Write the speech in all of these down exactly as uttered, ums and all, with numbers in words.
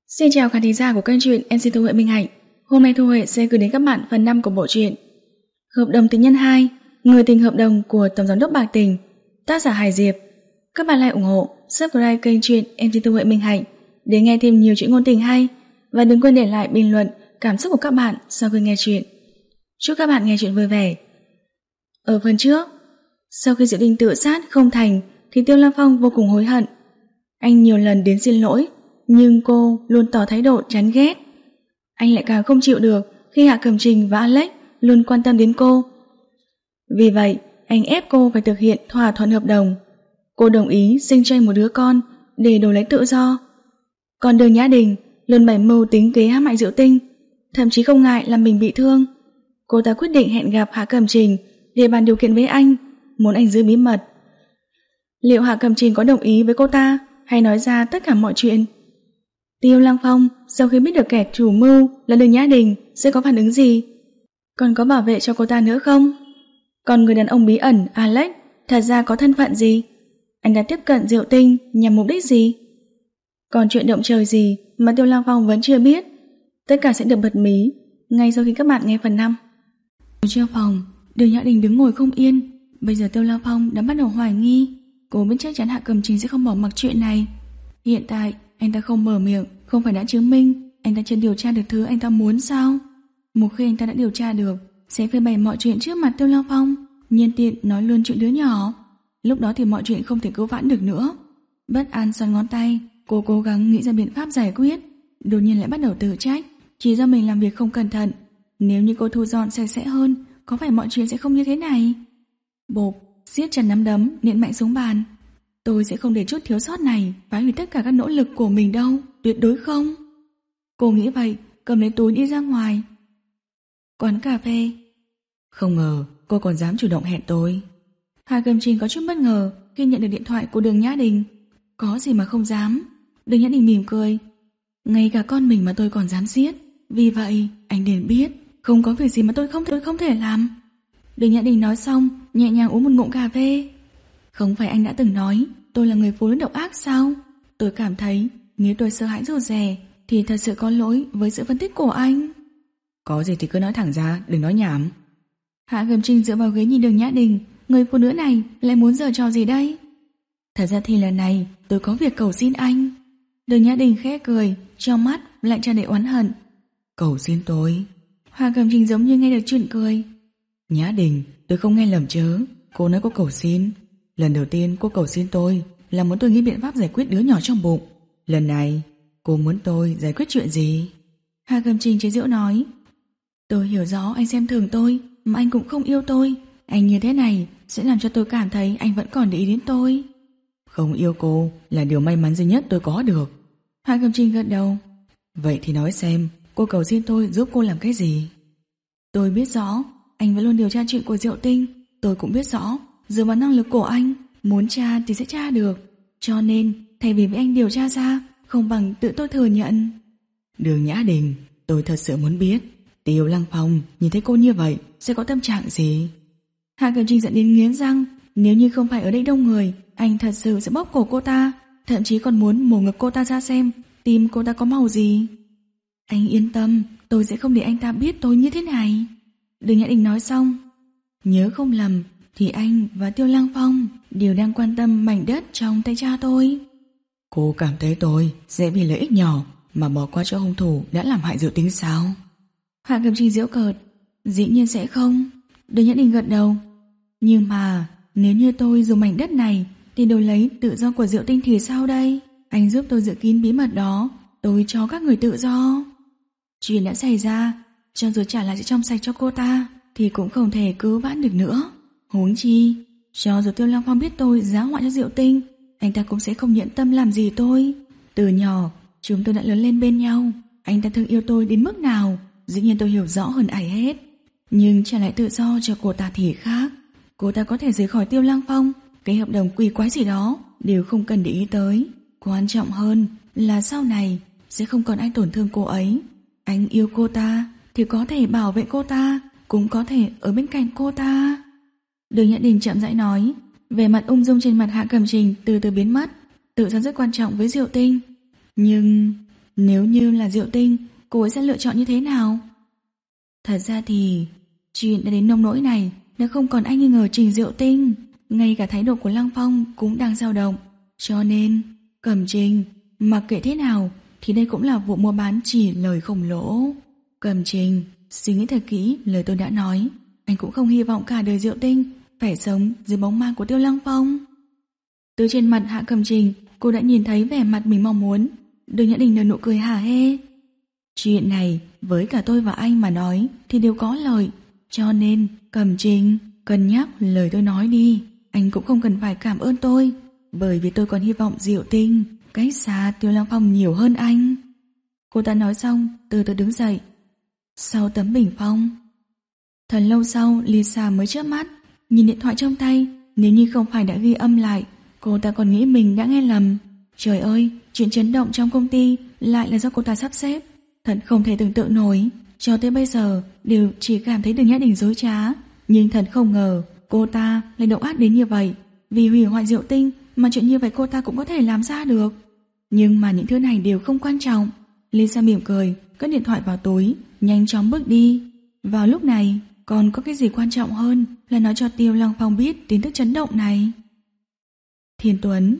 Xin chào khán thính giả của kênh truyện em xê Thu Huệ Minh Hạnh. Hôm nay Thu Huệ sẽ gửi đến các bạn phần năm của bộ truyện Hợp đồng tình nhân hai, Người tình hợp đồng của Tổng giám đốc Bạc Tình, tác giả Hải Diệp. Các bạn hãy ủng hộ, subscribe kênh truyện em xê Thu Huệ Minh Hạnh để nghe thêm nhiều chuyện ngôn tình hay, và đừng quên để lại bình luận cảm xúc của các bạn sau khi nghe truyện. Chúc các bạn nghe truyện vui vẻ. Ở phần trước, sau khi dự định tự sát không thành thì Tiêu Lăng Phong vô cùng hối hận. Anh nhiều lần đến xin lỗi, nhưng cô luôn tỏ thái độ chán ghét. Anh lại càng không chịu được khi Hạ Cẩm Trình và Alex luôn quan tâm đến cô. Vì vậy, anh ép cô phải thực hiện thỏa thuận hợp đồng. Cô đồng ý sinh cho anh một đứa con để đổi lấy tự do. Còn Đường Nhã Đình luôn bày mưu tính kế hãm hại Diệu Tinh, thậm chí không ngại làm mình bị thương. Cô ta quyết định hẹn gặp Hạ Cẩm Trình để bàn điều kiện với anh, muốn anh giữ bí mật. Liệu Hạ Cẩm Trình có đồng ý với cô ta hay nói ra tất cả mọi chuyện? Tiêu Lăng Phong sau khi biết được kẻ chủ mưu là Đường Nhã Đình sẽ có phản ứng gì? Còn có bảo vệ cho cô ta nữa không? Còn người đàn ông bí ẩn Alex thật ra có thân phận gì? Anh đã tiếp cận Diệu Tinh nhằm mục đích gì? Còn chuyện động trời gì mà Tiêu Lăng Phong vẫn chưa biết? Tất cả sẽ được bật mí ngay sau khi các bạn nghe phần năm. Ở trong phòng, Đường Nhã Đình đứng ngồi không yên. Bây giờ Tiêu Lăng Phong đã bắt đầu hoài nghi. Cô biết chắc chắn Hạ Cẩm Trình sẽ không bỏ mặc chuyện này. Hiện tại anh ta không mở miệng, không phải đã chứng minh anh ta chưa điều tra được thứ anh ta muốn sao? Một khi anh ta đã điều tra được, sẽ phơi bày mọi chuyện trước mặt Tiêu Lăng Phong, nhân tiện nói luôn chuyện đứa nhỏ. Lúc đó thì mọi chuyện không thể cứu vãn được nữa. Bất an xoắn ngón tay, cô cố gắng nghĩ ra biện pháp giải quyết. Đột nhiên lại bắt đầu tự trách, chỉ do mình làm việc không cẩn thận. Nếu như cô thu dọn sạch sẽ hơn, có phải mọi chuyện sẽ không như thế này? Bộp, siết chặt nắm đấm, nện mạnh xuống bàn. Tôi sẽ không để chút thiếu sót này phá hủy tất cả các nỗ lực của mình đâu, tuyệt đối không. Cô nghĩ vậy, cầm lấy túi đi ra ngoài. Quán cà phê. Không ngờ cô còn dám chủ động hẹn tôi. Hạ Cẩm Trình có chút bất ngờ khi nhận được điện thoại của Đường Nhã Đình. Có gì mà không dám? Đường Nhã Đình mỉm cười. Ngay cả con mình mà tôi còn dám giết. Vì vậy anh nên biết, không có việc gì mà tôi không tôi không thể làm. Đường Nhã Đình nói xong, nhẹ nhàng uống một ngụm cà phê. Không phải anh đã từng nói tôi là người phụ nữ độc ác sao? Tôi cảm thấy nếu tôi sợ hãi rụt rè thì thật sự có lỗi với sự phân tích của anh. Có gì thì cứ nói thẳng ra, đừng nói nhảm. Hạ Cẩm Trình dựa vào ghế nhìn Đường Nhã Đình. Người phụ nữ này lại muốn giở trò gì đây? Thật ra thì lần này tôi có việc cầu xin anh. Đường Nhã Đình khẽ cười, trong mắt lại tràn đầy oán hận. Cầu xin tôi? Hạ Cẩm Trình giống như nghe được chuyện cười. Nhã Đình, tôi không nghe lầm chớ. Cô nói cô cầu xin. Lần đầu tiên cô cầu xin tôi là muốn tôi nghĩ biện pháp giải quyết đứa nhỏ trong bụng. Lần này cô muốn tôi giải quyết chuyện gì? Hạ Cẩm Trình chế giễu nói. Tôi hiểu rõ anh xem thường tôi, mà anh cũng không yêu tôi. Anh như thế này sẽ làm cho tôi cảm thấy anh vẫn còn để ý đến tôi. Không yêu cô là điều may mắn duy nhất tôi có được. Hạ Cẩm Trình gật đầu. Vậy thì nói xem cô cầu xin tôi giúp cô làm cái gì? Tôi biết rõ anh vẫn luôn điều tra chuyện của Diệu Tinh. Tôi cũng biết rõ dựa vào năng lực của anh, muốn tra thì sẽ tra được. Cho nên thay vì với anh điều tra ra, không bằng tự tôi thừa nhận. Đường Nhã Đình, tôi thật sự muốn biết Tiêu Lăng Phong nhìn thấy cô như vậy sẽ có tâm trạng gì? Hạ Cẩm Trình giận đến nghiến răng. Nếu như không phải ở đây đông người, anh thật sự sẽ bóp cổ cô ta, thậm chí còn muốn mổ ngực cô ta ra xem tim cô ta có màu gì. Anh yên tâm, tôi sẽ không để anh ta biết tôi như thế này. Đường Nhã Đình nói xong. Nhớ không lầm thì anh và Tiêu Lăng Phong đều đang quan tâm mảnh đất trong tay cha tôi. Cô cảm thấy tôi sẽ vì lợi ích nhỏ mà bỏ qua cho hung thủ đã làm hại Diệu Tinh sao? Hạ Cẩm Trình giễu cợt. Dĩ nhiên sẽ không. Đường Nhã Đình gật đầu. Nhưng mà nếu như tôi dùng mảnh đất này thì đổi lấy tự do của Diệu Tinh thì sao đây? Anh giúp tôi giữ kín bí mật đó, tôi cho các người tự do. Chuyện đã xảy ra, cho dù trả lại sự trong sạch cho cô ta thì cũng không thể cứu vãn được nữa. Huống chi, cho dù Tiêu Lăng Phong biết tôi giá họa cho Diệu Tinh, anh ta cũng sẽ không nhận tâm làm gì tôi. Từ nhỏ chúng tôi đã lớn lên bên nhau. Anh ta thương yêu tôi đến mức nào, dĩ nhiên tôi hiểu rõ hơn ai hết. Nhưng trả lại tự do cho cô ta thì khác. Cô ta có thể rời khỏi Tiêu Lăng Phong, cái hợp đồng quỷ quái gì đó đều không cần để ý tới. Quan trọng hơn là sau này sẽ không còn ai tổn thương cô ấy. Anh yêu cô ta thì có thể bảo vệ cô ta, cũng có thể ở bên cạnh cô ta. Đường Nhã Đình chậm rãi nói. Vẻ mặt ung dung trên mặt Hạ Cẩm Trình từ từ biến mất. Tự do rất quan trọng với Diệu Tinh. Nhưng Nếu như là Diệu Tinh, cô ấy sẽ lựa chọn như thế nào? Thật ra thì chuyện đã đến nông nỗi này, đã không còn ai nghi ngờ Trình Diệu Tinh. Ngay cả thái độ của Lăng Phong cũng đang dao động. Cho nên Cẩm Trình, mặc kệ thế nào thì đây cũng là vụ mua bán chỉ lời không lỗ. Cẩm Trình, suy nghĩ thật kỹ lời tôi đã nói. Anh cũng không hy vọng cả đời Diệu Tinh phải sống dưới bóng ma của Tiêu Lăng Phong. Từ trên mặt Hạ Cẩm Trình, cô đã nhìn thấy vẻ mặt mình mong muốn. Đường Nhã Đình nở nụ cười hả hê. Chuyện này với cả tôi và anh mà nói thì đều có lợi. Cho nên Cẩm Trình, cân nhắc lời tôi nói đi. Anh cũng không cần phải cảm ơn tôi, bởi vì tôi còn hy vọng Diệu Tinh cách xa Tiêu Lăng Phong nhiều hơn anh. Cô ta nói xong từ từ đứng dậy. Sau tấm bình phong, thật lâu sau Lisa mới chớp mắt, nhìn điện thoại trong tay. Nếu như không phải đã ghi âm lại, cô ta còn nghĩ mình đã nghe lầm. Trời ơi, chuyện chấn động trong công ty lại là do cô ta sắp xếp. Thật không thể tưởng tượng nổi. Cho tới bây giờ đều chỉ cảm thấy Đường Nhã Đình dối trá, nhưng thật không ngờ cô ta lại động ác đến như vậy. Vì hủy hoại Diệu Tinh mà chuyện như vậy cô ta cũng có thể làm ra được. Nhưng mà những thứ này đều không quan trọng. Lisa mỉm cười, cất điện thoại vào túi, nhanh chóng bước đi. Vào lúc này còn có cái gì quan trọng hơn là nói cho Tiêu Lăng Phong biết tin tức chấn động này. Thiên Tuấn.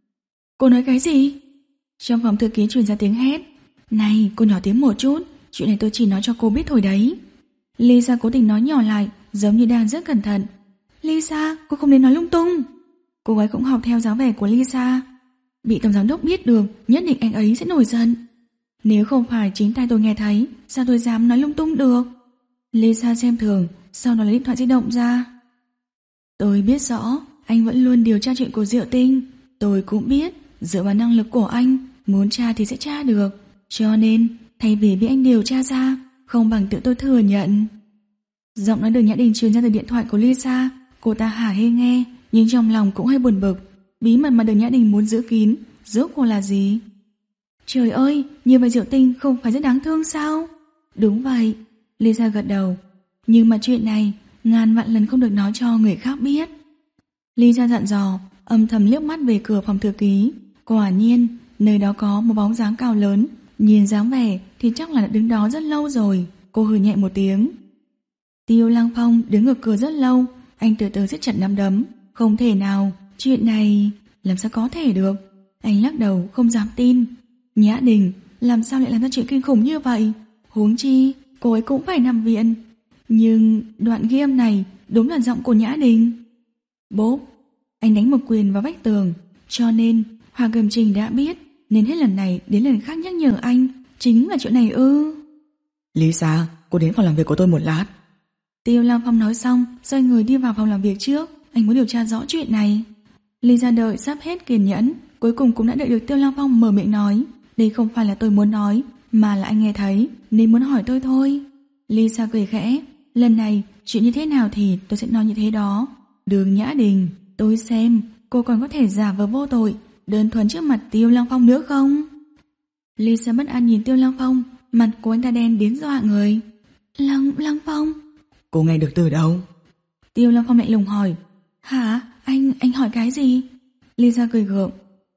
Cô nói cái gì? Trong phòng thư ký truyền ra tiếng hét. Này, cô nhỏ tiếng một chút, chuyện này tôi chỉ nói cho cô biết thôi đấy. Lisa cố tình nói nhỏ lại, giống như đang rất cẩn thận. Lisa, cô không nên nói lung tung. Cô gái cũng học theo dáng vẻ của Lisa. Bị tổng giám đốc biết được, nhất định anh ấy sẽ nổi giận. Nếu không phải chính tay tôi nghe thấy, sao tôi dám nói lung tung được? Lisa xem thường, sau đó lấy điện thoại di động ra. Tôi biết rõ, anh vẫn luôn điều tra chuyện của Diệu Tinh. Tôi cũng biết, dựa vào năng lực của anh, muốn tra thì sẽ tra được. Cho nên, thay vì bị anh điều tra ra, không bằng tự tôi thừa nhận. Giọng nói Đường Nhã Đình truyền ra từ điện thoại của Lisa. Cô ta hả hê nghe, nhưng trong lòng cũng hơi buồn bực. Bí mật mà Đường Nhã Đình muốn giữ kín, rốt cuộc là gì? Trời ơi, như vậy Diệu Tinh không phải rất đáng thương sao? Đúng vậy, Lisa gật đầu. Nhưng mà chuyện này ngàn vạn lần không được nói cho người khác biết. Lisa dặn dò, âm thầm liếc mắt về cửa phòng thư ký. Quả nhiên, nơi đó có một bóng dáng cao lớn. Nhìn dáng vẻ thì chắc là đã đứng đó rất lâu rồi. Cô hừ nhẹ một tiếng. Tiêu Lăng Phong đứng ở cửa rất lâu. Anh từ từ siết chặt nắm đấm. Không thể nào, chuyện này làm sao có thể được. Anh lắc đầu không dám tin. Nhã Đình làm sao lại làm ra chuyện kinh khủng như vậy? Huống chi cô ấy cũng phải nằm viện. Nhưng đoạn ghi âm này đúng là giọng của Nhã Đình. Bốp, anh đánh một quyền vào vách tường. Cho nên Hoa Cẩm Trình đã biết, nên hết lần này đến lần khác nhắc nhở anh. Chính là chuyện này ư? Lisa, cô đến phòng làm việc của tôi một lát. Tiêu Lăng Phong nói xong, xoay người đi vào phòng làm việc trước. Anh muốn điều tra rõ chuyện này. Lisa đợi sắp hết kiên nhẫn, cuối cùng cũng đã đợi được Tiêu Lăng Phong mở miệng nói. Đây không phải là tôi muốn nói, mà là anh nghe thấy nên muốn hỏi tôi thôi. Lisa cười khẽ. Lần này chuyện như thế nào thì tôi sẽ nói như thế đó. Đường Nhã Đình, tôi xem cô còn có thể giả vờ vô tội đơn thuần trước mặt Tiêu Lăng Phong nữa không? Lisa bất an nhìn Tiêu Lăng Phong. Mặt của anh ta đen đến dọa người. Lăng, Lăng Phong, cô nghe được từ đâu? Tiêu Lăng Phong lạnh lùng hỏi. Hả? Anh, anh hỏi cái gì? Lisa cười gượng.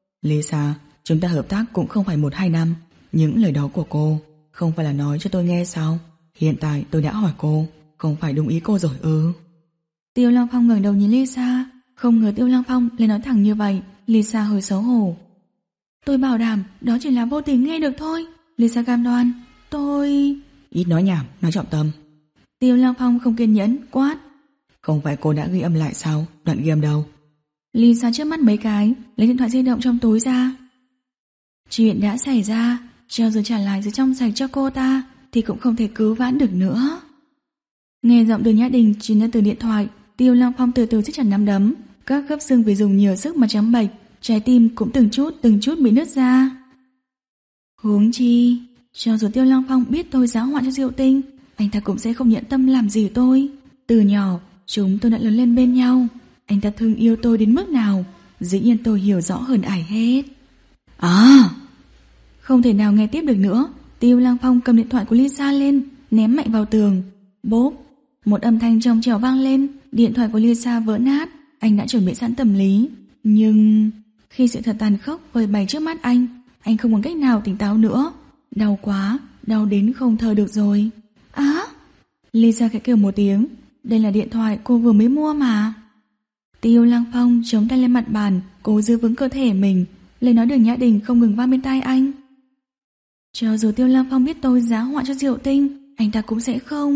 Lisa, chúng ta hợp tác cũng không phải một hai năm. Những lời đó của cô không phải là nói cho tôi nghe sao? Hiện tại tôi đã hỏi cô, không phải đúng ý cô rồi ư? Tiêu Lăng Phong ngẩng đầu nhìn Lisa. Không ngờ Tiêu Lăng Phong lại nói thẳng như vậy. Lisa hơi xấu hổ. Tôi bảo đảm đó chỉ là vô tình nghe được thôi. Lisa cam đoan. Tôi... Ít nói nhảm, nói trọng tâm. Tiêu Lăng Phong không kiên nhẫn, quát. Không phải cô đã ghi âm lại sao? Đoạn ghi âm đâu? Lisa chớp mắt mấy cái, lấy điện thoại di động trong túi ra. Chuyện đã xảy ra, cho dù trả lại sự trong sạch cho cô ta thì cũng không thể cứu vãn được nữa. Nghe giọng Đường Nhã Đình truyền ra từ điện thoại, Tiêu Lăng Phong từ từ siết chặt nắm đấm. Các khớp xương vì dùng nhiều sức mà trắng bệch, trái tim cũng từng chút từng chút bị nứt ra. Huống chi, cho dù Tiêu Lăng Phong biết tôi giáo họa cho Diệu Tinh, anh ta cũng sẽ không nhận tâm làm gì tôi. Từ nhỏ chúng tôi đã lớn lên bên nhau. Anh ta thương yêu tôi đến mức nào, dĩ nhiên tôi hiểu rõ hơn ai hết. À, không thể nào nghe tiếp được nữa. Tiêu Lăng Phong cầm điện thoại của Lisa lên, ném mạnh vào tường. Bốp, một âm thanh trong trẻo vang lên. Điện thoại của Lisa vỡ nát. Anh đã chuẩn bị sẵn tâm lý. Nhưng khi sự thật tàn khốc vơi bày trước mắt anh, anh không còn cách nào tỉnh táo nữa. Đau quá, đau đến không thở được rồi. Á! Lisa khẽ kêu một tiếng. Đây là điện thoại cô vừa mới mua mà. Tiêu Lăng Phong chống tay lên mặt bàn, cố giữ vững cơ thể mình. Lời nói Đường Nhã Đình không ngừng vang bên tai anh. Cho dù Tiêu Lăng Phong biết tôi giá họa cho Diệu Tinh, anh ta cũng sẽ không...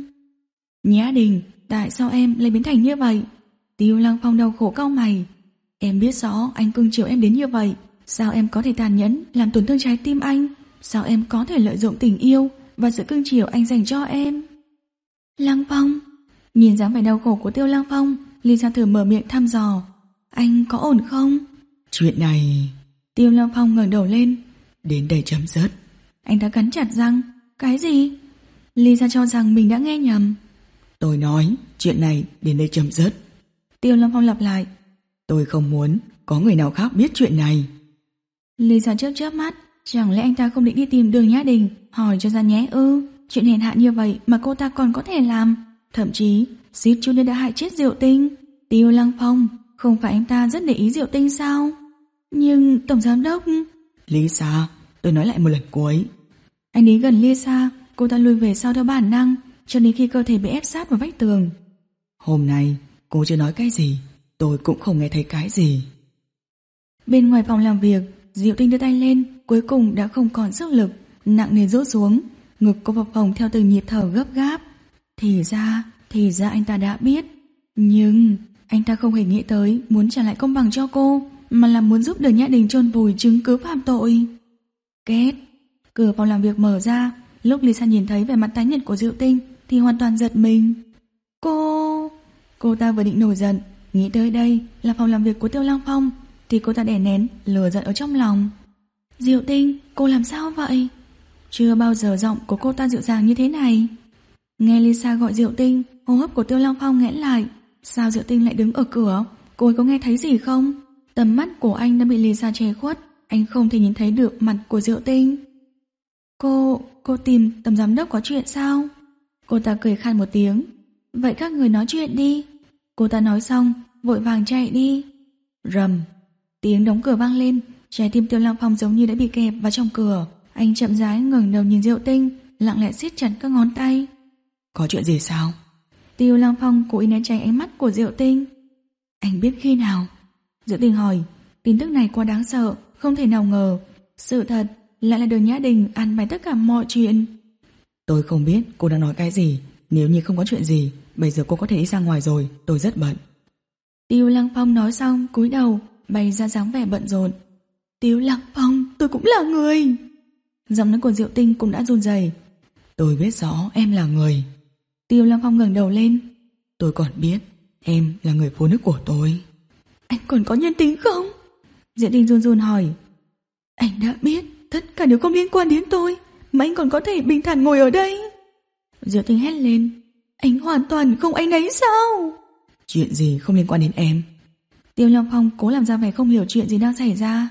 Nhã Đình, tại sao em lại biến thành như vậy? Tiêu Lăng Phong đau khổ cau mày. Em biết rõ anh cưng chiều em đến như vậy, sao em có thể tàn nhẫn làm tổn thương trái tim anh? Sao em có thể lợi dụng tình yêu và sự cưng chiều anh dành cho em? Lăng Phong. Nhìn dáng vẻ đau khổ của Tiêu Lăng Phong, Lisa thử mở miệng thăm dò. Anh có ổn không? Chuyện này... Tiêu Lăng Phong ngẩng đầu lên. Đến đây chấm dứt. Anh ta cắn chặt răng. Cái gì? Lisa cho rằng mình đã nghe nhầm. Tôi nói chuyện này đến đây chấm dứt. Tiêu Lăng Phong lặp lại. Tôi không muốn có người nào khác biết chuyện này. Lisa chớp chớp mắt. Chẳng lẽ anh ta không định đi tìm Đường Nhã Đình hỏi cho ra nhé ư? Chuyện hèn hạ như vậy mà cô ta còn có thể làm. Thậm chí suýt chút nữa đã hại chết Diệu Tinh. Tiêu Lăng Phong, không phải anh ta rất để ý Diệu Tinh sao? Nhưng tổng giám đốc... Lisa, tôi nói lại một lần cuối. Anh đến gần Lisa, cô ta lùi về sau theo bản năng, cho đến khi cơ thể bị ép sát vào vách tường. Hôm nay cô chưa nói cái gì, tôi cũng không nghe thấy cái gì. Bên ngoài phòng làm việc, Diệu Tinh đưa tay lên, cuối cùng đã không còn sức lực, nặng nề rũ xuống. Ngực cô vào phòng theo từng nhịp thở gấp gáp. Thì ra, thì ra anh ta đã biết. Nhưng anh ta không hề nghĩ tới muốn trả lại công bằng cho cô, mà là muốn giúp Đường Nhã Đình chôn vùi chứng cứ phạm tội. Két. Cửa phòng làm việc mở ra. Lúc Lisa nhìn thấy vẻ mặt tái nhợt của Diệu Tinh thì hoàn toàn giật mình. Cô... Cô ta vừa định nổi giận, nghĩ tới đây là phòng làm việc của Tiêu Lăng Phong, thì cô ta đè nén lửa giận ở trong lòng. Diệu Tinh, cô làm sao vậy? Chưa bao giờ giọng của cô ta dịu dàng như thế này. Nghe Lisa gọi Diệu Tinh, hô hấp của Tiêu Lăng Phong nghẽn lại. Sao Diệu Tinh lại đứng ở cửa? Cô ấy có nghe thấy gì không? Tầm mắt của anh đã bị Lisa che khuất, anh không thể nhìn thấy được mặt của Diệu Tinh. Cô, cô tìm tổng giám đốc có chuyện sao? Cô ta cười khan một tiếng. Vậy các người nói chuyện đi. Cô ta nói xong, vội vàng chạy đi. Rầm, tiếng đóng cửa vang lên, trái tim Tiêu Lăng Phong giống như đã bị kẹp vào trong cửa. Anh chậm rãi ngẩng đầu nhìn Diệu Tinh, lặng lẽ siết chặt các ngón tay. Có chuyện gì sao? Tiêu Lăng Phong cố ý né tránh ánh mắt của Diệu Tinh. Anh biết khi nào? Diệu Tinh hỏi. Tin tức này quá đáng sợ, không thể nào ngờ. Sự thật lại là Đường Nhã Đình ăn bày tất cả mọi chuyện. Tôi không biết cô đang nói cái gì. Nếu như không có chuyện gì, bây giờ cô có thể đi ra ngoài rồi, tôi rất bận. Tiêu Lăng Phong nói xong cúi đầu, bày ra dáng vẻ bận rộn. Tiêu Lăng Phong, tôi cũng là người. Giọng nói của Diệu Tinh cũng đã run rẩy. Tôi biết rõ em là người. Tiêu Lăng Phong ngẩng đầu lên. Tôi còn biết em là người phụ nữ của tôi. Anh còn có nhân tính không? Diệu Tinh run run hỏi. Anh đã biết tất cả đều không liên quan đến tôi, mà anh còn có thể bình thản ngồi ở đây. Diệu Tinh hét lên. Anh hoàn toàn không áy náy sao? Chuyện gì không liên quan đến em? Tiêu Lăng Phong cố làm ra vẻ không hiểu chuyện gì đang xảy ra.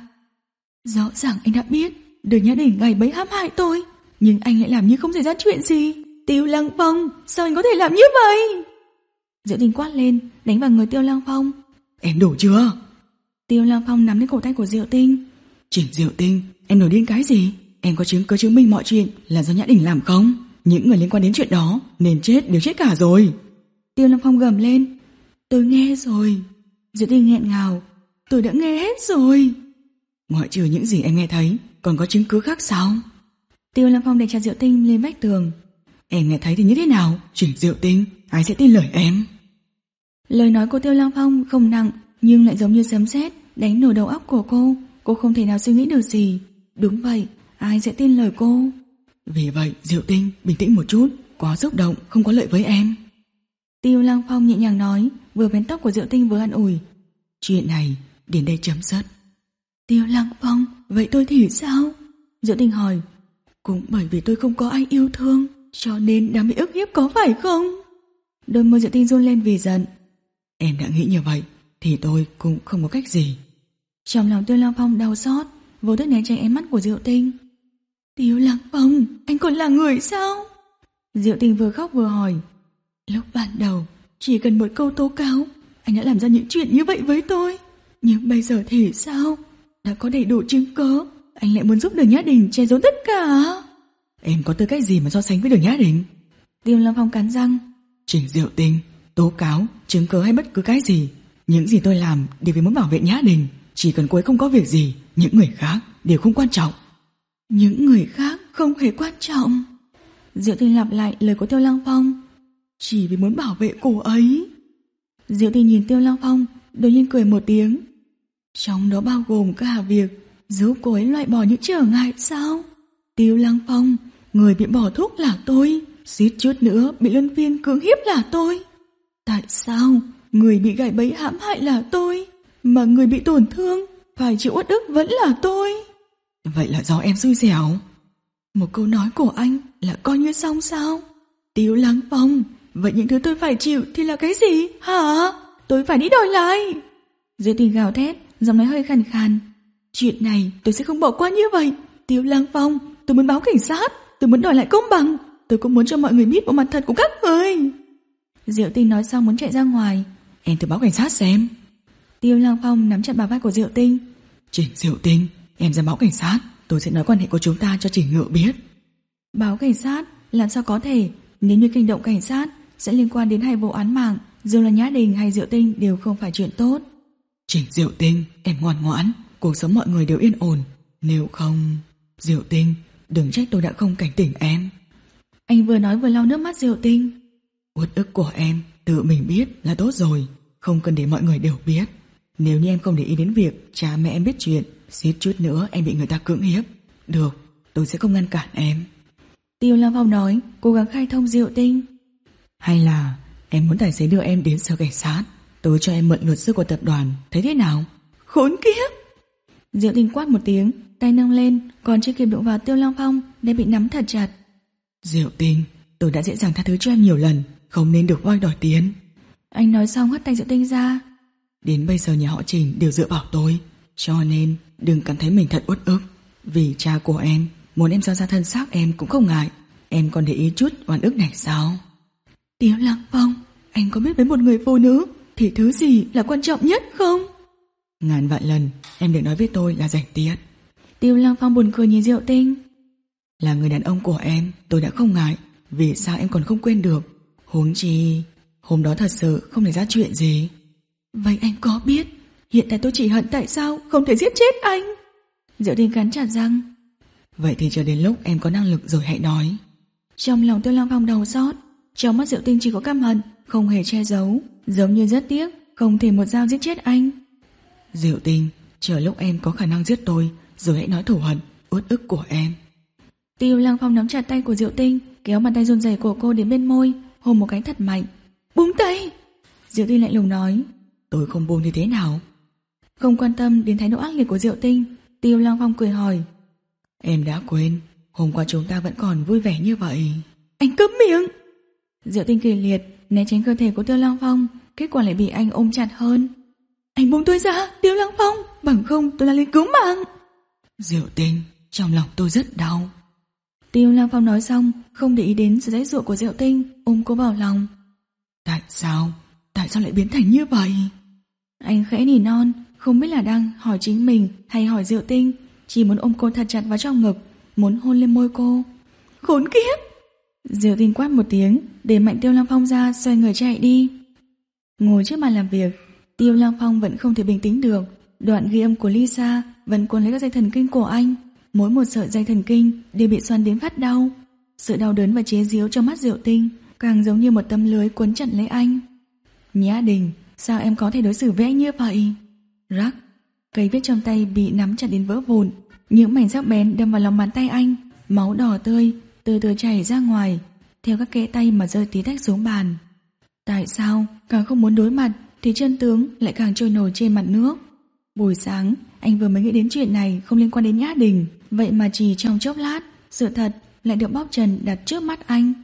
Rõ ràng anh đã biết Đường Nhã Đình ngày bấy hãm hại tôi, nhưng anh lại làm như không xảy ra chuyện gì. Tiêu Lăng Phong, sao anh có thể làm như vậy? Diệu Tinh quát lên, đánh vào người Tiêu Lăng Phong. Em đủ chưa? Tiêu Lăng Phong nắm lấy cổ tay của Diệu Tinh. Trình Diệu Tinh, em nổi điên cái gì? Em có chứng cứ chứng minh mọi chuyện là do Nhã Đình làm không? Những người liên quan đến chuyện đó nên chết đều chết cả rồi. Tiêu Lăng Phong gầm lên. Tôi nghe rồi. Diệu Tinh nghẹn ngào. Tôi đã nghe hết rồi. Ngoại trừ những gì em nghe thấy, còn có chứng cứ khác sao? Tiêu Lăng Phong đẩy chặt Diệu Tinh lên vách tường. Em nghe thấy thì như thế nào? Trình Diệu Tinh, ai sẽ tin lời em? Lời nói của Tiêu Lăng Phong không nặng, nhưng lại giống như sấm sét đánh nổ đầu óc của cô. Cô không thể nào suy nghĩ được gì. Đúng vậy, ai sẽ tin lời cô? Vì vậy Diệu Tinh, bình tĩnh một chút, quá xúc động không có lợi với em. Tiêu Lăng Phong nhẹ nhàng nói, vừa vén tóc của Diệu Tinh vừa an ủi. Chuyện này đến đây chấm dứt. Tiêu Lăng Phong, vậy tôi thì sao? Diệu Tinh hỏi. Cũng bởi vì tôi không có ai yêu thương, cho nên đã bị ức hiếp có phải không? Đôi môi Diệu Tinh run lên vì giận. Em đã nghĩ như vậy thì tôi cũng không có cách gì. Trong lòng Tiêu Lăng Phong đau xót, vô thức né tránh ánh mắt của Diệu Tinh. Tiêu Lăng Phong, anh còn là người sao? Diệu Tinh vừa khóc vừa hỏi. Lúc ban đầu, chỉ cần một câu tố cáo, anh đã làm ra những chuyện như vậy với tôi. Nhưng bây giờ thì sao? Đã có đầy đủ chứng cứ, anh lại muốn giúp Đường Nhã Đình che giấu tất cả. Em có tư cách gì mà so sánh với Đường Nhã Đình? Tiêu Lăng Phong cắn răng. Trình Diệu Tinh, tố cáo, chứng cớ hay bất cứ cái gì, những gì tôi làm đều vì muốn bảo vệ Nhã Đình. Chỉ cần cô ấy không có việc gì, những người khác đều không quan trọng. Những người khác không hề quan trọng. Diệu Tinh lặp lại lời của Tiêu Lăng Phong. Chỉ vì muốn bảo vệ cô ấy. Diệu Tinh nhìn Tiêu Lăng Phong, đột nhiên cười một tiếng. Trong đó bao gồm cả việc giúp cô ấy loại bỏ những trở ngại sao? Tiêu Lăng Phong, người bị bỏ thuốc là tôi, suýt chút nữa bị luân phiên cưỡng hiếp là tôi. Tại sao người bị gài bẫy hãm hại là tôi, mà người bị tổn thương phải chịu uất ức vẫn là tôi? Vậy là do em xui xẻo. Một câu nói của anh là coi như xong sao? Tiêu Lăng Phong, vậy những thứ tôi phải chịu thì là cái gì hả? Tôi phải đi đòi lại. Diệu Tinh gào thét, giọng nói hơi khàn khàn. Chuyện này tôi sẽ không bỏ qua như vậy. Tiêu Lăng Phong, tôi muốn báo cảnh sát, tôi muốn đòi lại công bằng, tôi cũng muốn cho mọi người biết bộ mặt thật của các người. Diệu Tinh nói xong muốn chạy ra ngoài. Em thử báo cảnh sát xem. Tiêu Lăng Phong nắm chặt bả vai của Diệu Tinh. Trình Diệu Tinh, em ra báo cảnh sát, tôi sẽ nói quan hệ của chúng ta cho Trình Ngự biết. Báo cảnh sát? Làm sao có thể? Nếu như kinh động cảnh sát sẽ liên quan đến hai vụ án mạng, dù là Nhã Đình hay Diệu Tinh đều không phải chuyện tốt. Trình Diệu Tinh, em ngoan ngoãn, cuộc sống mọi người đều yên ổn. Nếu không... Diệu Tinh, đừng trách tôi đã không cảnh tỉnh em. Anh vừa nói vừa lau nước mắt Diệu Tinh. Uất ức của em tự mình biết là tốt rồi, không cần để mọi người đều biết. Nếu như em không để ý đến việc cha mẹ em biết chuyện, suýt chút nữa em bị người ta cưỡng hiếp. Được, tôi sẽ không ngăn cản em. Tiêu Lăng Phong nói, cố gắng khai thông Diệu Tinh. Hay là em muốn tài xế đưa em đến sở cảnh sát, tôi cho em mượn luật sư của tập đoàn, thấy thế nào? Khốn kiếp! Diệu Tinh quát một tiếng, tay nâng lên, còn chưa kịp đụng vào Tiêu Lăng Phong đã bị nắm thật chặt. Diệu Tinh, tôi đã dễ dàng tha thứ cho em nhiều lần, không nên được voi đòi tiền. Anh nói xong hất tay Diệu Tinh ra. Đến bây giờ nhà họ Trình đều dựa vào tôi, cho nên đừng cảm thấy mình thật uất ức. Vì cha của em muốn em giao ra thân xác em cũng không ngại. Em còn để ý chút oan ức này sao? Tiêu Lăng Phong, anh có biết với một người phụ nữ thì thứ gì là quan trọng nhất không? Ngàn vạn lần em đừng nói với tôi là giành tiết. Tiêu Lăng Phong buồn cười nhìn Diệu Tinh. Là người đàn ông của em tôi đã không ngại, vì sao em còn không quên được? Huống chi hôm đó thật sự không thể ra chuyện gì. Vậy anh có biết hiện tại tôi chỉ hận tại sao không thể giết chết anh? Diệu Tinh cắn chặt răng. Vậy thì chờ đến lúc em có năng lực rồi hãy nói. Trong lòng Tiêu Lăng Phong đau xót, trong mắt Diệu Tinh chỉ có căm hận, không hề che giấu, giống như rất tiếc không thể một dao giết chết anh. Diệu Tinh, chờ lúc em có khả năng giết tôi rồi hãy nói thù hận, uất ức của em. Tiêu Lăng Phong nắm chặt tay của Diệu Tinh, kéo bàn tay run rẩy của cô đến bên môi, hôn một cái thật mạnh. Buông tay! Diệu Tinh lạnh lùng nói. Tôi không buông thì thế nào? Không quan tâm đến thái độ ác liệt của Diệu Tinh, Tiêu Lăng Phong cười hỏi. Em đã quên, hôm qua chúng ta vẫn còn vui vẻ như vậy. Anh cấm miệng! Diệu Tinh kỳ liệt, né tránh cơ thể của Tiêu Lăng Phong, kết quả lại bị anh ôm chặt hơn. Anh buông tôi ra, Tiêu Lăng Phong, bằng không tôi là lính cứu mạng. Diệu Tinh, trong lòng tôi rất đau. Tiêu Lăng Phong nói xong, không để ý đến sự giãy giụa của Diệu Tinh, ôm cô vào lòng. Tại sao? Tại sao lại biến thành như vậy? Anh khẽ nỉ non, không biết là đang hỏi chính mình hay hỏi Diệu Tinh, chỉ muốn ôm cô thật chặt vào trong ngực, muốn hôn lên môi cô. Khốn kiếp! Diệu Tinh quát một tiếng, để mạnh Tiêu Lăng Phong ra, xoay người chạy đi. Ngồi trước bàn làm việc, Tiêu Lăng Phong vẫn không thể bình tĩnh được. Đoạn ghi âm của Lisa vẫn cuốn lấy các dây thần kinh của anh, mỗi một sợi dây thần kinh đều bị xoắn đến phát đau. Sự đau đớn và chế giễu trong mắt Diệu Tinh càng giống như một tấm lưới cuốn chặt lấy anh. Nhã Đình, sao em có thể đối xử với anh như vậy? Rắc, cây viết trong tay bị nắm chặt đến vỡ vụn, những mảnh sắc bén đâm vào lòng bàn tay anh, máu đỏ tươi từ từ chảy ra ngoài, theo các kẽ tay mà rơi tí tách xuống bàn. Tại sao càng không muốn đối mặt thì chân tướng lại càng trôi nổi trên mặt nước? Buổi sáng anh vừa mới nghĩ đến chuyện này không liên quan đến Nhã Đình, vậy mà chỉ trong chốc lát sự thật lại được bóc trần đặt trước mắt anh.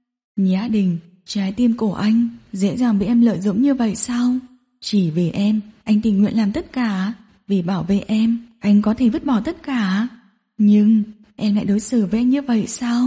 Nhã Đình, trái tim của anh dễ dàng bị em lợi dụng như vậy sao? Chỉ vì em, anh tình nguyện làm tất cả. Vì bảo vệ em, anh có thể vứt bỏ tất cả. Nhưng em lại đối xử với anh như vậy sao?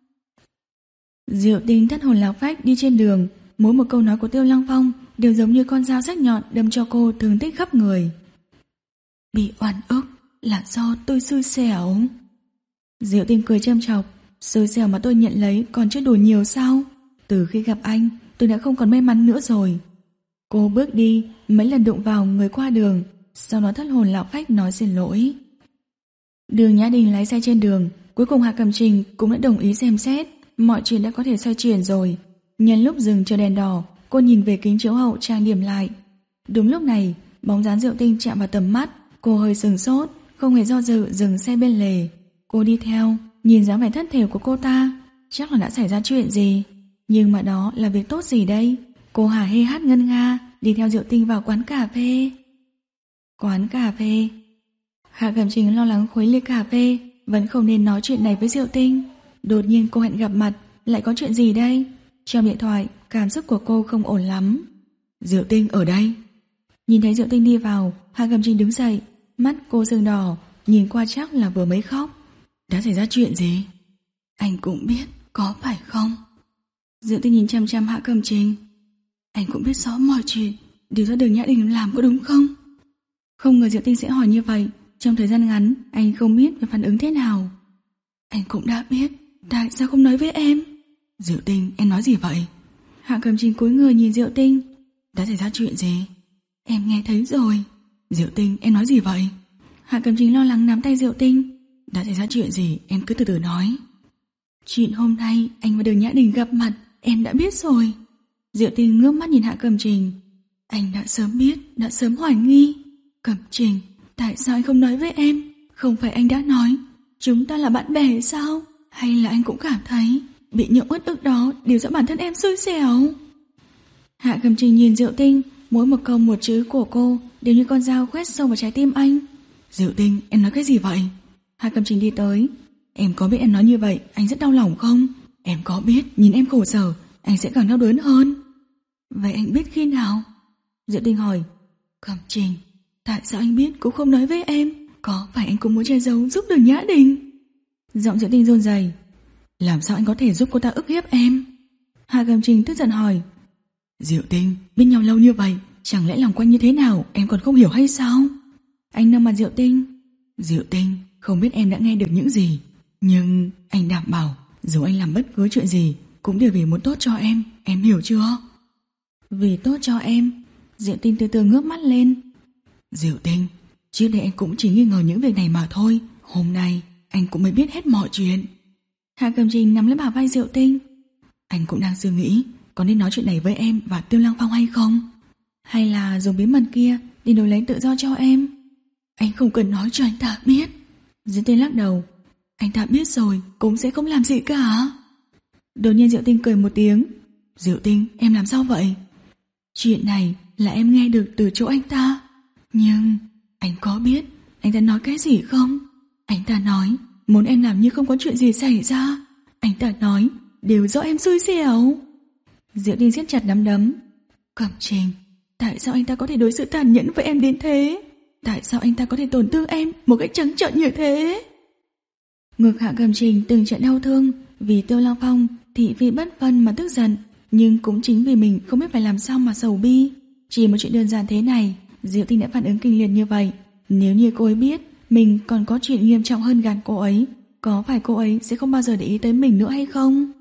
Diệu Tinh thất hồn lạc phách đi trên đường, mỗi một câu nói của Tiêu Lăng Phong đều giống như con dao sắc nhọn đâm cho cô thương tích khắp người. Bị oan ức, là do tôi xui xẻo. Diệu Tinh cười châm chọc. Xui xẻo mà tôi nhận lấy còn chưa đủ nhiều sao? Từ khi gặp anh, tôi đã không còn may mắn nữa rồi. Cô bước đi, mấy lần đụng vào người qua đường, sau đó thất hồn lạc phách nói xin lỗi. Đường Nhã Đình lái xe trên đường, cuối cùng Hạ Cẩm Trình cũng đã đồng ý xem xét. Mọi chuyện đã có thể xoay chuyển rồi. Nhân lúc dừng chờ đèn đỏ, cô nhìn về kính chiếu hậu trang điểm lại. Đúng lúc này, bóng dáng Diệu Tinh chạm vào tầm mắt. Cô hơi sừng sốt, không hề do dự dừng xe bên lề. Cô đi theo, nhìn dáng vẻ thất thểu của cô ta, chắc là đã xảy ra chuyện gì. Nhưng mà đó là việc tốt gì đây? Cô hả hê hát ngân nga, đi theo Diệu Tinh vào quán cà phê. Quán cà phê. Hạ Cẩm Trình lo lắng khuấy ly cà phê, vẫn không nên nói chuyện này với Diệu Tinh. Đột nhiên cô hẹn gặp mặt, lại có chuyện gì đây? Trong điện thoại, cảm xúc của cô không ổn lắm. Diệu Tinh ở đây. Nhìn thấy Diệu Tinh đi vào, Hạ Cẩm Trình đứng dậy, mắt cô sưng đỏ, nhìn qua chắc là vừa mới khóc. Đã xảy ra chuyện gì? Anh cũng biết, có phải không? Diệu Tinh nhìn chăm chăm Hạ Cẩm Trình. Anh cũng biết rõ mọi chuyện, điều do Đường Nhã Đình làm có đúng không? Không ngờ Diệu Tinh sẽ hỏi như vậy. Trong thời gian ngắn, anh không biết phải phản ứng thế nào. Anh cũng đã biết, tại sao không nói với em? Diệu Tinh, em nói gì vậy? Hạ Cẩm Trình cúi người nhìn Diệu Tinh. Đã xảy ra chuyện gì? Em nghe thấy rồi. Diệu Tinh, em nói gì vậy? Hạ Cẩm Trình lo lắng nắm tay Diệu Tinh. Đã xảy ra chuyện gì, em cứ từ từ nói. Chuyện hôm nay anh và Đường Nhã Đình gặp mặt, em đã biết rồi. Diệu Tinh ngước mắt nhìn Hạ Cẩm Trình. Anh đã sớm biết, đã sớm hoài nghi. Cẩm Trình, tại sao anh không nói với em? Không phải anh đã nói chúng ta là bạn bè sao? Hay là anh cũng cảm thấy bị những uất ức đó đều do bản thân em xui xẻo? Hạ Cẩm Trình nhìn Diệu Tinh, mỗi một câu một chữ của cô đều như con dao khoét sâu vào trái tim anh. Diệu Tinh, em nói cái gì vậy? Hạ Cẩm Trình đi tới. Em có biết em nói như vậy anh rất đau lòng không? Em có biết nhìn em khổ sở anh sẽ càng đau đớn hơn. Vậy anh biết khi nào? Diệu Tinh hỏi. Cẩm Trình, tại sao anh biết cũng không nói với em? Có phải anh cũng muốn che giấu giúp Đường Nhã Đình? Giọng Diệu Tinh run rẩy. Làm sao anh có thể giúp cô ta ức hiếp em? Hạ Cẩm Trình tức giận hỏi. Diệu Tinh, biết nhau lâu như vậy, chẳng lẽ lòng quanh như thế nào em còn không hiểu hay sao? Anh nâng mặt Diệu Tinh. Diệu Tinh, không biết em đã nghe được những gì, nhưng anh đảm bảo dù anh làm bất cứ chuyện gì cũng đều vì muốn tốt cho em, em hiểu chưa? Vì tốt cho em. Diệu Tinh từ từ ngước mắt lên. Diệu Tinh, trước đây anh cũng chỉ nghi ngờ những việc này mà thôi, hôm nay anh cũng mới biết hết mọi chuyện. Hạ Cẩm Trình nắm lấy bả vai Diệu Tinh. Anh cũng đang suy nghĩ có nên nói chuyện này với em và Tiêu Lăng Phong hay không? Hay là dùng bí mật kia để đổi lấy tự do cho em? Anh không cần nói cho anh ta biết. Diệu Tinh lắc đầu. Anh ta biết rồi cũng sẽ không làm gì cả. Đột nhiên Diệu Tinh cười một tiếng. Diệu Tinh, em làm sao vậy? Chuyện này là em nghe được từ chỗ anh ta. Nhưng anh có biết anh ta nói cái gì không? Anh ta nói muốn em làm như không có chuyện gì xảy ra. Anh ta nói đều do em xui xẻo. Diệu Tinh siết chặt nắm đấm. Cẩm Trình, tại sao anh ta có thể đối xử tàn nhẫn với em đến thế? Tại sao anh ta có thể tổn thương em một cách trắng trợn như thế? Ngược Hạ Cẩm Trình từng trận đau thương vì Tiêu Lăng Phong thị phi bất phân mà tức giận, nhưng cũng chính vì mình không biết phải làm sao mà sầu bi. Chỉ một chuyện đơn giản thế này, Diệu Tinh đã phản ứng kinh liệt như vậy. Nếu như cô ấy biết mình còn có chuyện nghiêm trọng hơn gạt cô ấy, có phải cô ấy sẽ không bao giờ để ý tới mình nữa hay không?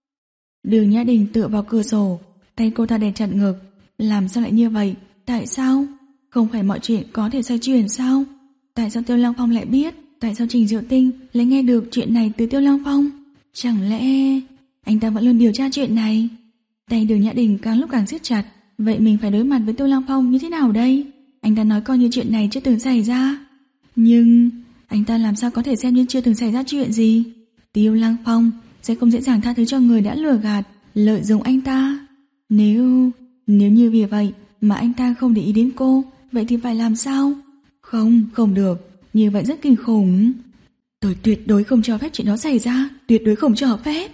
Đường Nhã Đình tựa vào cửa sổ, tay cô ta đè chặt ngực. Làm sao lại như vậy? Tại sao? Không phải mọi chuyện có thể xoay chuyển sao? Tại sao Tiêu Lăng Phong lại biết? Tại sao Trình Diệu Tinh lại nghe được chuyện này từ Tiêu Lăng Phong? Chẳng lẽ anh ta vẫn luôn điều tra chuyện này? Tay Đường Nhã Đình càng lúc càng siết chặt. Vậy mình phải đối mặt với Tiêu Lăng Phong như thế nào đây? Anh ta nói coi như chuyện này chưa từng xảy ra. Nhưng anh ta làm sao có thể xem như chưa từng xảy ra chuyện gì? Tiêu Lăng Phong sẽ không dễ dàng tha thứ cho người đã lừa gạt, lợi dụng anh ta. Nếu... nếu như vì vậy mà anh ta không để ý đến cô, vậy thì phải làm sao? Không, không được. Như vậy rất kinh khủng. Tôi tuyệt đối không cho phép chuyện đó xảy ra. Tuyệt đối không cho phép.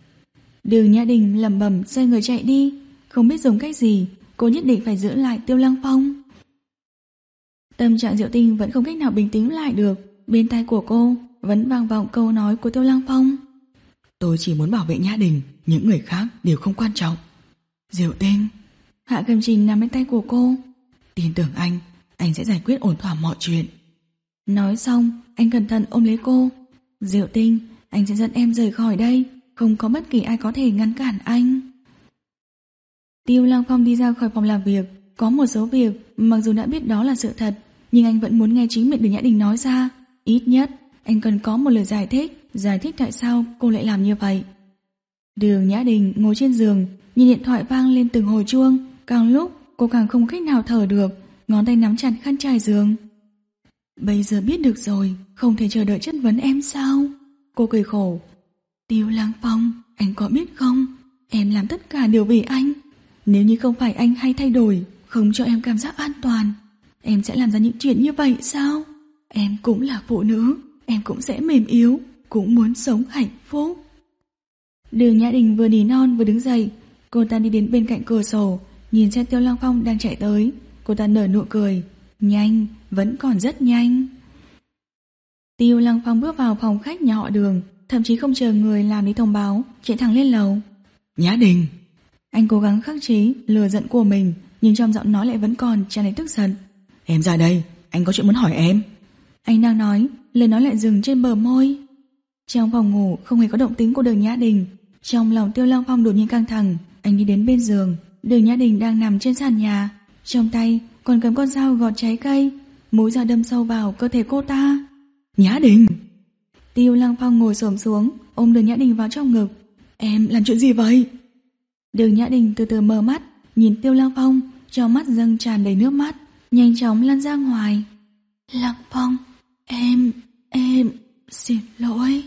Đường Nhã Đình lẩm bẩm xoay người chạy đi. Không biết dùng cách gì, cô nhất định phải giữ lại Tiêu Lăng Phong. Tâm trạng Diệu Tinh vẫn không cách nào bình tĩnh lại được. Bên tai của cô vẫn vang vọng câu nói của Tiêu Lăng Phong. Tôi chỉ muốn bảo vệ Nhã Đình, những người khác đều không quan trọng. Diệu Tinh. Hạ Cẩm Trình nắm lấy tay của cô. Tin tưởng anh, anh sẽ giải quyết ổn thỏa mọi chuyện. Nói xong, anh cẩn thận ôm lấy cô. Diệu Tinh, anh sẽ dẫn em rời khỏi đây, không có bất kỳ ai có thể ngăn cản anh. Tiêu Lăng Phong đi ra khỏi phòng làm việc. Có một số việc, mặc dù đã biết đó là sự thật, nhưng anh vẫn muốn nghe chính miệng Đường Nhã Đình nói ra. Ít nhất, anh cần có một lời giải thích, giải thích tại sao cô lại làm như vậy. Đường Nhã Đình ngồi trên giường, nhìn điện thoại vang lên từng hồi chuông. Càng lúc, cô càng không cách nào thở được, ngón tay nắm chặt khăn trải giường. Bây giờ biết được rồi, không thể chờ đợi chất vấn em sao? Cô cười khổ. Tiêu Lăng Phong, anh có biết không? Em làm tất cả đều vì anh. Nếu như không phải anh hay thay đổi, không cho em cảm giác an toàn, em sẽ làm ra những chuyện như vậy sao? Em cũng là phụ nữ, em cũng sẽ mềm yếu, cũng muốn sống hạnh phúc. Đường Nhã Đình vừa nỉ non vừa đứng dậy. Cô ta đi đến bên cạnh cửa sổ, nhìn xe Tiêu Lăng Phong đang chạy tới. Cô ta nở nụ cười. Nhanh, vẫn còn rất nhanh. Tiêu Lăng Phong bước vào phòng khách nhà họ Đường, thậm chí không chờ người làm đi thông báo, chạy thẳng lên lầu. Nhã Đình. Anh cố gắng khắc chế lừa giận của mình, nhưng trong giọng nói lại vẫn còn tràn đầy tức giận. Em ra đây, anh có chuyện muốn hỏi em. Anh đang nói, lời nói lại dừng trên bờ môi. Trong phòng ngủ không hề có động tĩnh của Đường Nhã Đình. Trong lòng Tiêu Lăng Phong đột nhiên căng thẳng. Anh đi đến bên giường. Đường Nhã Đình đang nằm trên sàn nhà, trong tay còn cầm con dao gọt trái cây, mũi dao đâm sâu vào cơ thể cô ta. Nhã Đình. Tiêu Lăng Phong ngồi xổm xuống, ôm Đường Nhã Đình vào trong ngực. Em làm chuyện gì vậy? Đường Nhã Đình từ từ mở mắt, nhìn Tiêu Lăng Phong, trong mắt dâng tràn đầy nước mắt, nhanh chóng lăn ra ngoài. Lăng Phong, em, em, xin lỗi.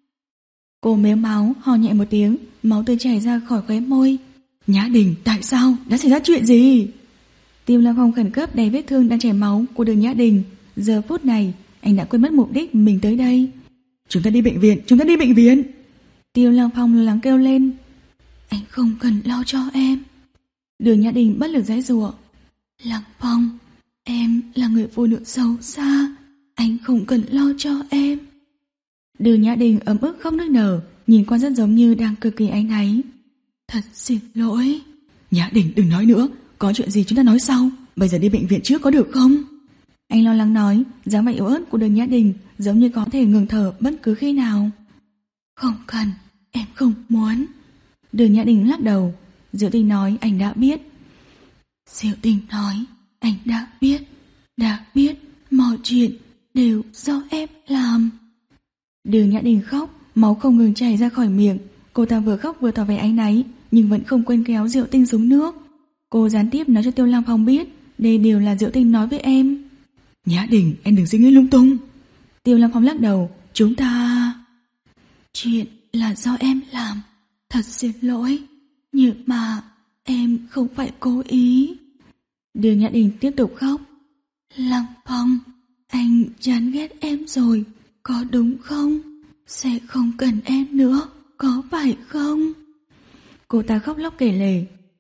Cô mếu máu, ho nhẹ một tiếng, máu tươi chảy ra khỏi khóe môi. Nhã Đình, tại sao? Đã xảy ra chuyện gì? Tiêu Lăng Phong khẩn cấp đè vết thương đang chảy máu của Đường Nhã Đình. Giờ phút này, anh đã quên mất mục đích mình tới đây. Chúng ta đi bệnh viện, chúng ta đi bệnh viện. Tiêu Lăng Phong lo lắng kêu lên. Anh không cần lo cho em. Đường Nhã Đình bất lực giãy giụa. Lăng Phong, em là người phụ nữ xấu xa, anh không cần lo cho em. Đường Nhã Đình ấm ức khóc nức nở, nhìn qua rất giống như đang cực kỳ áy náy. Thật xin lỗi. Nhã Đình đừng nói nữa, có chuyện gì chúng ta nói sau, bây giờ đi bệnh viện trước có được không? Anh lo lắng nói, dáng vẻ yếu ớt của Đường Nhã Đình giống như có thể ngừng thở bất cứ khi nào. Không cần, em không muốn. Đường Nhã Đình lắc đầu. Diệu Tinh nói anh đã biết. Diệu Tinh nói anh đã biết, đã biết mọi chuyện đều do em làm. Đường Nhã Đình khóc, máu không ngừng chảy ra khỏi miệng. Cô ta vừa khóc vừa tỏ vẻ áy náy, nhưng vẫn không quên kéo Diệu Tinh xuống nước. Cô gián tiếp nói cho Tiêu Lăng Phong biết đây đều là Diệu Tinh nói với em. Nhã Đình, em đừng suy nghĩ lung tung. Tiêu Lăng Phong lắc đầu. Chúng ta... Chuyện là do em làm, thật xin lỗi, nhưng mà em không phải cố ý. Đường Nhã Đình tiếp tục khóc. Lăng Phong, anh chán ghét em rồi, có đúng không? Sẽ không cần em nữa, có phải không? Cô ta khóc lóc kể lể.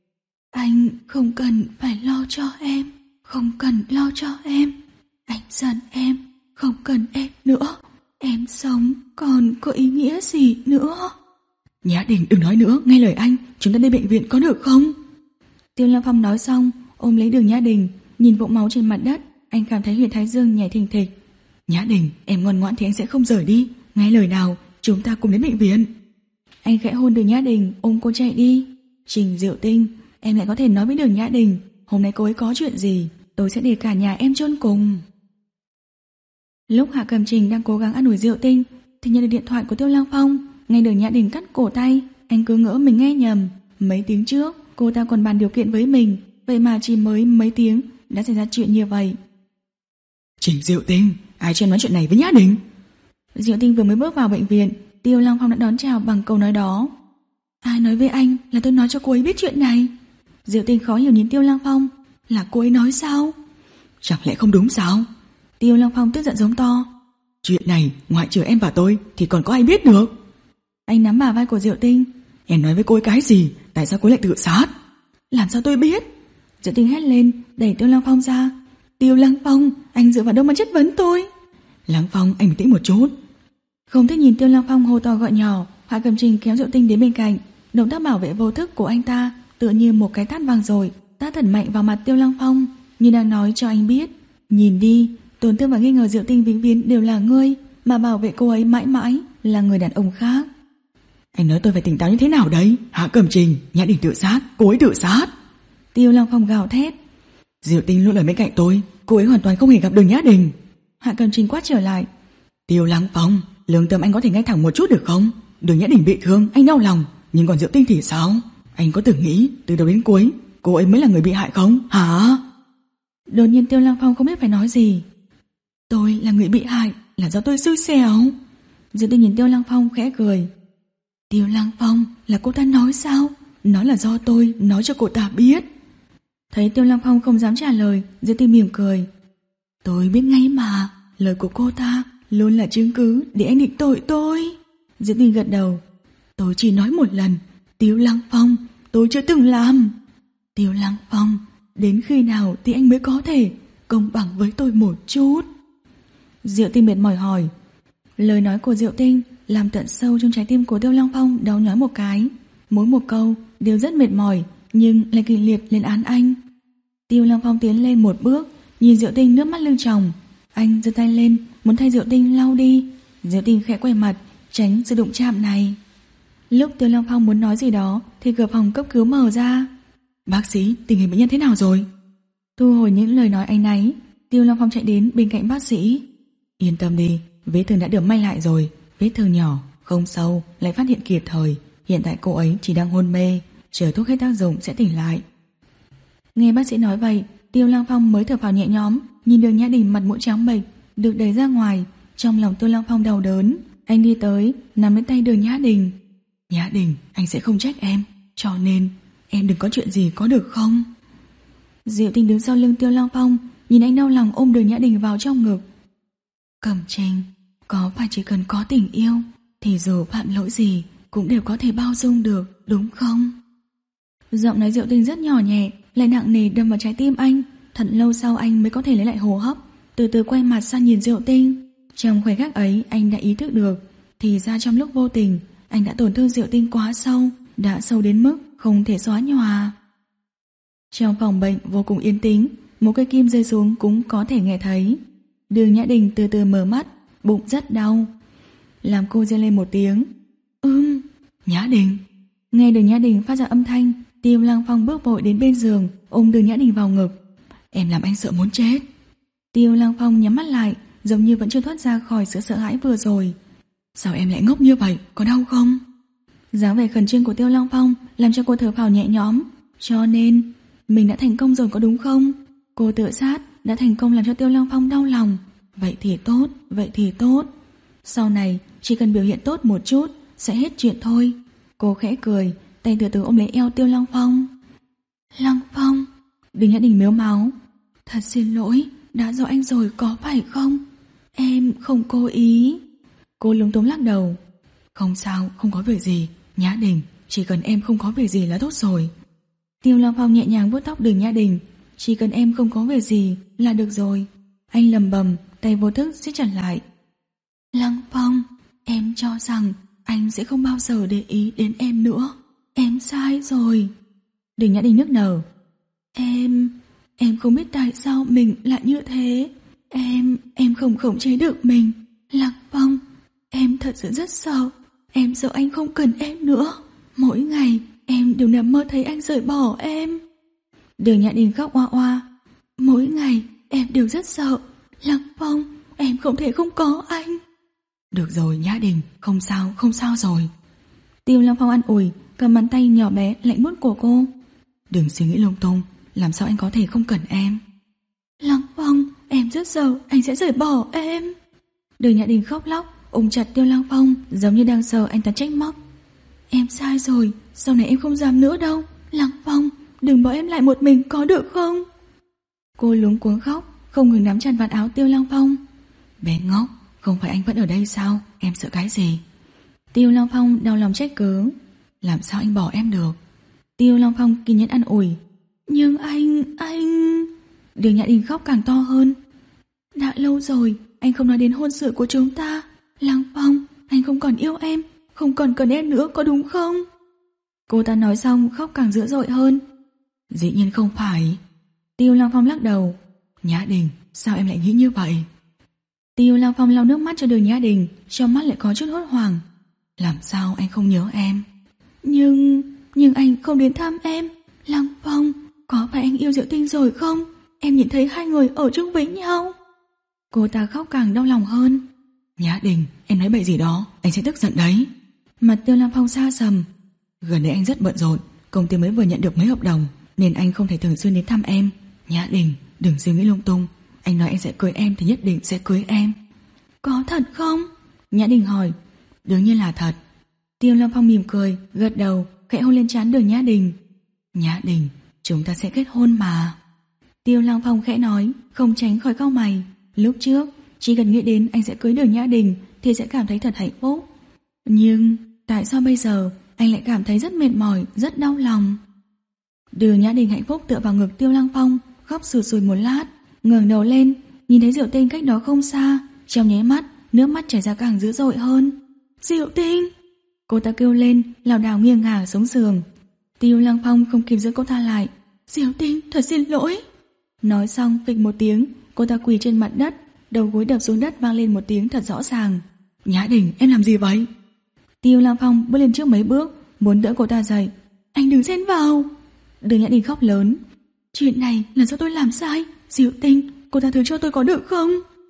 Anh không cần phải lo cho em, không cần lo cho em. Anh giận em, không cần em nữa. Em sống còn có ý nghĩa gì nữa? Nhã Đình đừng nói nữa, nghe lời anh, chúng ta đi bệnh viện có được không? Tiêu Lăng Phong nói xong, ôm lấy Đường Nhã Đình, nhìn vũng máu trên mặt đất, anh cảm thấy huyệt thái dương nhảy thình thịch. Nhã Đình, em ngoan ngoãn thì anh sẽ không rời đi, nghe lời nào, chúng ta cùng đến bệnh viện. Anh khẽ hôn Đường Nhã Đình, ôm cô chạy đi. Trình Diệu Tinh, em lại có thể nói với Đường Nhã Đình, hôm nay cô ấy có chuyện gì, tôi sẽ để cả nhà em chôn cùng. Lúc Hạ Cẩm Trình đang cố gắng an ủi Diệu Tinh thì nhận được điện thoại của Tiêu Lăng Phong. Nghe Đường Nhã Đình cắt cổ tay, anh cứ ngỡ mình nghe nhầm. Mấy tiếng trước cô ta còn bàn điều kiện với mình, vậy mà chỉ mới mấy tiếng đã xảy ra chuyện như vậy. Trình Diệu Tinh, ai cho em nói chuyện này với Nhã Đình? Diệu Tinh vừa mới bước vào bệnh viện, Tiêu Lăng Phong đã đón chào bằng câu nói đó. Ai nói với anh là tôi nói cho cô ấy biết chuyện này? Diệu Tinh khó hiểu nhìn Tiêu Lăng Phong. Là cô ấy nói sao? Chẳng lẽ không đúng sao? Tiêu Lăng Phong tức giận giống to. Chuyện này ngoại trừ em và tôi thì còn có ai biết được? Anh nắm bả vai của Diệu Tinh. Em nói với cô ấy cái gì? Tại sao cô ấy lại tự sát? Làm sao tôi biết? Diệu Tinh hét lên, đẩy Tiêu Lăng Phong ra. Tiêu Lăng Phong, anh dựa vào đâu mà chất vấn tôi? Lăng Phong, anh bình tĩnh một chút. Không thích nhìn Tiêu Lăng Phong hô to gọi nhỏ, Hạ Cẩm Trình kéo Diệu Tinh đến bên cạnh. Động tác bảo vệ vô thức của anh ta tựa như một cái tát vàng rồi, tát thật mạnh vào mặt Tiêu Lăng Phong, như đang nói cho anh biết, nhìn đi, tổn thương và nghi ngờ Diệu Tinh vĩnh viễn đều là ngươi, mà bảo vệ cô ấy mãi mãi là người đàn ông khác. Anh nói tôi phải tỉnh táo như thế nào đấy? Hạ Cẩm Trình, Nhã Đình tự sát, cô ấy tự sát. Tiêu Lăng Phong gào thét. Diệu Tinh luôn ở bên cạnh tôi, cô ấy hoàn toàn không hề gặp Đường Nhã Đình. Hạ Cẩm Trình quát trở lại. Tiêu Lăng Phong, lương tâm anh có thể ngay thẳng một chút được không? Đường Nhã Đình bị thương, anh đau lòng, nhưng còn Diệu Tinh thì sao? Anh có từng nghĩ từ đầu đến cuối cô ấy mới là người bị hại không? Hả? Đột nhiên Tiêu Lăng Phong không biết phải nói gì. Tôi là người bị hại, là do tôi xui xẻo. Diệu Tinh nhìn Tiêu Lăng Phong khẽ cười. Tiêu Lăng Phong, là cô ta nói sao? Nói là do tôi nói cho cô ta biết. Thấy Tiêu Lăng Phong không dám trả lời, Diệu Tinh mỉm cười. Tôi biết ngay mà, lời của cô ta luôn là chứng cứ để anh định tội tôi. Diệu Tinh gật đầu. Tôi chỉ nói một lần, Tiêu Lăng Phong, tôi chưa từng làm. Tiêu Lăng Phong, đến khi nào thì anh mới có thể công bằng với tôi một chút? Diệu Tinh mệt mỏi hỏi. Lời nói của Diệu Tinh làm tận sâu trong trái tim của Tiêu Lăng Phong đau nhói một cái. Mỗi một câu đều rất mệt mỏi, nhưng lại kịch liệt lên án anh. Tiêu Lăng Phong tiến lên một bước, nhìn Diệu Tinh nước mắt lưng tròng. Anh giơ tay lên muốn thay Diệu Tinh lau đi. Diệu Tinh khẽ quay mặt tránh sự đụng chạm này. Lúc Tiêu Lăng Phong muốn nói gì đó thì cửa phòng cấp cứu mở ra. Bác sĩ, tình hình bệnh nhân thế nào rồi? Thu hồi những lời nói áy náy, Tiêu Lăng Phong chạy đến bên cạnh bác sĩ. Yên tâm đi, vết thương đã được may lại rồi. Vết thương nhỏ, không sâu, lại phát hiện kịp thời. Hiện tại cô ấy chỉ đang hôn mê, chờ thuốc hết tác dụng sẽ tỉnh lại. Nghe bác sĩ nói vậy, Tiêu Lăng Phong mới thở phào nhẹ nhõm. Nhìn Đường Nhã Đình mặt mũi trắng bệch được đẩy ra ngoài, trong lòng Tiêu Lăng Phong đau đớn. Anh đi tới nắm lấy tay Đường Nhã Đình. Nhã Đình, anh sẽ không trách em, cho nên em đừng có chuyện gì có được không? Diệu Tinh đứng sau lưng Tiêu Lăng Phong, nhìn anh đau lòng ôm Đường Nhã Đình vào trong ngực. Cẩm Trình, có phải chỉ cần có tình yêu thì dù phạm lỗi gì cũng đều có thể bao dung được, đúng không? Giọng nói Diệu Tinh rất nhỏ nhẹ, lại nặng nề đâm vào trái tim anh. Thật lâu sau anh mới có thể lấy lại hô hấp, từ từ quay mặt sang nhìn Diệu Tinh. Trong khoảnh khắc ấy anh đã ý thức được, thì ra trong lúc vô tình anh đã tổn thương Diệu Tinh quá sâu, đã sâu đến mức không thể xóa nhòa. Trong phòng bệnh vô cùng yên tĩnh, một cây kim rơi xuống cũng có thể nghe thấy. Đường Nhã Đình từ từ mở mắt, bụng rất đau. Làm cô rên lên một tiếng. Ưm, Nhã Đình. Nghe Đường Nhã Đình phát ra âm thanh, Tiêu Lăng Phong bước vội đến bên giường, ôm Đường Nhã Đình vào ngực. Em làm anh sợ muốn chết. Tiêu Lăng Phong nhắm mắt lại, giống như vẫn chưa thoát ra khỏi sự sợ hãi vừa rồi. Sao em lại ngốc như vậy, có đau không? Dáng vẻ khẩn trương của Tiêu Lăng Phong làm cho cô thở phào nhẹ nhõm. Cho nên mình đã thành công rồi có đúng không? Cô tự sát đã thành công làm cho Tiêu Lăng Phong đau lòng. Vậy thì tốt, vậy thì tốt. Sau này chỉ cần biểu hiện tốt một chút sẽ hết chuyện thôi. Cô khẽ cười, tay từ từ ôm lấy eo Tiêu Lăng Phong. Lăng Phong. Đường Nhã Đình mếu máu. Thật xin lỗi, đã do anh rồi có phải không? Em không cố ý. Cô lúng túng lắc đầu. Không sao, không có việc gì. Nhã Đình, chỉ cần em không có việc gì là tốt rồi. Tiêu Lăng Phong nhẹ nhàng vuốt tóc Đường Nhã Đình. Chỉ cần em không có việc gì là được rồi. Anh lầm bầm, tay vô thức siết chặt lại. Lăng Phong, em cho rằng anh sẽ không bao giờ để ý đến em nữa. Em sai rồi. Đường Nhã Đình nức nở. Em, em không biết tại sao mình lại như thế. Em, em không khống chế được mình. Lăng Phong, em thật sự rất sợ. Em sợ anh không cần em nữa. Mỗi ngày em đều nằm mơ thấy anh rời bỏ em. Đường Nhã Đình khóc oa oa. Mỗi ngày em đều rất sợ. Lăng Phong, em không thể không có anh. Được rồi Nhã Đình, không sao, không sao rồi. Tiêu Lăng Phong an ủi, cầm bàn tay nhỏ bé lạnh buốt của cô. Đừng suy nghĩ lung tung, làm sao anh có thể không cần em. Lăng Phong, em rất sợ anh sẽ rời bỏ em. Đường Nhã Đình khóc lóc, ôm chặt Tiêu Lăng Phong, giống như đang sợ anh ta trách móc. Em sai rồi, sau này em không dám nữa đâu. Lăng Phong, đừng bỏ em lại một mình có được không? Cô luống cuống khóc, không ngừng nắm chặt vạt áo Tiêu Lăng Phong. Bé ngốc, không phải anh vẫn ở đây sao? Em sợ cái gì? Tiêu Lăng Phong đau lòng trách cứ. Làm sao anh bỏ em được? Tiêu Lăng Phong kiên nhẫn an ủi. Nhưng anh, anh... Đường Nhã Đình khóc càng to hơn. Đã lâu rồi anh không nói đến hôn sự của chúng ta. Lăng Phong, anh không còn yêu em, không còn cần em nữa có đúng không? Cô ta nói xong khóc càng dữ dội hơn. Dĩ nhiên không phải. Tiêu Lăng Phong lắc đầu. Nhã Đình, sao em lại nghĩ như vậy? Tiêu Lăng Phong lau nước mắt cho Đường Nhã Đình, trong mắt lại có chút hốt hoảng. Làm sao anh không nhớ em? Nhưng... nhưng anh không đến thăm em. Lăng Phong, có phải anh yêu Diệu Tinh rồi không? Em nhìn thấy hai người ở chung với nhau. Cô ta khóc càng đau lòng hơn. Nhã Đình, em nói bậy gì đó, anh sẽ tức giận đấy. Mặt Tiêu Lăng Phong xa sầm. Gần đây anh rất bận rộn, công ty mới vừa nhận được mấy hợp đồng, nên anh không thể thường xuyên đến thăm em. Nhã Đình, đừng suy nghĩ lung tung. Anh nói anh sẽ cưới em thì nhất định sẽ cưới em. Có thật không? Nhã Đình hỏi. Đương nhiên là thật. Tiêu Lăng Phong mỉm cười, gật đầu, khẽ hôn lên trán Đường Nhã Đình. Nhã Đình, chúng ta sẽ kết hôn mà. Tiêu Lăng Phong khẽ nói, không tránh khỏi cau mày. Lúc trước, chỉ cần nghĩ đến anh sẽ cưới Đường Nhã Đình thì sẽ cảm thấy thật hạnh phúc. Nhưng tại sao bây giờ anh lại cảm thấy rất mệt mỏi, rất đau lòng? Đường Nhã Đình hạnh phúc tựa vào ngực Tiêu Lăng Phong, khóc sụt sùi một lát, ngẩng đầu lên, nhìn thấy Diệu Tinh cách đó không xa, trong nháy mắt, nước mắt chảy ra càng dữ dội hơn. Diệu Tinh! Cô ta kêu lên, lảo đảo nghiêng ngả xuống giường. Tiêu Lăng Phong không kịp giữ cô ta lại. Diệu Tinh, thật xin lỗi. Nói xong, phịch một tiếng, cô ta quỳ trên mặt đất, đầu gối đập xuống đất vang lên một tiếng thật rõ ràng. Nhã Đình, em làm gì vậy? Tiêu Lăng Phong bước lên trước mấy bước, muốn đỡ cô ta dậy. Anh đừng xen vào. Đường Nhã Đình khóc lớn. Chuyện này là do tôi làm sai. Diệu Tinh, cô ta thứ cho tôi có được không?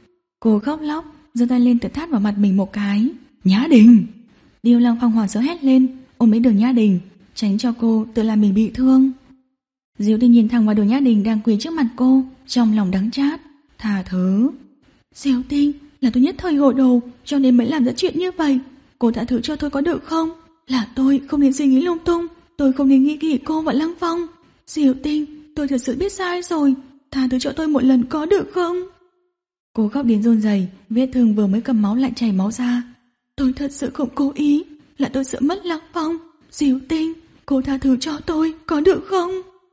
Cô khóc lóc, giơ tay lên tự tát vào mặt mình một cái. Nhã Đình! Tiêu Lăng Phong hoảng sợ hét lên, ôm lấy Đường Nhã Đình, tránh cho cô tự làm mình bị thương. Diệu Tinh nhìn thẳng vào Đường Nhã Đình đang quỳ trước mặt cô, trong lòng đắng chát, tha thứ. Diệu Tinh, là tôi nhất thời hồ đồ, cho nên mới làm ra chuyện như vậy. Cô tha thứ cho tôi có được không? Là tôi không nên suy nghĩ lung tung, tôi không nên nghĩ kỹ cô và Lăng Phong. Diệu Tinh, tôi thật sự biết sai rồi, tha thứ cho tôi một lần có được không? Cô khóc đến run rẩy, vết thương vừa mới cầm máu lại chảy máu ra. Tôi thật sự không cố ý, là tôi sợ mất Lăng Phong. Diệu Tinh, cô tha thứ cho tôi có được không?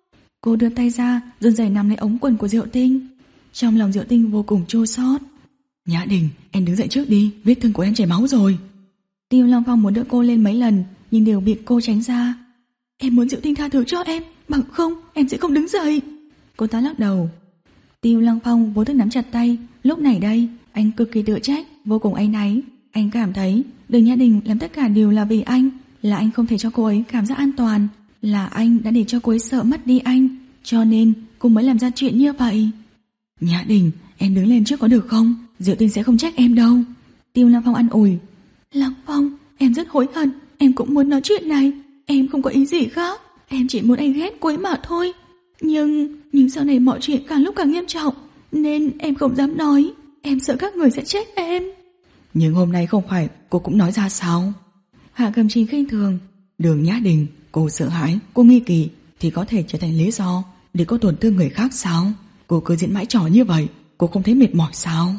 Cô đưa tay ra, run rẩy nắm lấy ống quần của Diệu Tinh. Trong lòng Diệu Tinh vô cùng chua xót. Nhã Đình, em đứng dậy trước đi, vết thương của em chảy máu rồi. Tiêu Lăng Phong muốn đỡ cô lên mấy lần, nhưng đều bị cô tránh ra. Em muốn Diệu Tinh tha thứ cho em, bằng không em sẽ không đứng dậy. Cô ta lắc đầu. Tiêu Lăng Phong vô thức nắm chặt tay. Lúc này đây, anh cực kỳ tự trách, vô cùng áy náy. Anh cảm thấy Đường Nhã Đình làm tất cả đều là vì anh, là anh không thể cho cô ấy cảm giác an toàn, là anh đã để cho cô ấy sợ mất đi anh, cho nên cô mới làm ra chuyện như vậy. Nhã Đình, em đứng lên trước có được không? Diệu Tinh sẽ không trách em đâu. Tiêu Lăng Phong an ủi. Lăng Phong, em rất hối hận, em cũng muốn nói chuyện này. Em không có ý gì khác, em chỉ muốn anh ghét cô ấy mà thôi. Nhưng, nhưng sau này mọi chuyện càng lúc càng nghiêm trọng, nên em không dám nói. Em sợ các người sẽ trách em. Nhưng hôm nay không phải cô cũng nói ra sao? Hạ Cầm Trinh khinh thường. Đường Nhã Đình, cô sợ hãi, cô nghi kỳ thì có thể trở thành lý do để cô tổn thương người khác sao? Cô cứ diễn mãi trò như vậy, cô không thấy mệt mỏi sao?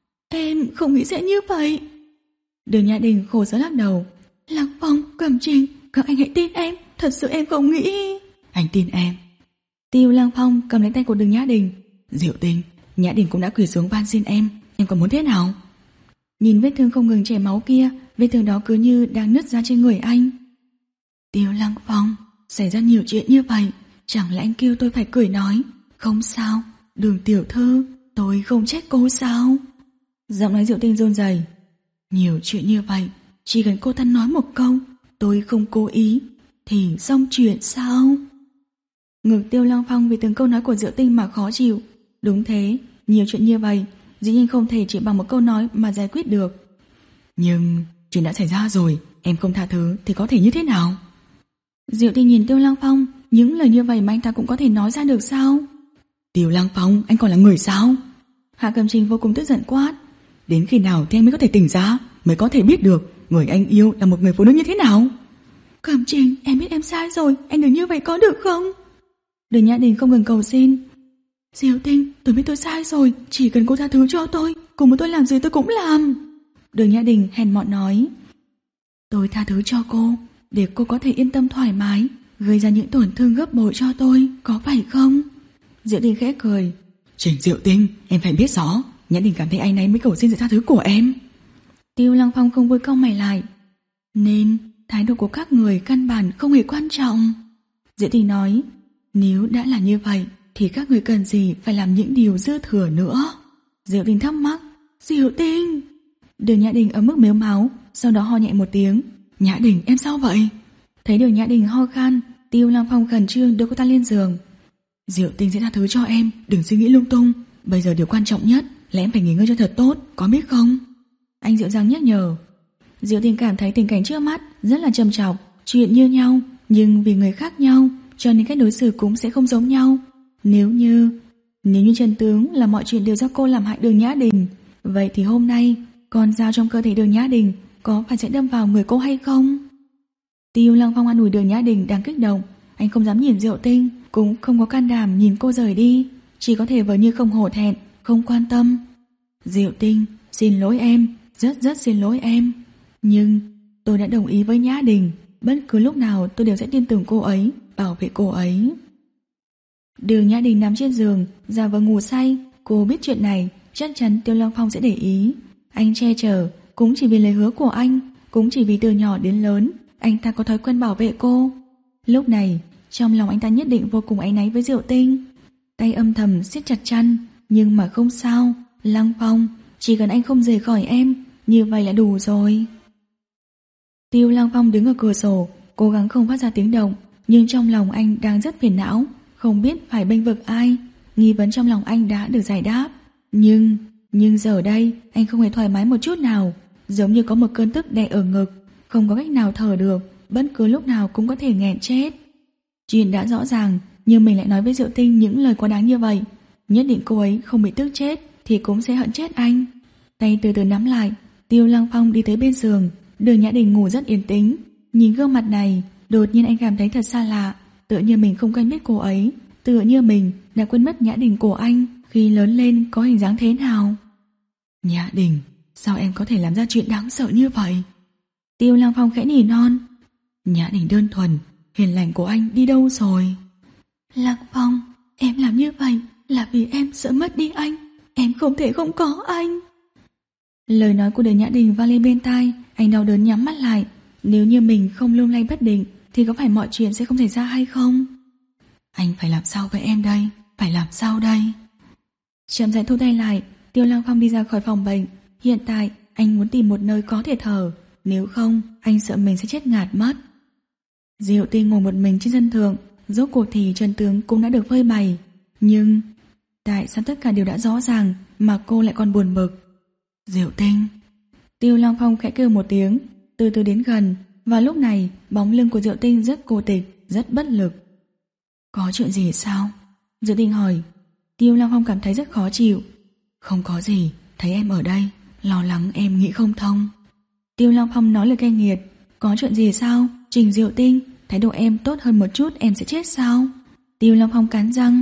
Em không nghĩ sẽ như vậy. Đường Nhã Đình khổ sở lắc đầu. Lăng Phong, Cầm Trinh, các anh hãy tin em, thật sự em không nghĩ. Anh tin em. Tiêu Lăng Phong cầm lấy tay của Đường Nhã Đình. Diệu Tinh, Nhã Đình cũng đã quỳ xuống van xin em, em còn muốn thế nào? Nhìn vết thương không ngừng chảy máu kia, vết thương đó cứ như đang nứt ra trên người anh. Tiêu Lăng Phong, xảy ra nhiều chuyện như vậy, chẳng lẽ anh kêu tôi phải cười nói? Không sao, Đường tiểu thư, tôi không trách cô sao? Giọng nói Diệu Tinh run rẩy. Nhiều chuyện như vậy, chỉ cần cô ta nói một câu tôi không cố ý thì xong chuyện sao? Ngực Tiêu Lăng Phong vì từng câu nói của Diệu Tinh mà khó chịu. Đúng thế, nhiều chuyện như vậy dĩ nhiên không thể chỉ bằng một câu nói mà giải quyết được. Nhưng chuyện đã xảy ra rồi, em không tha thứ thì có thể như thế nào? Diệu Tinh nhìn Tiêu Lăng Phong, những lời như vậy mà anh ta cũng có thể nói ra được sao? Tiêu Lăng Phong, anh còn là người sao? Hạ Cầm Trình vô cùng tức giận quát. Đến khi nào thì anh mới có thể tỉnh ra, mới có thể biết được người anh yêu là một người phụ nữ như thế nào? Cầm Trình, em biết em sai rồi, anh đừng như vậy có được không? Đường Nhã Đình không ngừng cầu xin. Diệu Tinh, tôi biết tôi sai rồi, chỉ cần cô tha thứ cho tôi, cùng với tôi làm gì tôi cũng làm. Đường Nhã Đình hèn mọn nói. Tôi tha thứ cho cô, để cô có thể yên tâm thoải mái, gây ra những tổn thương gấp bội cho tôi, có phải không? Diệu Tinh khẽ cười. Trình Diệu Tinh, em phải biết rõ, Nhã Đình cảm thấy anh ấy mới cầu xin sự tha thứ của em. Tiêu Lăng Phong không vui cau mày lại. Nên thái độ của các người căn bản không hề quan trọng. Diệu Tinh nói. Nếu đã là như vậy, thì các người cần gì phải làm những điều dư thừa nữa. Diệu Tinh thắc mắc. Diệu Tinh. Đường Nhã Đình ở mức mếu máu, sau đó ho nhẹ một tiếng. Nhã Đình, em sao vậy? Thấy Đường Nhã Đình ho khan, Tiêu Lăng Phong khẩn trương đưa cô ta lên giường. Diệu Tinh sẽ tha thứ cho em, đừng suy nghĩ lung tung. Bây giờ điều quan trọng nhất là em phải nghỉ ngơi cho thật tốt, có biết không? Anh dịu dàng nhắc nhở. Diệu Tinh cảm thấy tình cảnh trước mắt rất là trầm trọng, chuyện như nhau, nhưng vì người khác nhau, cho nên cách đối xử cũng sẽ không giống nhau. Nếu như Nếu như chân tướng là mọi chuyện đều do cô làm hại Đường Nhã Đình, vậy thì hôm nay con dao trong cơ thể Đường Nhã Đình có phải sẽ đâm vào người cô hay không? Tiêu Lăng Phong an ủi Đường Nhã Đình đang kích động. Anh không dám nhìn Diệu Tinh, cũng không có can đảm nhìn cô rời đi, chỉ có thể vờ như không hổ thẹn, không quan tâm. Diệu Tinh, xin lỗi em, rất rất xin lỗi em. Nhưng tôi đã đồng ý với Nhã Đình, bất cứ lúc nào tôi đều sẽ tin tưởng cô ấy, bảo vệ cô ấy. Đường Nhã Đình nằm trên giường, giả vờ ngủ say. Cô biết chuyện này chắc chắn Tiêu Lăng Phong sẽ để ý. Anh che chở cũng chỉ vì lời hứa của anh, cũng chỉ vì từ nhỏ đến lớn anh ta có thói quen bảo vệ cô. Lúc này trong lòng anh ta nhất định vô cùng áy náy với Diệu Tinh. Tay âm thầm siết chặt chăn. Nhưng mà không sao, Lăng Phong, chỉ cần anh không rời khỏi em, như vậy là đủ rồi. Tiêu Lăng Phong đứng ở cửa sổ, cố gắng không phát ra tiếng động, nhưng trong lòng anh đang rất phiền não, không biết phải bênh vực ai. Nghi vấn trong lòng anh đã được giải đáp. Nhưng, nhưng giờ đây anh không hề thoải mái một chút nào, giống như có một cơn tức đè ở ngực, không có cách nào thở được, bất cứ lúc nào cũng có thể nghẹn chết. Chuyện đã rõ ràng, nhưng mình lại nói với Diệu Tinh những lời quá đáng như vậy. Nhất định cô ấy không bị tức chết thì cũng sẽ hận chết anh. Tay từ từ nắm lại, Tiêu Lăng Phong đi tới bên giường. Đường Nhã Đình ngủ rất yên tĩnh. Nhìn gương mặt này, đột nhiên anh cảm thấy thật xa lạ, tựa như mình không quen biết cô ấy, tựa như mình đã quên mất Nhã Đình của anh khi lớn lên có hình dáng thế nào. Nhã Đình, sao em có thể làm ra chuyện đáng sợ như vậy? Tiêu Lăng Phong khẽ nỉ non. Nhã Đình đơn thuần, hiền lành của anh đi đâu rồi? Lăng Phong, em làm như vậy là vì em sợ mất đi anh. Em không thể không có anh. Lời nói của Đường Nhã Đình vang lên bên tai. Anh đau đớn nhắm mắt lại. Nếu như mình không lung lay bất định thì có phải mọi chuyện sẽ không xảy ra hay không? Anh phải làm sao với em đây? Phải làm sao đây? Chậm rãi thu tay lại, Tiêu Lăng Phong đi ra khỏi phòng bệnh. Hiện tại anh muốn tìm một nơi có thể thở, nếu không anh sợ mình sẽ chết ngạt mất. Diệu Tinh ngồi một mình trên sân thượng. Rốt cuộc thì chân tướng cũng đã được phơi bày. Nhưng tại sao tất cả đều đã rõ ràng mà cô lại còn buồn bực? Diệu Tinh. Tiêu Lăng Phong khẽ kêu một tiếng, từ từ đến gần. Và lúc này bóng lưng của Diệu Tinh rất cô tịch, rất bất lực. Có chuyện gì sao? Diệu Tinh hỏi. Tiêu Lăng Phong cảm thấy rất khó chịu. Không có gì, thấy em ở đây, lo lắng em nghĩ không thông. Tiêu Lăng Phong nói lời cay nghiệt. Có chuyện gì sao? Trình Diệu Tinh, thái độ em tốt hơn một chút em sẽ chết sao? Tiêu Lăng Phong cắn răng.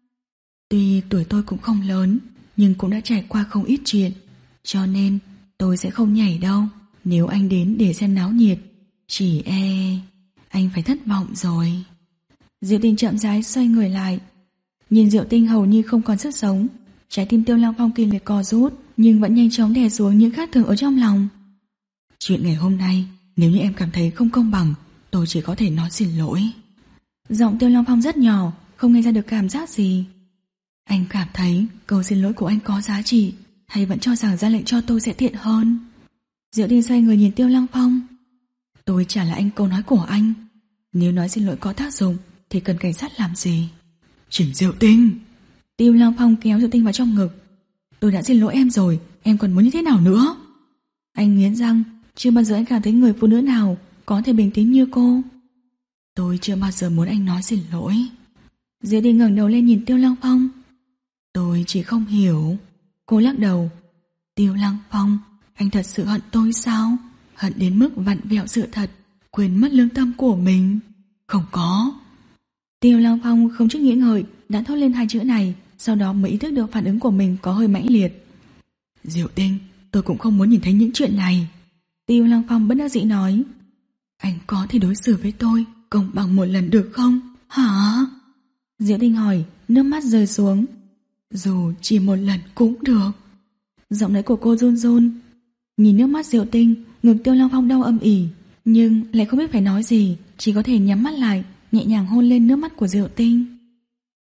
Tuy tuổi tôi cũng không lớn, nhưng cũng đã trải qua không ít chuyện, cho nên tôi sẽ không nhảy đâu. Nếu anh đến để xem náo nhiệt, chỉ e anh phải thất vọng rồi. Diệu Tinh chậm rãi xoay người lại. Nhìn Diệu Tinh hầu như không còn sức sống, trái tim Tiêu Lăng Phong kịch liệt co rút, nhưng vẫn nhanh chóng đè xuống những khác thường ở trong lòng. Chuyện ngày hôm nay, nếu như em cảm thấy không công bằng, tôi chỉ có thể nói xin lỗi. Giọng Tiêu Lăng Phong rất nhỏ, không nghe ra được cảm giác gì. Anh cảm thấy câu xin lỗi của anh có giá trị, hay vẫn cho rằng ra lệnh cho tôi sẽ tiện hơn? Diệu Tinh xoay người nhìn Tiêu Lăng Phong. Tôi trả lại anh câu nói của anh. Nếu nói xin lỗi có tác dụng thì cần cảnh sát làm gì? Chỉnh Diệu Tinh. Tiêu Lăng Phong kéo Diệu Tinh vào trong ngực. Tôi đã xin lỗi em rồi, em còn muốn như thế nào nữa? Anh nghiến răng. Chưa bao giờ anh cảm thấy người phụ nữ nào có thể bình tĩnh như cô. Tôi chưa bao giờ muốn anh nói xin lỗi. Diệu Tinh ngẩng đầu lên nhìn Tiêu Lăng Phong. Tôi chỉ không hiểu. Cô lắc đầu. Tiêu Lăng Phong, anh thật sự hận tôi sao? Hận đến mức vặn vẹo sự thật, quên mất lương tâm của mình? Không có. Tiêu Lăng Phong không chút nghĩ ngợi đã thốt lên hai chữ này, sau đó mới ý thức được phản ứng của mình có hơi mãnh liệt. Diệu Tinh, tôi cũng không muốn nhìn thấy những chuyện này. Tiêu Lăng Phong bất đắc dĩ nói. Anh có thể đối xử với tôi công bằng một lần được không? Hả? Diệu Tinh hỏi, nước mắt rơi xuống. Dù chỉ một lần cũng được. Giọng nói của cô run run. Nhìn nước mắt Diệu Tinh, ngực Tiêu Lăng Phong đau âm ỉ, nhưng lại không biết phải nói gì, chỉ có thể nhắm mắt lại, nhẹ nhàng hôn lên nước mắt của Diệu Tinh.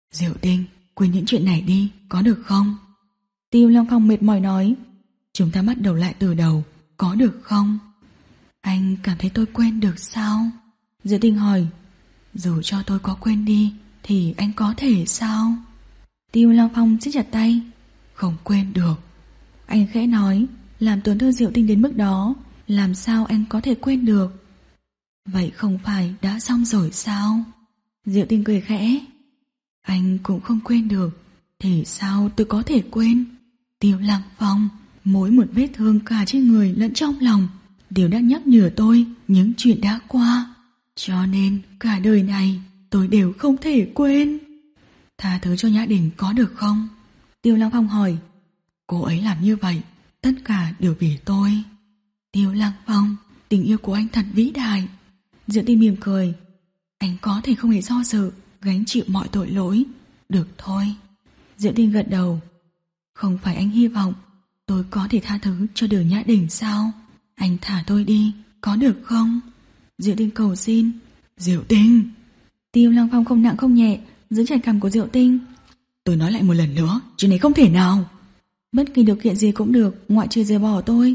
Diệu Tinh, quên những chuyện này đi, có được không? Tiêu Lăng Phong mệt mỏi nói. Chúng ta bắt đầu lại từ đầu, có được không? Anh cảm thấy tôi quên được sao? Diệu Tinh hỏi. Dù cho tôi có quên đi thì anh có thể sao? Tiêu Lăng Phong siết chặt tay. Không quên được. Anh khẽ nói, làm tổn thương Diệu Tinh đến mức đó, làm sao anh có thể quên được? Vậy không phải đã xong rồi sao? Diệu Tinh cười khẽ. Anh cũng không quên được, thì sao tôi có thể quên? Tiêu Lăng Phong, mỗi một vết thương cả trên người lẫn trong lòng đều đã nhắc nhở tôi những chuyện đã qua, cho nên cả đời này tôi đều không thể quên. Tha thứ cho Nhã Đình có được không? Tiêu Lăng Phong hỏi. Cô ấy làm như vậy, tất cả đều vì tôi. Tiêu Lăng Phong, tình yêu của anh thật vĩ đại. Diệu Tinh mỉm cười. Anh có thể không hề do dự, gánh chịu mọi tội lỗi. Được thôi. Diệu Tinh gật đầu. Không phải anh hy vọng tôi có thể tha thứ cho Đường Nhã Đình sao? Anh thả tôi đi, có được không? Diệu Tinh cầu xin. Diệu Tinh. Tiêu Lăng Phong không nặng không nhẹ giữ chặt cằm của Diệu Tinh. Tôi nói lại một lần nữa, chuyện này không thể nào. Bất kỳ điều kiện gì cũng được, ngoại trừ rời bỏ tôi.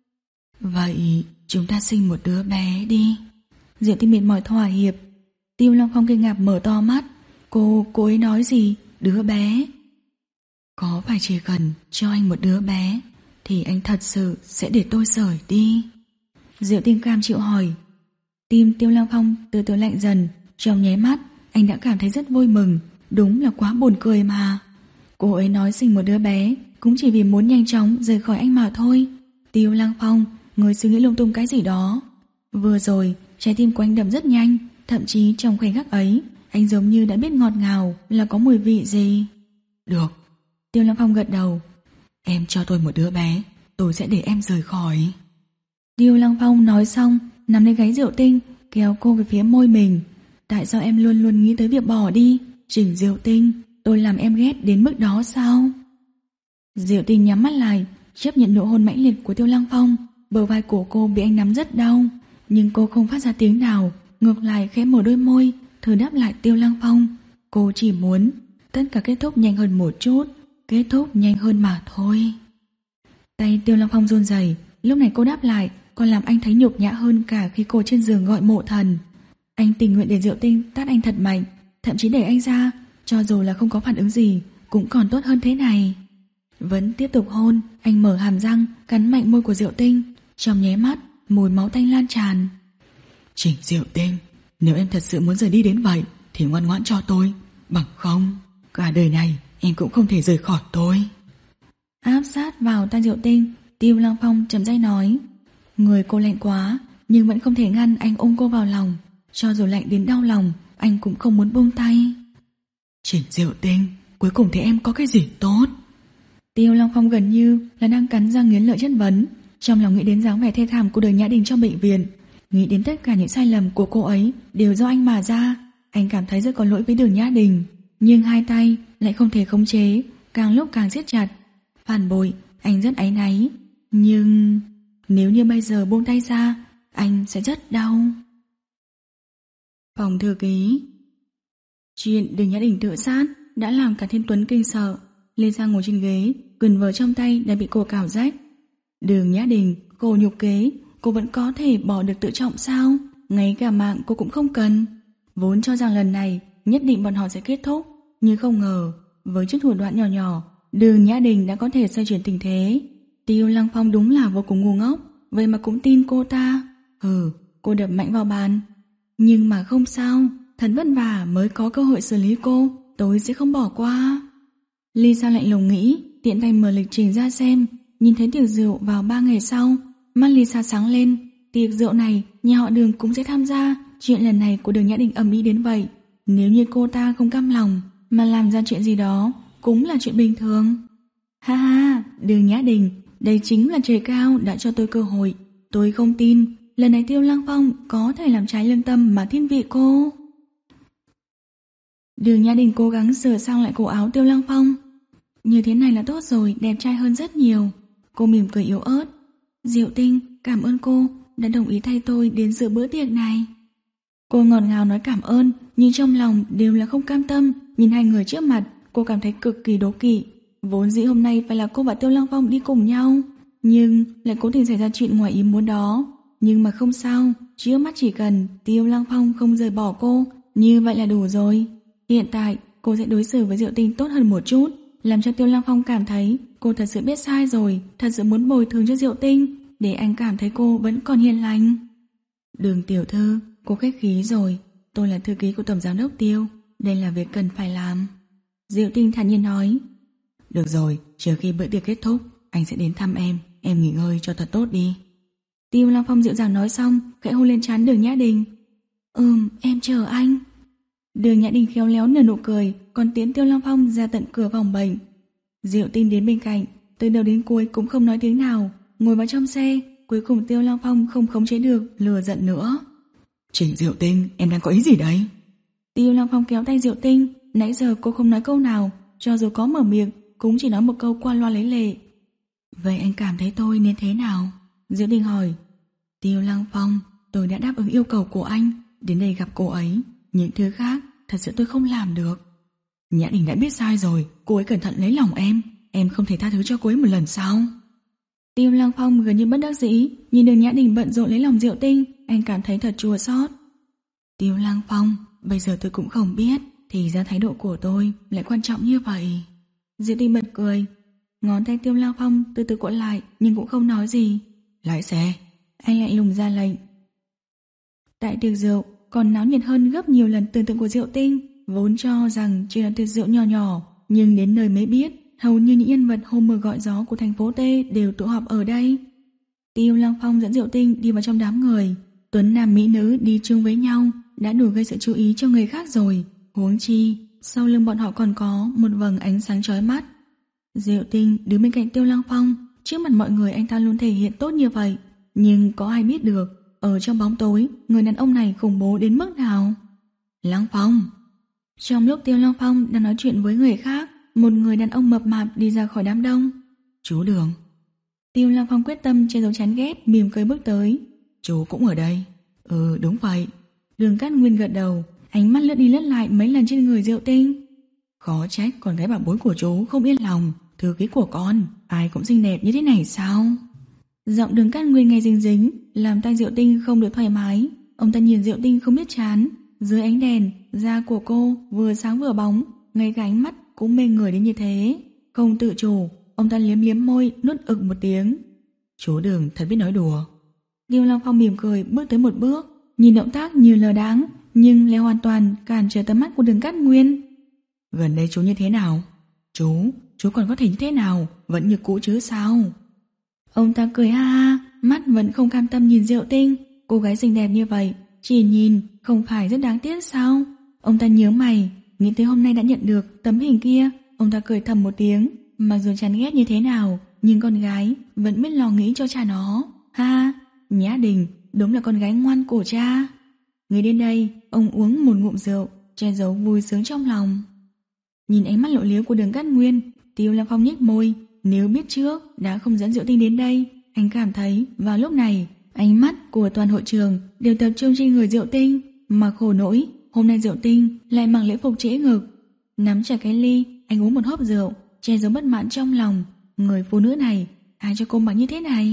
Vậy chúng ta sinh một đứa bé đi. Diệu Tinh mệt mỏi thỏa hiệp. Tiêu Lăng Phong kinh ngạc mở to mắt. Cô, cô ấy nói gì? Đứa bé? Có phải chỉ cần cho anh một đứa bé thì anh thật sự sẽ để tôi rời đi? Diệu Tinh cam chịu hỏi. Tim Tiêu Lăng Phong từ từ lạnh dần. Trong nháy mắt anh đã cảm thấy rất vui mừng. Đúng là quá buồn cười mà. Cô ấy nói sinh một đứa bé cũng chỉ vì muốn nhanh chóng rời khỏi anh mà thôi. Tiêu Lăng Phong, người suy nghĩ lung tung cái gì đó. Vừa rồi trái tim của anh đập rất nhanh. Thậm chí trong khoảnh khắc ấy anh giống như đã biết ngọt ngào là có mùi vị gì. Được. Tiêu Lăng Phong gật đầu. Em cho tôi một đứa bé, tôi sẽ để em rời khỏi. Tiêu Lăng Phong nói xong nắm lấy gáy Diệu Tinh, kéo cô về phía môi mình. Tại sao em luôn luôn nghĩ tới việc bỏ đi? Trình Diệu Tinh, tôi làm em ghét đến mức đó sao? Diệu Tinh nhắm mắt lại, chấp nhận nụ hôn mãnh liệt của Tiêu Lăng Phong. Bờ vai của cô bị anh nắm rất đau, nhưng cô không phát ra tiếng nào, ngược lại khẽ mở đôi môi, thử đáp lại Tiêu Lăng Phong. Cô chỉ muốn tất cả kết thúc nhanh hơn một chút, kết thúc nhanh hơn mà thôi. Tay Tiêu Lăng Phong run rẩy, lúc này cô đáp lại còn làm anh thấy nhục nhã hơn cả khi cô trên giường gọi mộ thần. Anh tình nguyện để Diệu Tinh tát anh thật mạnh, thậm chí đẩy anh ra, cho dù là không có phản ứng gì cũng còn tốt hơn thế này. Vẫn tiếp tục hôn, anh mở hàm răng cắn mạnh môi của Diệu Tinh. Trong nháy mắt mùi máu tanh lan tràn. Trình Diệu Tinh, nếu em thật sự muốn rời đi đến vậy thì ngoan ngoãn cho tôi, bằng không cả đời này em cũng không thể rời khỏi tôi. Áp sát vào tai Diệu Tinh, Tiêu Lăng Phong chậm rãi nói. Người cô lạnh quá, nhưng vẫn không thể ngăn anh ôm cô vào lòng. Cho dù lạnh đến đau lòng, anh cũng không muốn buông tay. Trình Diệu Tinh, cuối cùng thì em có cái gì tốt? Tiêu Lăng Phong gần như là đang cắn răng nghiến lợi chất vấn. Trong lòng nghĩ đến dáng vẻ thê thảm của đời Nhã Đình trong bệnh viện, nghĩ đến tất cả những sai lầm của cô ấy đều do anh mà ra. Anh cảm thấy rất có lỗi với Đường Nhã Đình, nhưng hai tay lại không thể khống chế, càng lúc càng siết chặt. Phản bội, anh rất áy náy, nhưng nếu như bây giờ buông tay ra, anh sẽ rất đau. Phòng thư ký. Chuyện Đường Nhã Đình tự sát đã làm cả Thiên Tuấn kinh sợ. Lê Giang ngồi trên ghế, quyền vở trong tay đã bị cô cào rách. Đường Nhã Đình, cô nhục kế, cô vẫn có thể bỏ được tự trọng sao? Ngay cả mạng cô cũng không cần. Vốn cho rằng lần này nhất định bọn họ sẽ kết thúc, nhưng không ngờ với chút thủ đoạn nhỏ nhỏ, Đường Nhã Đình đã có thể xoay chuyển tình thế. Tiêu Lăng Phong đúng là vô cùng ngu ngốc, vậy mà cũng tin cô ta. Hừ, cô đập mạnh vào bàn. Nhưng mà không sao, thật vất vả mới có cơ hội xử lý cô, tôi sẽ không bỏ qua. Lisa lạnh lùng nghĩ, tiện tay mở lịch trình ra xem, nhìn thấy tiệc rượu vào ba ngày sau, mắt Lisa sáng lên. Tiệc rượu này, nhà họ Đường cũng sẽ tham gia. Chuyện lần này của Đường Nhã Đình ầm ĩ đến vậy, nếu như cô ta không cam lòng mà làm ra chuyện gì đó, cũng là chuyện bình thường. Ha ha, Đường Nhã Đình, đây chính là trời cao đã cho tôi cơ hội. Tôi không tin lần này Tiêu Lăng Phong có thể làm trái lương tâm mà thiên vị cô. Đường Nhã Đình cố gắng sửa sang lại cổ áo Tiêu Lăng Phong. Như thế này là tốt rồi, đẹp trai hơn rất nhiều. Cô mỉm cười yếu ớt. Diệu Tinh, cảm ơn cô đã đồng ý thay tôi đến dự bữa tiệc này. Cô ngọt ngào nói cảm ơn, nhưng trong lòng đều là không cam tâm Nhìn hai người trước mặt, cô cảm thấy cực kỳ đố kỵ. Vốn dĩ hôm nay phải là cô và Tiêu Lăng Phong đi cùng nhau, nhưng lại cố tình xảy ra chuyện ngoài ý muốn đó. Nhưng mà không sao, trước mắt chỉ cần Tiêu Lăng Phong không rời bỏ cô, như vậy là đủ rồi. Hiện tại cô sẽ đối xử với Diệu Tinh tốt hơn một chút, làm cho Tiêu Lăng Phong cảm thấy cô thật sự biết sai rồi, thật sự muốn bồi thường cho Diệu Tinh, để anh cảm thấy cô vẫn còn hiền lành. Đường tiểu thư, cô khách khí rồi, tôi là thư ký của tổng giám đốc Tiêu, đây là việc cần phải làm. Diệu Tinh thản nhiên nói. Được rồi, chờ khi bữa tiệc kết thúc, anh sẽ đến thăm em, em nghỉ ngơi cho thật tốt đi. Tiêu Lăng Phong dịu dàng nói xong, khẽ hôn lên trán Đường Nhã Đình. Ừm, em chờ anh. Đường Nhã Đình khéo léo nở nụ cười, còn tiến Tiêu Lăng Phong ra tận cửa phòng bệnh. Diệu Tinh đến bên cạnh, từ đầu đến cuối cũng không nói tiếng nào, ngồi vào trong xe. Cuối cùng Tiêu Lăng Phong không khống chế được, lừa giận nữa. Trình Diệu Tinh, em đang có ý gì đấy? Tiêu Lăng Phong kéo tay Diệu Tinh, nãy giờ cô không nói câu nào, cho dù có mở miệng cũng chỉ nói một câu qua loa lấy lệ. Vậy anh cảm thấy tôi nên thế nào? Diệu Tinh hỏi. Tiêu Lăng Phong, tôi đã đáp ứng yêu cầu của anh, đến đây gặp cô ấy. Những thứ khác, thật sự tôi không làm được. Nhã Đình đã biết sai rồi, cô ấy cẩn thận lấy lòng em, em không thể tha thứ cho cô ấy một lần sao? Tiêu Lăng Phong gần như bất đắc dĩ, nhìn Đường Nhã Đình bận rộn lấy lòng Diệu Tinh, anh cảm thấy thật chua xót. Tiêu Lăng Phong, bây giờ tôi cũng không biết, thì ra thái độ của tôi lại quan trọng như vậy. Diệu Tinh bật cười, ngón tay Tiêu Lăng Phong từ từ cuộn lại, nhưng cũng không nói gì. Lái xe. Anh lại lùng ra lệnh. Tại tiệc rượu còn náo nhiệt hơn gấp nhiều lần tưởng tượng của Diệu Tinh, vốn cho rằng chỉ là tiệc rượu nhỏ nhỏ, nhưng đến nơi mới biết hầu như những nhân vật hôm mưa gọi gió của thành phố T đều tụ họp ở đây. Tiêu Lăng Phong dẫn Diệu Tinh đi vào trong đám người. Tuấn nam mỹ nữ đi chung với nhau đã đủ gây sự chú ý cho người khác rồi, huống chi sau lưng bọn họ còn có một vầng ánh sáng chói mắt. Diệu Tinh đứng bên cạnh Tiêu Lăng Phong, trước mặt mọi người anh ta luôn thể hiện tốt như vậy, nhưng có ai biết được ở trong bóng tối người đàn ông này khủng bố đến mức nào. Lăng Phong. Trong lúc Tiêu Lăng Phong đang nói chuyện với người khác, một người đàn ông mập mạp đi ra khỏi đám đông. Chú Đường. Tiêu Lăng Phong quyết tâm che giấu chán ghét, mỉm cười bước tới. Chú cũng ở đây. Ừ, đúng vậy. Đường Cát Nguyên gật đầu, ánh mắt lướt đi lướt lại mấy lần trên người Diệu Tinh. Khó trách con gái bảo bối của chú không yên lòng, thư ký của con ai cũng xinh đẹp như thế này sao? Giọng Đường Cát Nguyên nghe dính dính, làm tay Diệu Tinh không được thoải mái. Ông ta nhìn Diệu Tinh không biết chán, dưới ánh đèn, da của cô vừa sáng vừa bóng, ngay cả ánh mắt cũng mê người đến như thế. Không tự chủ, ông ta liếm liếm môi, nuốt ực một tiếng. Chú Đường thật biết nói đùa. Tiêu Lăng Phong mỉm cười bước tới một bước, nhìn động tác như lờ đáng, nhưng lại hoàn toàn cản trở tầm mắt của Đường Cát Nguyên. Gần đây chú như thế nào? Chú, chú còn có thể như thế nào? Vẫn như cũ chứ sao? Ông ta cười ha ha, mắt vẫn không cam tâm nhìn Diệu Tinh. Cô gái xinh đẹp như vậy, chỉ nhìn không phải rất đáng tiếc sao? Ông ta nhớ mày, nghĩ tới hôm nay đã nhận được tấm hình kia, ông ta cười thầm một tiếng. Mặc dù chán ghét như thế nào, nhưng con gái vẫn biết lo nghĩ cho cha nó. Ha, Nhã Đình đúng là con gái ngoan của cha. Người đến đây, ông uống một ngụm rượu, che giấu vui sướng trong lòng. Nhìn ánh mắt lộ liếu của Đường Cát Nguyên, Tiêu Lăng Phong nhếch môi. Nếu biết trước đã không dẫn Diệu Tinh đến đây, anh cảm thấy vào lúc này ánh mắt của toàn hội trường đều tập trung trên người Diệu Tinh. Mà khổ nỗi hôm nay Diệu Tinh lại mặc lễ phục trễ ngực. Nắm chặt cái ly, anh uống một hớp rượu, che giấu bất mãn trong lòng. Người phụ nữ này ai cho cô mặc như thế này?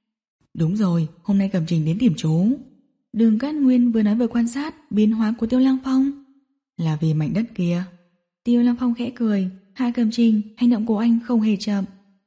Đúng rồi, hôm nay Cẩm Trình đến tìm chú. Đường Cát Nguyên vừa nói vừa quan sát biến hóa của Tiêu Lăng Phong. Là vì mảnh đất kia. Tiêu Lăng Phong khẽ cười. Hạ Cẩm Trình, hành động của anh không hề chậm.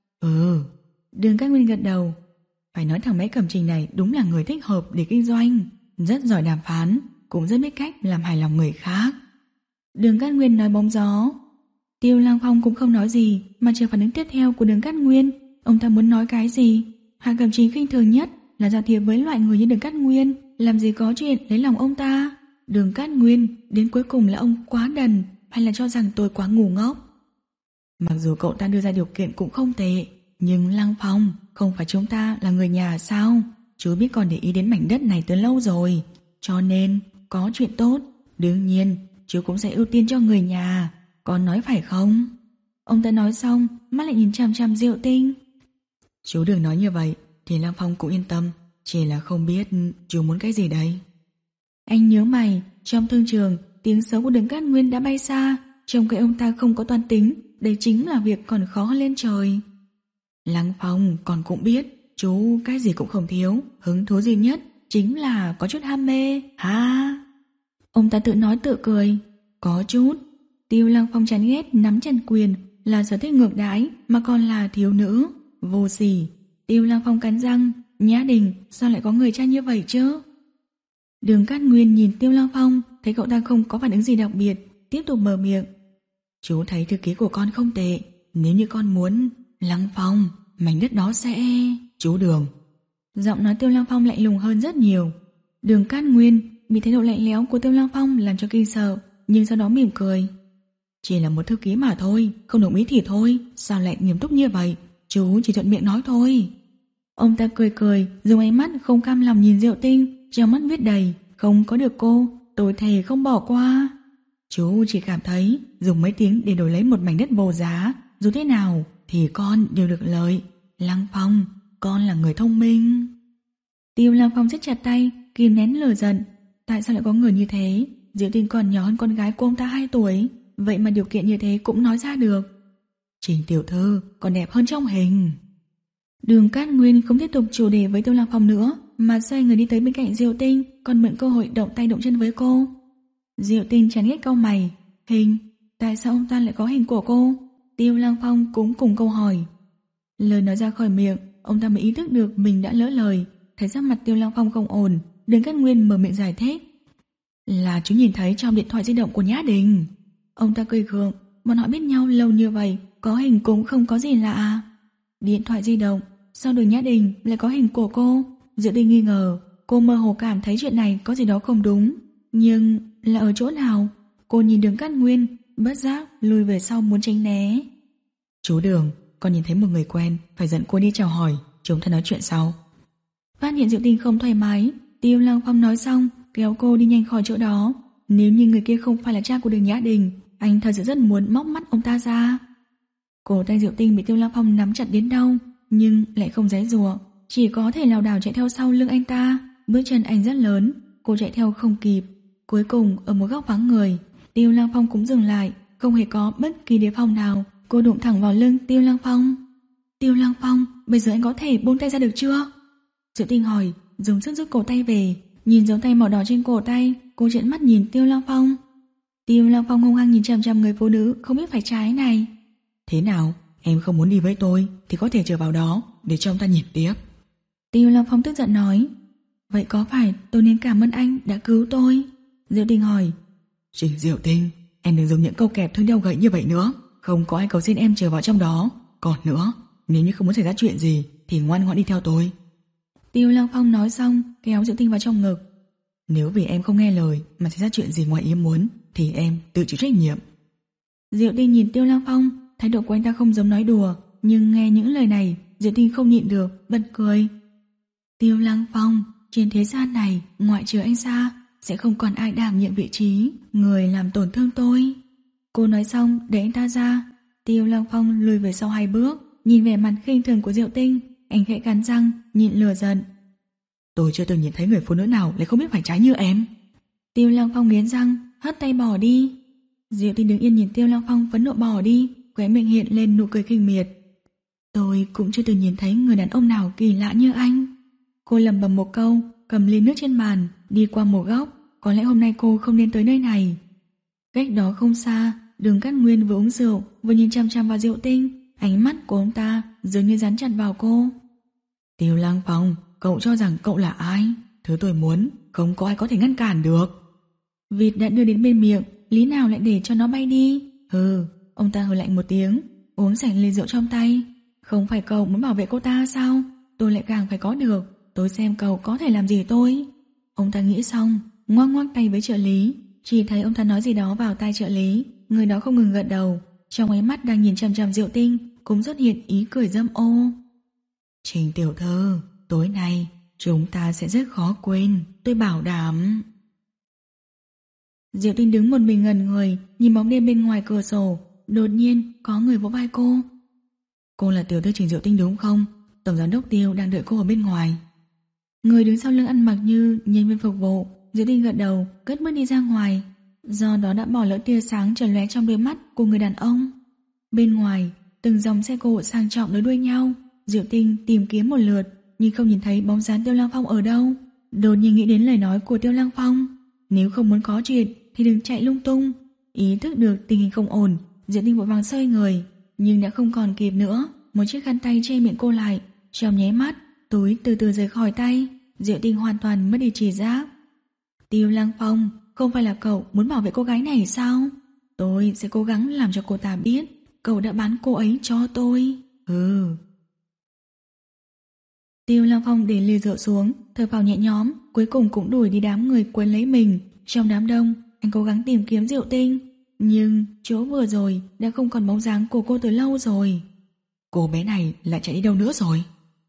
Ừ. Đường Cát Nguyên gật đầu. Phải nói thằng bé Cẩm Trình này đúng là người thích hợp để kinh doanh, rất giỏi đàm phán, cũng rất biết cách làm hài lòng người khác. Đường Cát Nguyên nói bóng gió. Tiêu Lăng Phong cũng không nói gì, mà chờ phản ứng tiếp theo của Đường Cát Nguyên. Ông ta muốn nói cái gì? Hạ Cẩm Trình khinh thường nhất là giao thiệp với loại người như Đường Cát Nguyên, làm gì có chuyện lấy lòng ông ta. Đường Cát Nguyên đến cuối cùng là ông quá đần, hay là cho rằng tôi quá ngu ngốc? Mặc dù cậu ta đưa ra điều kiện cũng không tệ, nhưng Lăng Phong, không phải chúng ta là người nhà sao? Chú biết con để ý đến mảnh đất này từ lâu rồi, cho nên có chuyện tốt, đương nhiên chú cũng sẽ ưu tiên cho người nhà, con nói phải không? Ông ta nói xong, mắt lại nhìn chằm chằm Diệu Tinh. Chú đừng nói như vậy, thì Lăng Phong cũng yên tâm, chỉ là không biết chú muốn cái gì đây. Anh nhớ mày, trong thương trường, tiếng xấu của Đường Cát Nguyên đã bay xa, trông cái ông ta không có toan tính, đây chính là việc còn khó hơn lên trời. Lăng Phong còn cũng biết, chú cái gì cũng không thiếu, hứng thú duy nhất chính là có chút ham mê, ha. Ông ta tự nói tự cười. Có chút. Tiêu Lăng Phong chán ghét nắm chân quyền, là sở thích ngược đãi mà còn là thiếu nữ, vô sỉ. Tiêu Lăng Phong cắn răng, Nhã Đình sao lại có người cha như vậy chứ? Đường Cát Nguyên nhìn Tiêu Lăng Phong, thấy cậu ta không có phản ứng gì đặc biệt, tiếp tục mở miệng. Chú thấy thư ký của con không tệ, nếu như con muốn, Lăng Phong, mảnh đất đó sẽ... Chú Đường. Giọng nói Tiêu Lăng Phong lạnh lùng hơn rất nhiều. Đường Cát Nguyên bị thái độ lạnh lẽo của Tiêu Lăng Phong làm cho kinh sợ, nhưng sau đó mỉm cười. Chỉ là một thư ký mà thôi, không đồng ý thì thôi, sao lại nghiêm túc như vậy? Chú chỉ thuận miệng nói thôi. Ông ta cười cười, dùng ánh mắt không cam lòng nhìn Diệu Tinh, trong mắt viết đầy, không có được cô, tôi thề không bỏ qua. Chú chỉ cảm thấy dùng mấy tiếng để đổi lấy một mảnh đất vô giá, dù thế nào thì con đều được lợi. Lăng Phong, con là người thông minh. Tiêu Lăng Phong siết chặt tay, kìm nén lửa giận. Tại sao lại có người như thế? Diệu Tinh còn nhỏ hơn con gái của ông ta hai tuổi, vậy mà điều kiện như thế cũng nói ra được. Trình tiểu thư còn đẹp hơn trong hình. Đường Cát Nguyên không tiếp tục chủ đề với Tiêu Lăng Phong nữa, mà xoay người đi tới bên cạnh Diệu Tinh, còn mượn cơ hội động tay động chân với cô. Diệu Tinh chán ghét cau mày. Hình? Tại sao ông ta lại có hình của cô? Tiêu Lăng Phong cũng cùng câu hỏi. Lời nói ra khỏi miệng, ông ta mới ý thức được mình đã lỡ lời. Thấy sắc mặt Tiêu Lăng Phong không ổn, Đường Cát Nguyên mở miệng giải thích. Là chú nhìn thấy trong điện thoại di động của Nhã Đình. Ông ta cười gượng, bọn họ biết nhau lâu như vậy, có hình cũng không có gì lạ. Điện thoại di động, sao Đường Nhã Đình lại có hình của cô? Diệu Tinh nghi ngờ, cô mơ hồ cảm thấy chuyện này có gì đó không đúng. Nhưng là ở chỗ nào? Cô nhìn Đường Cát Nguyên, bất giác lùi về sau muốn tránh né. Chú Đường, con nhìn thấy một người quen, phải dẫn cô đi chào hỏi, chúng ta nói chuyện sau. Phát hiện Diệu Tinh không thoải mái, Tiêu Lăng Phong nói xong, kéo cô đi nhanh khỏi chỗ đó. Nếu như người kia không phải là cha của Đường Nhã Đình, anh thật sự rất muốn móc mắt ông ta ra. Cổ tay Diệu Tinh bị Tiêu Lăng Phong nắm chặt đến đau, nhưng lại không giãy giụa, chỉ có thể lảo đảo chạy theo sau lưng anh ta. Bước chân anh rất lớn, cô chạy theo không kịp. Cuối cùng ở một góc vắng người, Tiêu Lăng Phong cũng dừng lại, không hề có bất kỳ đề phòng nào. Cô đụng thẳng vào lưng Tiêu Lăng Phong. Tiêu Lăng Phong, bây giờ anh có thể buông tay ra được chưa? Diệu Tinh hỏi, dùng sức rút cổ tay về. Nhìn dấu tay màu đỏ trên cổ tay, cô trợn mắt nhìn Tiêu Lăng Phong. Tiêu Lăng Phong hung hăng nhìn chằm chằm người phụ nữ không biết phải trái này. Thế nào, em không muốn đi với tôi thì có thể chờ vào đó để cho ông ta nhìn tiếp. Tiêu Lăng Phong tức giận nói. Vậy có phải tôi nên cảm ơn anh đã cứu tôi? Diệu Tinh hỏi. Trình Diệu Tinh, em đừng dùng những câu kẹp thương đeo gậy như vậy nữa. Không có ai cầu xin em chờ vào trong đó. Còn nữa, nếu như không muốn xảy ra chuyện gì thì ngoan ngoãn đi theo tôi. Tiêu Lăng Phong nói xong kéo Diệu Tinh vào trong ngực. Nếu vì em không nghe lời mà xảy ra chuyện gì ngoài ý muốn thì em tự chịu trách nhiệm. Diệu Tinh nhìn Tiêu Lăng Phong, thái độ của anh ta không giống nói đùa, nhưng nghe những lời này Diệu Tinh không nhịn được bật cười. Tiêu Lăng Phong, trên thế gian này ngoại trừ anh ra sẽ không còn ai đảm nhiệm vị trí người làm tổn thương tôi. Cô nói xong để anh ta ra. Tiêu Lăng Phong lùi về sau hai bước, nhìn vẻ mặt khinh thường của Diệu Tinh, anh khẽ cắn răng nhịn lửa giận. Tôi chưa từng nhìn thấy người phụ nữ nào lại không biết phải trái như em. Tiêu Lăng Phong nghiến răng, hất tay bỏ đi. Diệu Tinh đứng yên nhìn Tiêu Lăng Phong phẫn nộ bỏ đi, khóe miệng hiện lên nụ cười khinh miệt. Tôi cũng chưa từng nhìn thấy người đàn ông nào kỳ lạ như anh. Cô lẩm bẩm một câu, cầm ly nước trên bàn, đi qua một góc. Có lẽ hôm nay cô không nên tới nơi này. Cách đó không xa, Đường Cát Nguyên vừa uống rượu, vừa nhìn chăm chăm vào Diệu Tinh. Ánh mắt của ông ta dường như dán chặt vào cô. Tiêu Lăng Phong, cậu cho rằng cậu là ai? Thứ tôi muốn, không có ai có thể ngăn cản được. Vịt đã đưa đến bên miệng, lý nào lại để cho nó bay đi? Hừ, ông ta hừ lạnh một tiếng, uống sạch ly rượu trong tay. Không phải cậu muốn bảo vệ cô ta sao? Tôi lại càng phải có được. Tôi xem cậu có thể làm gì tôi. Ông ta nghĩ xong, ngoắc ngoắc tay với trợ lý. Chỉ thấy ông ta nói gì đó vào tai trợ lý, người đó không ngừng gật đầu. Trong ánh mắt đang nhìn chằm chằm Diệu Tinh cũng xuất hiện ý cười dâm ô. Trình tiểu thư, tối nay chúng ta sẽ rất khó quên, tôi bảo đảm. Diệu Tinh đứng một mình ngẩn người, nhìn bóng đêm bên ngoài cửa sổ. Đột nhiên có người vỗ vai cô. Cô là tiểu thư Trình Diệu Tinh đúng không? Tổng giám đốc Tiêu đang đợi cô ở bên ngoài. Người đứng sau lưng ăn mặc như nhân viên phục vụ. Diệu Tinh gật đầu, cất bước đi ra ngoài. do đó đã bỏ lỡ tia sáng chợt lóe trong đôi mắt của người đàn ông. Bên ngoài, từng dòng xe cộ sang trọng nối đuôi nhau. Diệu Tinh tìm kiếm một lượt nhưng không nhìn thấy bóng dáng Tiêu Lăng Phong ở đâu. Đột nhiên nghĩ đến lời nói của Tiêu Lăng Phong, nếu không muốn có chuyện thì đừng chạy lung tung. Ý thức được tình hình không ổn, Diệu Tinh vội vàng xoay người, nhưng đã không còn kịp nữa. Một chiếc khăn tay che miệng cô lại. Trong nháy mắt, túi từ từ rời khỏi tay. Diệu Tinh hoàn toàn mất đi trí giác. Tiêu Lăng Phong, không phải là cậu muốn bảo vệ cô gái này sao? Tôi sẽ cố gắng làm cho cô ta biết cậu đã bán cô ấy cho tôi. Ừ. Tiêu Lăng Phong để ly rượu xuống, thở phào nhẹ nhõm, cuối cùng cũng đuổi đi đám người quấn lấy mình. Trong đám đông, anh cố gắng tìm kiếm Diệu Tinh, nhưng chỗ vừa rồi đã không còn bóng dáng của cô từ lâu rồi. Cô bé này lại chạy đi đâu nữa rồi?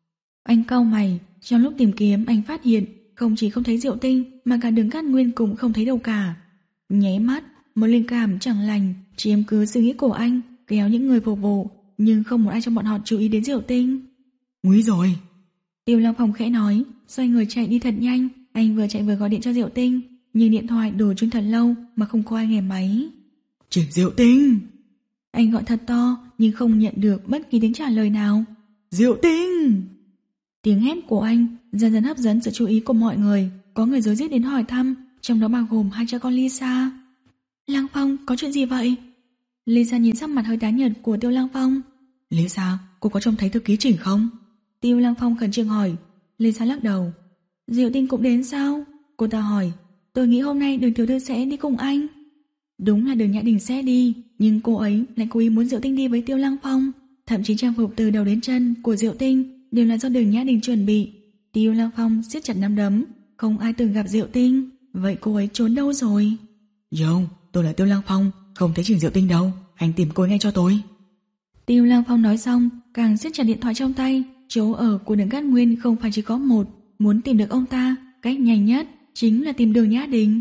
Anh cau mày, trong lúc tìm kiếm anh phát hiện không chỉ không thấy Diệu Tinh mà cả Đường Cát Nguyên cũng không thấy đâu cả. Nháy mắt, một linh cảm chẳng lành chiếm cứ suy nghĩ của anh, kéo những người phục vụ, nhưng không một ai trong bọn họ chú ý đến Diệu Tinh. Nguy rồi! Tiêu Lăng Phong khẽ nói, xoay người chạy đi thật nhanh. Anh vừa chạy vừa gọi điện cho Diệu Tinh, nhưng điện thoại đổ chuông thật lâu mà không có ai nghe máy. Chị Diệu Tinh! Anh gọi thật to nhưng không nhận được bất kỳ tiếng trả lời nào. Diệu Tinh! Tiếng hét của anh dần dần hấp dẫn sự chú ý của mọi người. Có người rối rít đến hỏi thăm, trong đó bao gồm hai cha con Lisa. Lăng Phong, có chuyện gì vậy? Lisa nhìn sắc mặt hơi tái nhợt của Tiêu Lăng Phong. Lisa, cô có trông thấy thư ký Trình không? Tiêu Lăng Phong khẩn trương hỏi. Lisa lắc đầu. Diệu Tinh cũng đến sao? Cô ta hỏi. Tôi nghĩ hôm nay Đường tiểu thư sẽ đi cùng anh. Đúng là Đường Nhã Đình sẽ đi, nhưng cô ấy lại cố ý muốn Diệu Tinh đi với Tiêu Lăng Phong. Thậm chí trang phục từ đầu đến chân của Diệu Tinh đều là do Đường Nhã Đình chuẩn bị. Tiêu Lăng Phong siết chặt nắm đấm. Không ai từng gặp Diệu Tinh. Vậy cô ấy trốn đâu rồi? Dông, tôi là Tiêu Lăng Phong, không thấy Trình Diệu Tinh đâu. Anh tìm cô ấy ngay cho tôi. Tiêu Lăng Phong nói xong, càng siết chặt điện thoại trong tay. Chỗ ở của Đường Cát Nguyên không phải chỉ có một. Muốn tìm được ông ta, cách nhanh nhất chính là tìm Đường Nhã Đình.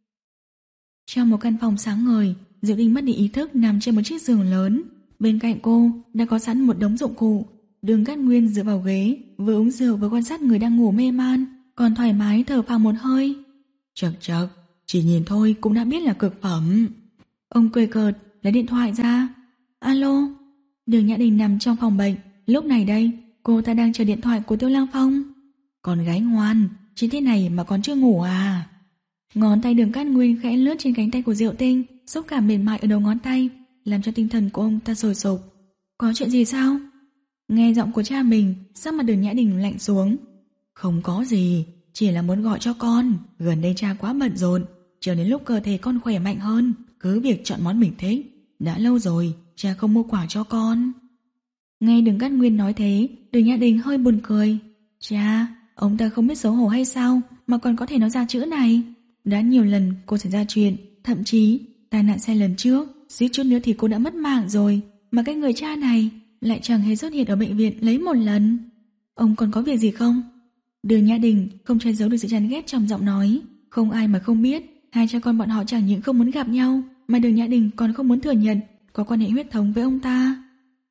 Trong một căn phòng sáng ngời, Diệu Tinh mất đi ý thức nằm trên một chiếc giường lớn. Bên cạnh cô đã có sẵn một đống dụng cụ. Đường Cát Nguyên dựa vào ghế, vừa uống rượu vừa quan sát người đang ngủ mê man, còn thoải mái thở phào một hơi. Chật chật, chỉ nhìn thôi cũng đã biết là cực phẩm. Ông cười cợt, lấy điện thoại ra. Alo. Đường Nhã Đình nằm trong phòng bệnh. Lúc này đây, cô ta đang chờ điện thoại của Tiêu Lăng Phong. Con gái ngoan, chỉ thế này mà còn chưa ngủ à? Ngón tay Đường Cát Nguyên khẽ lướt trên cánh tay của Diệu Tinh, xúc cảm mềm mại ở đầu ngón tay, làm cho tinh thần của ông ta sôi sục. Có chuyện gì sao? Nghe giọng của cha mình, sắc mặt Đường Nhã Đình lạnh xuống. Không có gì, chỉ là muốn gọi cho con. Gần đây cha quá bận rộn, chờ đến lúc cơ thể con khỏe mạnh hơn, cứ việc chọn món mình thích. Đã lâu rồi, cha không mua quà cho con. Nghe Đường Cát Nguyên nói thế, Đường Nhã Đình hơi buồn cười. Cha, ông ta không biết xấu hổ hay sao mà còn có thể nói ra chữ này. Đã nhiều lần cô xảy ra chuyện, thậm chí tai nạn xe lần trước, suýt chút nữa thì cô đã mất mạng rồi, mà cái người cha này lại chẳng hề xuất hiện ở bệnh viện lấy một lần. Ông còn có việc gì không? Đường Nhã Đình không che giấu được sự chán ghét trong giọng nói. Không ai mà không biết, hai cha con bọn họ chẳng những không muốn gặp nhau, mà Đường Nhã Đình còn không muốn thừa nhận có quan hệ huyết thống với ông ta.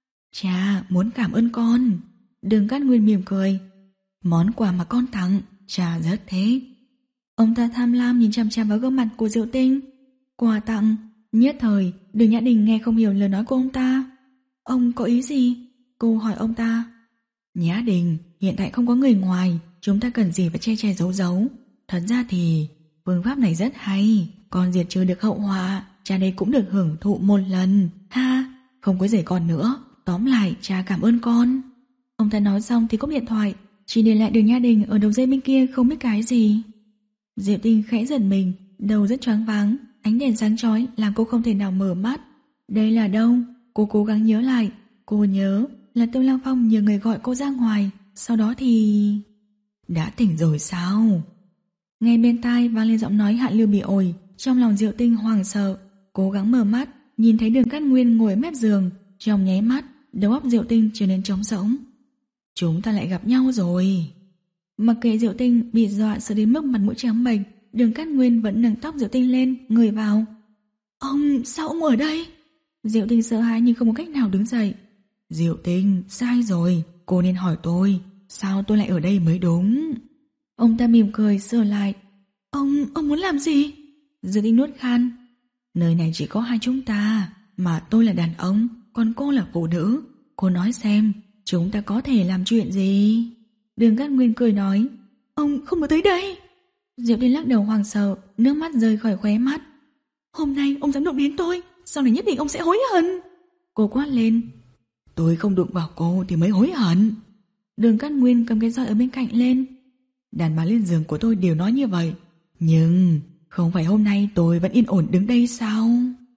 Cha muốn cảm ơn con. Đường Cát Nguyên mỉm cười. Món quà mà con tặng, cha rất thích. Ông ta tham lam nhìn chằm chằm vào gương mặt của Diệu Tinh. Quà tặng. Nhất thời, Đường Nhã Đình nghe không hiểu lời nói của ông ta. Ông có ý gì? Cô hỏi ông ta. Nhã Đình, hiện tại không có người ngoài, chúng ta cần gì phải che che giấu giấu. Thật ra thì phương pháp này rất hay, con diệt trừ được hậu họa, cha đây cũng được hưởng thụ một lần. Ha, không quấy rầy con nữa. Tóm lại, cha cảm ơn con. Ông ta nói xong thì cúp điện thoại, chỉ để lại Đường Nhã Đình ở đầu dây bên kia không biết cái gì. Diệu Tinh khẽ giật mình, đầu rất choáng váng, ánh đèn sáng chói làm cô không thể nào mở mắt. Đây là đâu? Cô cố gắng nhớ lại. Cô nhớ là Tiêu Lăng Phong nhờ người gọi cô ra ngoài, sau đó thì... Đã tỉnh rồi sao? Nghe bên tai vang lên giọng nói Hạ Lưu bị ổi, trong lòng Diệu Tinh hoảng sợ, cố gắng mở mắt, nhìn thấy Đường Cát Nguyên ngồi mép giường, trong nháy mắt, đầu óc Diệu Tinh trở nên trống rỗng. Chúng ta lại gặp nhau rồi. Mặc kệ Diệu Tinh bị dọa sợ đến mức mặt mũi trắng bệch, Đường Cát Nguyên vẫn nâng tóc Diệu Tinh lên, người vào. Ông, sao ông ở đây? Diệu Tinh sợ hãi nhưng không có cách nào đứng dậy. Diệu Tinh, sai rồi, cô nên hỏi tôi, sao tôi lại ở đây mới đúng. Ông ta mỉm cười sửa lại. Ông, ông muốn làm gì? Diệu Tinh nuốt khan. Nơi này chỉ có hai chúng ta, mà tôi là đàn ông, còn cô là phụ nữ. Cô nói xem, chúng ta có thể làm chuyện gì? Đường Cát Nguyên cười nói, ông không được tới đây. Diệu Tinh lắc đầu hoảng sợ, nước mắt rơi khỏi khóe mắt. Hôm nay ông dám đụng đến tôi, sau này nhất định ông sẽ hối hận. Cô quát lên. Tôi không đụng vào cô thì mới hối hận. Đường Cát Nguyên cầm cái roi ở bên cạnh lên. Đàn bà lên giường của tôi đều nói như vậy, nhưng không phải hôm nay tôi vẫn yên ổn đứng đây sao?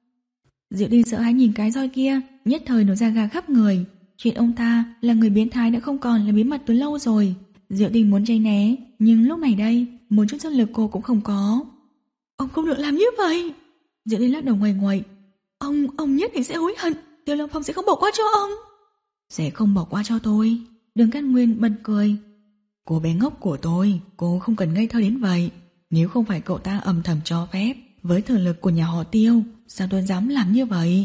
Diệu Tinh sợ hãi nhìn cái roi kia, nhất thời nổi da gà khắp người. Chuyện ông ta là người biến thái đã không còn là bí mật từ lâu rồi. Diệu Tinh muốn tránh né, nhưng lúc này đây, một chút sức lực cô cũng không có. Ông không được làm như vậy. Diệu Tinh lắc đầu nguầy nguậy. Ông, ông nhất định sẽ hối hận. Tiêu Long Phong sẽ không bỏ qua cho ông. Sẽ không bỏ qua cho tôi. Đường Cát Nguyên bật cười. Cô bé ngốc của tôi, cô không cần ngây thơ đến vậy. Nếu không phải cậu ta âm thầm cho phép, với thực lực của nhà họ Tiêu, sao tôi dám làm như vậy?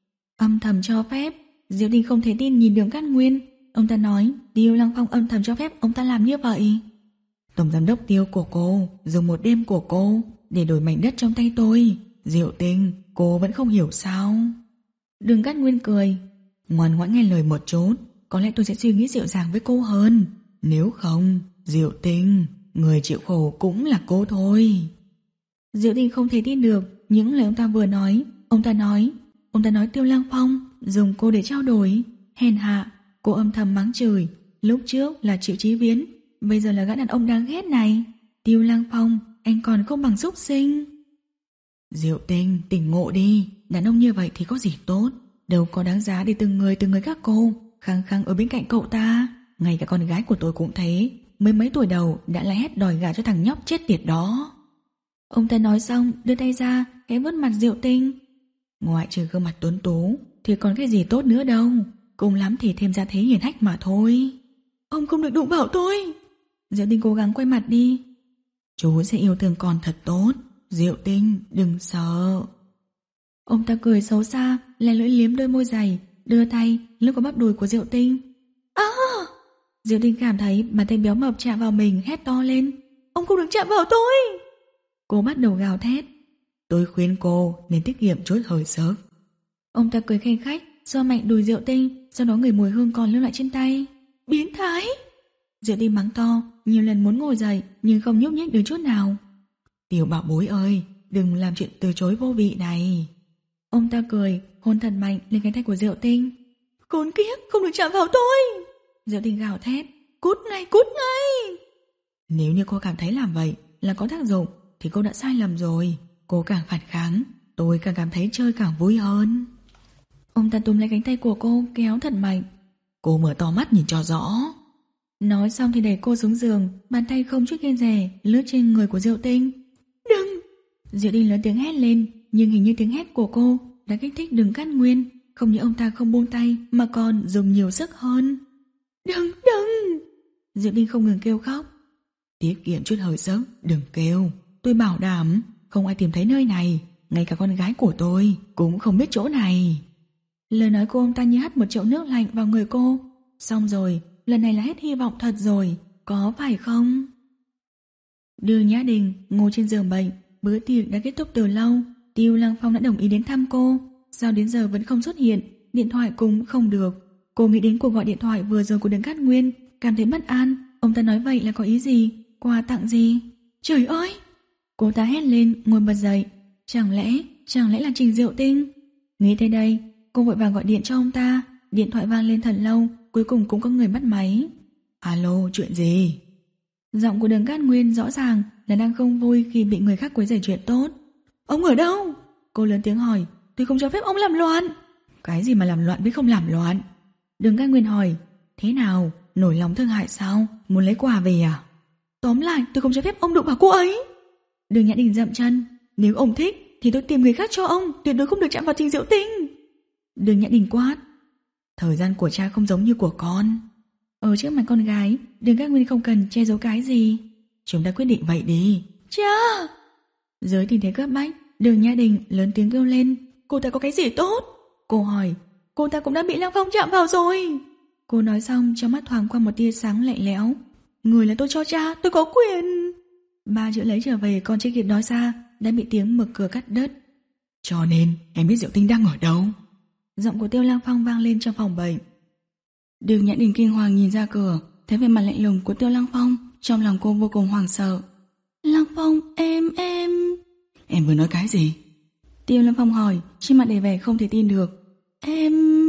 Âm thầm cho phép? Diệu Tinh không thể tin nhìn Đường Cát Nguyên. Ông ta nói Tiêu Lăng Phong âm thầm cho phép ông ta làm như vậy. Tổng giám đốc Tiêu của cô dùng một đêm của cô để đổi mảnh đất trong tay tôi. Diệu Tinh, cô vẫn không hiểu sao? Đường Cát Nguyên cười. Ngoan ngoãn nghe lời một chút, có lẽ tôi sẽ suy nghĩ dịu dàng với cô hơn. Nếu không, Diệu Tinh, người chịu khổ cũng là cô thôi. Diệu Tinh không thể tin được những lời ông ta vừa nói. Ông ta nói Ông ta nói Tiêu Lăng Phong dùng cô để trao đổi. Hèn hạ. Cô âm thầm mắng chửi. Lúc trước là Triệu Chí Viễn, bây giờ là gã đàn ông đáng ghét này. Tiêu Lăng Phong, anh còn không bằng súc sinh. Diệu Tinh, tỉnh ngộ đi. Đàn ông như vậy thì có gì tốt, đâu có đáng giá để từng người từng người các cô khăng khăng ở bên cạnh cậu ta. Ngay cả con gái của tôi cũng thế, mới mấy tuổi đầu đã la hét đòi gả cho thằng nhóc chết tiệt đó. Ông ta nói xong đưa tay ra cái vuốt mặt Diệu Tinh. Ngoại trừ gương mặt tuấn tú thì còn cái gì tốt nữa đâu, cùng lắm thì thêm ra thế hiền hách mà thôi. Ông không được đụng vào tôi. Diệu Tinh cố gắng quay mặt đi. Chú sẽ yêu thương con thật tốt. Diệu Tinh, đừng sợ. Ông ta cười xấu xa, lè lưỡi liếm đôi môi dày, đưa tay lướt qua bắp đùi của Diệu Tinh. À! Diệu Tinh cảm thấy bàn tay béo mập chạm vào mình, hét to lên. Ông không được chạm vào tôi. Cô bắt đầu gào thét. Tôi khuyên cô nên tiết kiệm chút hơi sức. Ông ta cười khanh khách, xoa mạnh đùi Diệu Tinh, sau đó người mùi hương còn lưu lại trên tay. Biến thái! Diệu Tinh mắng to, nhiều lần muốn ngồi dậy nhưng không nhúc nhích được chút nào. Tiểu bảo bối ơi, đừng làm chuyện từ chối vô vị này. Ông ta cười, hôn thật mạnh lên cánh tay của Diệu Tinh. Khốn kiếp, không được chạm vào tôi. Diệu Tinh gào thét. Cút ngay, cút ngay. Nếu như cô cảm thấy làm vậy là có tác dụng thì cô đã sai lầm rồi. Cô càng phản kháng, tôi càng cảm thấy chơi càng vui hơn. Ông ta túm lấy cánh tay của cô, kéo thật mạnh. Cô mở to mắt nhìn cho rõ. Nói xong thì đẩy cô xuống giường, bàn tay không chút kiêng dè lướt trên người của Diệu Tinh. Đừng! Diệu Tinh lớn tiếng hét lên, nhưng hình như tiếng hét của cô đã kích thích Đường Cát Nguyên. Không những ông ta không buông tay mà còn dùng nhiều sức hơn. Đừng, đừng! Diệu Tinh không ngừng kêu khóc. Tiết kiệm chút hơi sức, đừng kêu. Tôi bảo đảm không ai tìm thấy nơi này, ngay cả con gái của tôi cũng không biết chỗ này. Lời nói của ông ta như hắt một chậu nước lạnh vào người cô. Xong rồi, lần này là hết hy vọng thật rồi, có phải không? Đường Nhã Đình ngồi trên giường bệnh. Bữa tiệc đã kết thúc từ lâu. Tiêu Lăng Phong đã đồng ý đến thăm cô, sao đến giờ vẫn không xuất hiện, điện thoại cũng không được. Cô nghĩ đến cuộc gọi điện thoại vừa rồi của Đường Cát Nguyên, cảm thấy bất an. Ông ta nói vậy là có ý gì? Quà tặng gì? Trời ơi! Cô ta hét lên, ngồi bật dậy. Chẳng lẽ, chẳng lẽ là Trình Diệu Tinh? Nghĩ tới đây, cô vội vàng gọi điện cho ông ta. Điện thoại vang lên thật lâu, cuối cùng cũng có người bắt máy. Alo, chuyện gì? Giọng của Đường Cát Nguyên rõ ràng là đang không vui khi bị người khác quấy rầy chuyện tốt. Ông ở đâu? Cô lớn tiếng hỏi. Tôi không cho phép ông làm loạn. Cái gì mà làm loạn với không làm loạn? Đường Cát Nguyên hỏi. Thế nào, nổi lòng thương hại sao? Muốn lấy quà về à? Tóm lại, tôi không cho phép ông đụng vào cô ấy. Đường Nhã Đình dậm chân. Nếu ông thích thì tôi tìm người khác cho ông, tuyệt đối không được chạm vào Trình Diệu Tinh. Đường Nhã Đình quát. Thời gian của cha không giống như của con. Ở trước mặt con gái, Đường Cát Nguyên không cần che giấu cái gì. Chúng ta quyết định vậy đi. Cha! Dưới tình thế cấp bách, Đường Nhã Đình lớn tiếng kêu lên. Cô ta có cái gì tốt? Cô hỏi. Cô ta cũng đã bị Lăng Phong chạm vào rồi. Cô nói xong trong mắt thoáng qua một tia sáng lạnh lẽo. Người là tôi cho cha, tôi có quyền. Ba chữ lấy trở về còn chưa kịp nói ra đã bị tiếng mở cửa cắt đứt. Cho nên em biết Diệu Tinh đang ở đâu? Giọng của Tiêu Lăng Phong vang lên trong phòng bệnh. Đường Nhã Đình kinh hoàng nhìn ra cửa, thấy vẻ mặt lạnh lùng của Tiêu Lăng Phong, trong lòng cô vô cùng hoảng sợ. Lăng Phong, em, em... Em vừa nói cái gì? Tiêu Lăng Phong hỏi, trên mặt đầy vẻ không thể tin được. Em...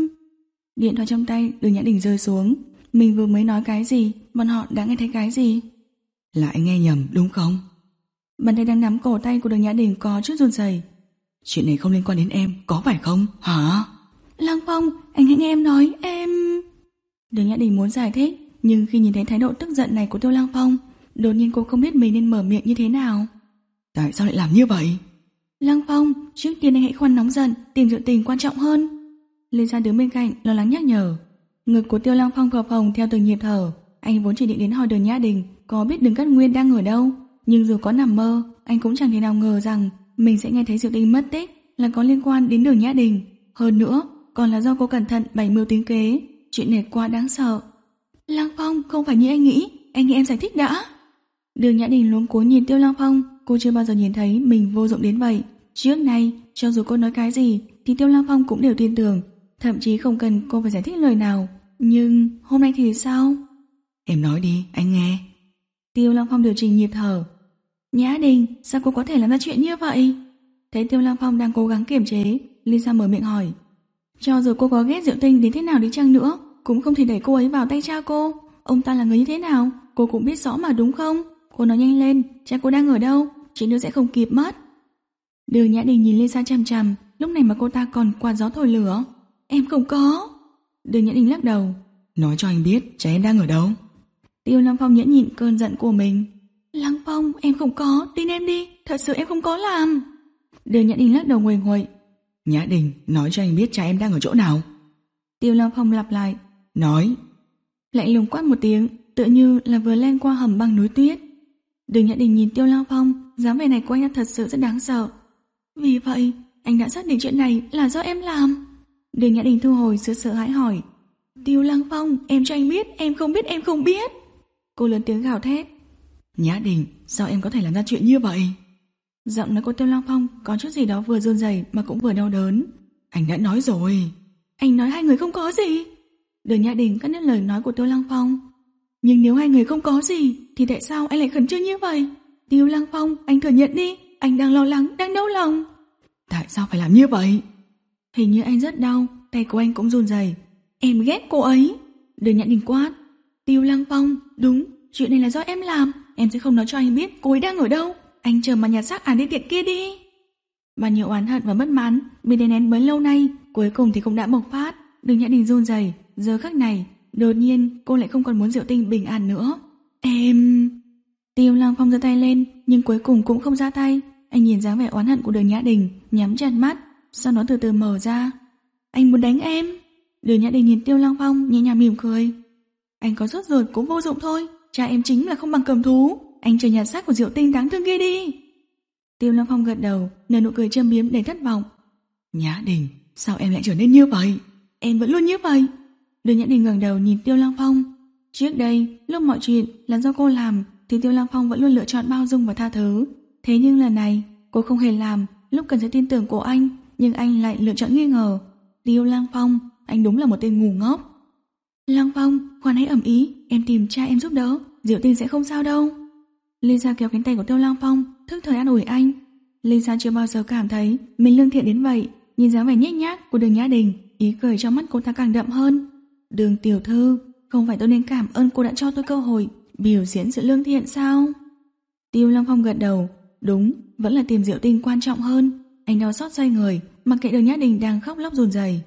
Điện thoại trong tay Đường Nhã Đình rơi xuống. Mình vừa mới nói cái gì, bọn họ đã nghe thấy cái gì? Là anh nghe nhầm đúng không? Bàn tay đang nắm cổ tay của Đường Nhã Đình có chút run rẩy. Chuyện này không liên quan đến em, có phải không? Hả? Lăng Phong, anh hãy nghe em nói, em... Đường Nhã Đình muốn giải thích, nhưng khi nhìn thấy thái độ tức giận này của Tiêu Lăng Phong, đột nhiên cô không biết mình nên mở miệng như thế nào. Tại sao lại làm như vậy? Lăng Phong, trước tiên anh hãy khoan nóng giận, tìm Diệu Tình quan trọng hơn. Lê Gia đứng bên cạnh lo lắng nhắc nhở. Ngực của Tiêu Lăng Phong phập phồng theo từng nhịp thở. Anh vốn chỉ định đến hỏi Đường Nhã Đình có biết Đường Cát Nguyên đang ở đâu, nhưng dù có nằm mơ, anh cũng chẳng thể nào ngờ rằng mình sẽ nghe thấy Diệu Tinh mất tích là có liên quan đến Đường Nhã Đình. Hơn nữa, còn là do cô cẩn thận bày mưu tính kế. Chuyện này quá đáng sợ. Lăng Phong, không phải như anh nghĩ, anh nghe em giải thích đã. Đường Nhã Đình luống cuống nhìn Tiêu Lăng Phong. Cô chưa bao giờ nhìn thấy mình vô dụng đến vậy. Trước nay, cho dù cô nói cái gì thì Tiêu Lăng Phong cũng đều tin tưởng, thậm chí không cần cô phải giải thích lời nào. Nhưng hôm nay thì sao? Em nói đi, anh nghe. Tiêu Lăng Phong điều chỉnh nhịp thở. Nhã Đình, sao cô có thể làm ra chuyện như vậy? Thấy Tiêu Lăng Phong đang cố gắng kiềm chế, Lisa mở miệng hỏi. Cho dù cô có ghét Diệu Tinh đến thế nào đi chăng nữa, cũng không thể đẩy cô ấy vào tay cha cô. Ông ta là người như thế nào, cô cũng biết rõ mà đúng không? Cô nói nhanh lên, cha cô đang ở đâu? Chuyện nữa sẽ không kịp mất. Đường Nhã Đình nhìn Lisa chằm chằm, lúc này mà cô ta còn quạt gió thổi lửa. Em không có. Đường Nhã Đình lắc đầu. Nói cho anh biết cha em đang ở đâu. Tiêu Lăng Phong nhẫn nhịn cơn giận của mình. Lăng Phong, em không có, tin em đi, thật sự em không có làm. Đường Nhã Đình lắc đầu nguầy nguậy. Nhã Đình, nói cho anh biết cha em đang ở chỗ nào. Tiêu Lăng Phong lặp lại. Nói. Lạnh lùng quát một tiếng, tựa như là vừa len qua hầm băng núi tuyết. Đường Nhã Đình nhìn Tiêu Lăng Phong, dáng vẻ này của anh thật sự rất đáng sợ. Vì vậy, anh đã xác định chuyện này là do em làm. Đường Nhã Đình thu hồi sự sợ hãi hỏi. Tiêu Lăng Phong, em cho anh biết, em không biết, em không biết. Cô lớn tiếng gào thét. Nhã Đình, sao em có thể làm ra chuyện như vậy? Giọng nói của Tiêu Lăng Phong có chút gì đó vừa run rẩy mà cũng vừa đau đớn. Anh đã nói rồi. Anh nói hai người không có gì. Đường Nhã Đình cắt đứt lời nói của Tiêu Lăng Phong. Nhưng nếu hai người không có gì thì tại sao anh lại khẩn trương như vậy? Tiêu Lăng Phong, anh thừa nhận đi, anh đang lo lắng, đang đau lòng. Tại sao phải làm như vậy? Hình như anh rất đau, tay của anh cũng run rẩy. Em ghét cô ấy. Đường Nhã Đình quát. Tiêu Lăng Phong, đúng, chuyện này là do em làm. Em sẽ không nói cho anh biết cô ấy đang ở đâu. Anh chờ mà nhặt xác án đi tiện kia đi. Bao nhiêu oán hận và bất mãn bị đè nén bấy lâu nay, cuối cùng thì cũng đã bộc phát. Đường Nhã Đình run rẩy. Giờ khắc này, đột nhiên cô lại không còn muốn Diệu Tinh bình an nữa. Em... Tiêu Lăng Phong giơ tay lên, nhưng cuối cùng cũng không ra tay. Anh nhìn dáng vẻ oán hận của Đường Nhã Đình, nhắm chặt mắt, sau đó từ từ mở ra. Anh muốn đánh em. Đường Nhã Đình nhìn Tiêu Lăng Phong nhẹ nhàng mỉm cười. Anh có sốt ruột cũng vô dụng thôi, cha em chính là không bằng cầm thú. Anh chờ nhặt xác của Diệu Tinh đáng thương kia đi. Tiêu Lăng Phong gật đầu, nở nụ cười châm biếm đầy thất vọng. Nhã Đình, sao em lại trở nên như vậy? Em vẫn luôn như vậy. Đường Nhã Đình ngẩng đầu nhìn Tiêu Lăng Phong. Trước đây, lúc mọi chuyện là do cô làm thì Tiêu Lăng Phong vẫn luôn lựa chọn bao dung và tha thứ. Thế nhưng lần này, cô không hề làm lúc cần sự tin tưởng của anh, nhưng anh lại lựa chọn nghi ngờ. Tiêu Lăng Phong, anh đúng là một tên ngu ngốc. Lăng Phong, khoan hãy ẩm ý, em tìm cha em giúp đỡ, Diệu Tinh sẽ không sao đâu. Lisa kéo cánh tay của Tiêu Lăng Phong, thức thời an ủi anh. Lisa chưa bao giờ cảm thấy mình lương thiện đến vậy. Nhìn dáng vẻ nhếch nhác của Đường Nhã Đình, ý cười trong mắt cô ta càng đậm hơn. Đường tiểu thư, không phải tôi nên cảm ơn cô đã cho tôi cơ hội biểu diễn sự lương thiện sao? Tiêu Lăng Phong gật đầu. Đúng, vẫn là tìm Diệu Tinh quan trọng hơn. Anh đau xót xoay người, mặc kệ Đường Nhã Đình đang khóc lóc run rẩy.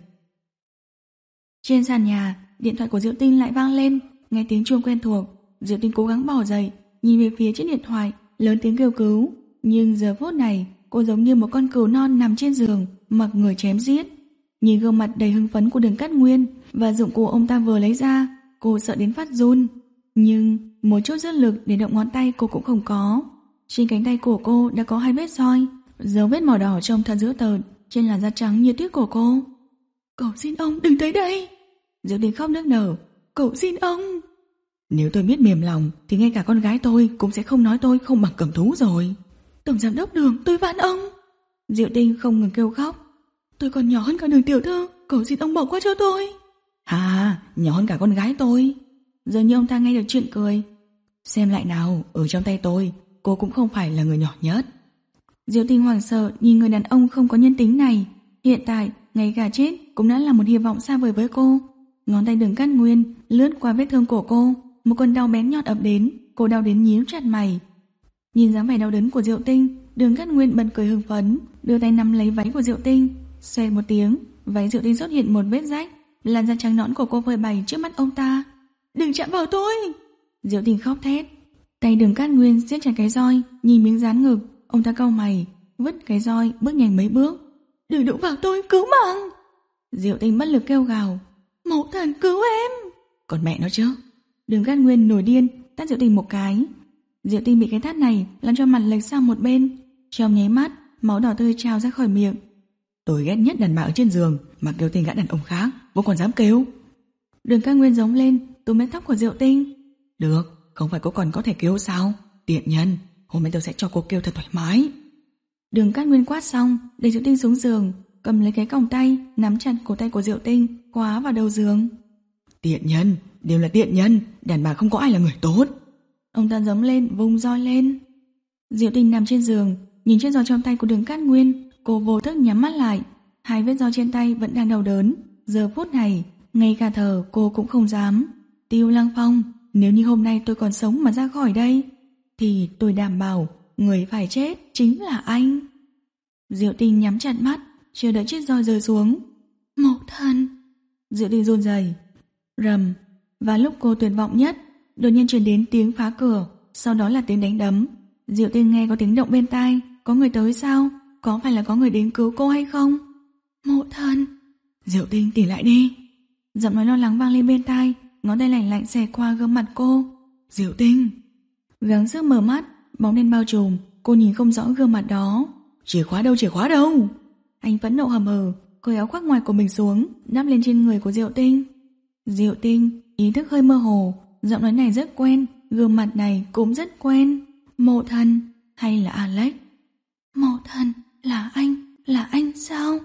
Trên sàn nhà, điện thoại của Diệu Tinh lại vang lên. Nghe tiếng chuông quen thuộc, Diệu Tinh cố gắng bỏ dậy, nhìn về phía chiếc điện thoại, lớn tiếng kêu cứu. Nhưng giờ phút này, cô giống như một con cừu non nằm trên giường, mặc người chém giết. Nhìn gương mặt đầy hưng phấn của Đường Cát Nguyên và dụng cụ ông ta vừa lấy ra, cô sợ đến phát run. Nhưng một chút sức lực để động ngón tay cô cũng không có. Trên cánh tay của cô đã có hai vết roi, dấu vết màu đỏ trông thật dữ tợn trên làn da trắng như tuyết của cô. Cầu xin ông đừng tới đây. Diệu Tinh khóc nức nở. Cầu xin ông. Nếu tôi biết mềm lòng thì ngay cả con gái tôi cũng sẽ không nói tôi không bằng cầm thú rồi. Tổng giám đốc Đường, tôi van ông. Diệu Tinh không ngừng kêu khóc. Tôi còn nhỏ hơn cả Đường tiểu thư, cầu xin ông bỏ qua cho tôi. À, nhỏ hơn cả con gái tôi. Dường như ông ta nghe được chuyện cười. Xem lại nào, ở trong tay tôi, cô cũng không phải là người nhỏ nhất. Diệu Tinh hoảng sợ nhìn người đàn ông không có nhân tính này. Hiện tại, ngay cả chết cũng đã là một hy vọng xa vời với cô. Ngón tay Đường Cát Nguyên lướt qua vết thương của cô, một cơn đau bén nhọn ập đến, cô đau đến nhíu chặt mày. Nhìn dáng vẻ đau đớn của Diệu Tinh, Đường Cát Nguyên bật cười hưng phấn, đưa tay nắm lấy váy của Diệu Tinh. Xoẹt một tiếng, váy Diệu Tinh xuất hiện một vết rách, làn da trắng nõn của cô phơi bày trước mắt ông ta. Đừng chạm vào tôi! Diệu Tinh khóc thét. Tay Đường Cát Nguyên siết chặt cái roi, nhìn miếng dán ngực, ông ta cau mày, vứt cái roi bước nhanh mấy bước. Đừng đụng vào tôi, cứu mạng! Diệu Tinh bất lực kêu gào. Mẫu thần cứu em! Còn mẹ nó chứ? Đường Cát Nguyên nổi điên tát Diệu Tinh một cái. Diệu Tinh bị cái tát này làm cho mặt lệch sang một bên, trong nháy mắt máu đỏ tươi trào ra khỏi miệng. Tôi ghét nhất đàn bà ở trên giường mà kêu tên gã đàn ông khác, vô còn dám kêu. Đường Cát Nguyên giống lên, túm lấy tóc của Diệu Tinh. Được, không phải cô còn có thể kêu sao? Tiện nhân, hôm nay tôi sẽ cho cô kêu thật thoải mái. Đường Cát Nguyên quát xong, đẩy Diệu Tinh xuống giường, cầm lấy cái còng tay, nắm chặt cổ tay của Diệu Tinh, khóa vào đầu giường. Tiện nhân, đều là tiện nhân, đàn bà không có ai là người tốt. Ông ta giống lên, vung roi lên. Diệu Tinh nằm trên giường, nhìn chiếc roi trong tay của Đường Cát Nguyên, cô vô thức nhắm mắt lại. Hai vết roi trên tay vẫn đang đau đớn. Giờ phút này, ngay cả thở cô cũng không dám. Tiêu Lăng Phong, nếu như hôm nay tôi còn sống mà ra khỏi đây, thì tôi đảm bảo người phải chết chính là anh. Diệu Tinh nhắm chặt mắt, chờ đợi chiếc roi rơi xuống. Mẫu thân! Diệu Tinh run rẩy. Rầm. Và lúc cô tuyệt vọng nhất, đột nhiên truyền đến tiếng phá cửa, sau đó là tiếng đánh đấm. Diệu Tinh nghe có tiếng động bên tai. Có người tới sao? Có phải là có người đến cứu cô hay không? Mẫu thân! Diệu Tinh tỉnh lại đi. Giọng nói lo lắng vang lên bên tai, ngón tay lạnh lạnh xẹt qua gương mặt cô. Diệu Tinh! Gắng sức mở mắt, bóng đen bao trùm, cô nhìn không rõ gương mặt đó. Chìa khóa đâu, chìa khóa đâu? Anh phẫn nộ hầm hừ, cởi áo khoác ngoài của mình xuống, đắp lên trên người của Diệu Tinh. Diệu Tinh, ý thức hơi mơ hồ, giọng nói này rất quen, gương mặt này cũng rất quen. Mộ thần hay là Alex? Mộ thần là anh, là anh sao?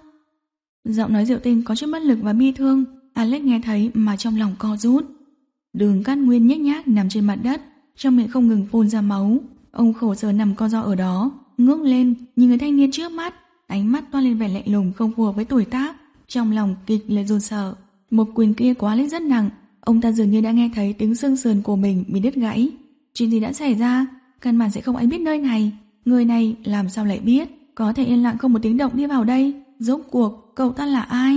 Giọng nói Diệu Tinh có chút bất lực và bi thương. Alex nghe thấy mà trong lòng co rút. Đường Cát Nguyên nhếch nhác nằm trên mặt đất, trong miệng không ngừng phun ra máu. Ông khổ sở nằm co ro ở đó, ngước lên nhìn người thanh niên trước mắt, ánh mắt toát lên vẻ lạnh lùng không phù hợp với tuổi tác, trong lòng kịch liệt run sợ. Một quyền kia của Alex rất nặng, ông ta dường như đã nghe thấy tiếng xương sườn của mình bị đứt gãy. Chuyện gì đã xảy ra? Căn bản sẽ không ai biết nơi này. Người này làm sao lại biết? Có thể yên lặng không một tiếng động đi vào đây. Rốt cuộc cậu ta là ai?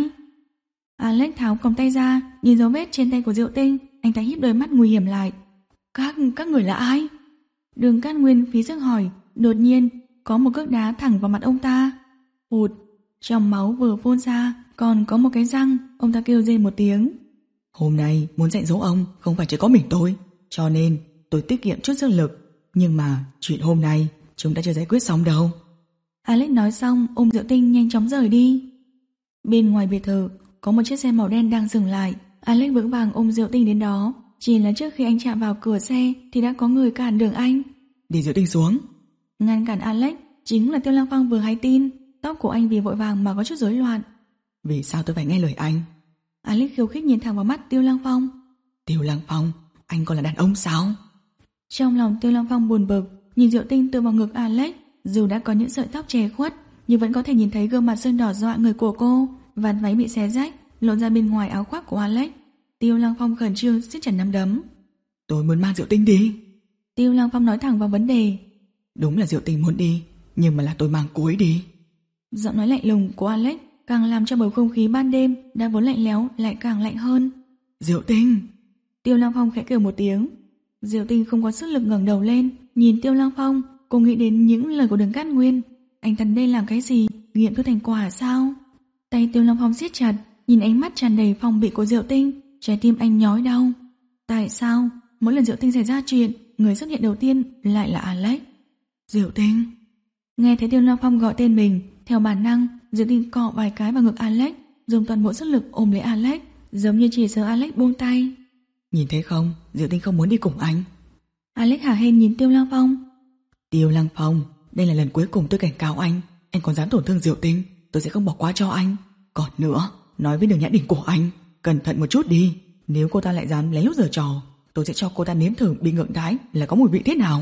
Alex tháo còng tay ra, nhìn dấu vết trên tay của Diệu Tinh, anh ta híp đôi mắt nguy hiểm lại. Các các người là ai? Đường Cát Nguyên phí sức hỏi. Đột nhiên có một cước đá thẳng vào mặt ông ta. Hụt. Trong máu vừa phun ra còn có một cái răng. Ông ta kêu rên một tiếng. Hôm nay muốn dạy dỗ ông không phải chỉ có mình tôi, cho nên tôi tiết kiệm chút sức lực. Nhưng mà chuyện hôm nay chúng ta chưa giải quyết xong đâu. Alex nói xong ôm Diệu Tinh nhanh chóng rời đi. Bên ngoài biệt thự có một chiếc xe màu đen đang dừng lại. Alex vững vàng ôm Diệu Tinh đến đó. Chỉ là trước khi anh chạm vào cửa xe thì đã có người cản đường anh. Để Diệu Tinh xuống. Ngăn cản Alex chính là Tiêu Lăng Phong vừa hay tin. Tóc của anh vì vội vàng mà có chút rối loạn. Vì sao tôi phải nghe lời anh? Alex khiêu khích nhìn thẳng vào mắt Tiêu Lăng Phong. Tiêu Lăng Phong, anh còn là đàn ông sao? Trong lòng Tiêu Lăng Phong buồn bực, nhìn Diệu Tinh tựa vào ngực Alex. Dù đã có những sợi tóc che khuất, nhưng vẫn có thể nhìn thấy gương mặt sơn đỏ dọa người của cô. Vạt váy bị xé rách, lộn ra bên ngoài áo khoác của Alex. Tiêu Lăng Phong khẩn trương siết chặt nắm đấm. Tôi muốn mang Diệu Tinh đi. Tiêu Lăng Phong nói thẳng vào vấn đề. Đúng là Diệu Tinh muốn đi, nhưng mà là tôi mang cô ấy đi. Giọng nói lạnh lùng của Alex càng làm cho bầu không khí ban đêm đã vốn lạnh lẽo lại càng lạnh hơn. Diệu Tinh. Tiêu Lăng Phong khẽ cười một tiếng. Diệu Tinh không có sức lực ngẩng đầu lên, nhìn Tiêu Lăng Phong. Cô nghĩ đến những lời của Đường Cát Nguyên. Anh thần đây làm cái gì? Nghiệm thu thành quả sao? Tay Tiêu Lăng Phong siết chặt, nhìn ánh mắt tràn đầy phòng bị của Diệu Tinh, trái tim anh nhói đau. Tại sao mỗi lần Diệu Tinh xảy ra chuyện, người xuất hiện đầu tiên lại là Alex? Diệu Tinh. Nghe thấy Tiêu Lăng Phong gọi tên mình, theo bản năng Diệu Tinh cọ vài cái vào ngực Alex, dùng toàn bộ sức lực ôm lấy Alex, giống như chỉ sợ Alex buông tay. Nhìn thấy không, Diệu Tinh không muốn đi cùng anh. Alex hả hên nhìn Tiêu Lăng Phong. Tiêu Lăng Phong, đây là lần cuối cùng tôi cảnh cáo anh, Anh còn dám tổn thương Diệu Tinh, tôi sẽ không bỏ qua cho anh. Còn nữa, nói với Đường Nhã Đình của anh, cẩn thận một chút đi. Nếu cô ta lại dám lén lút giở trò, tôi sẽ cho cô ta nếm thử bị ngượng đãi là có mùi vị thế nào.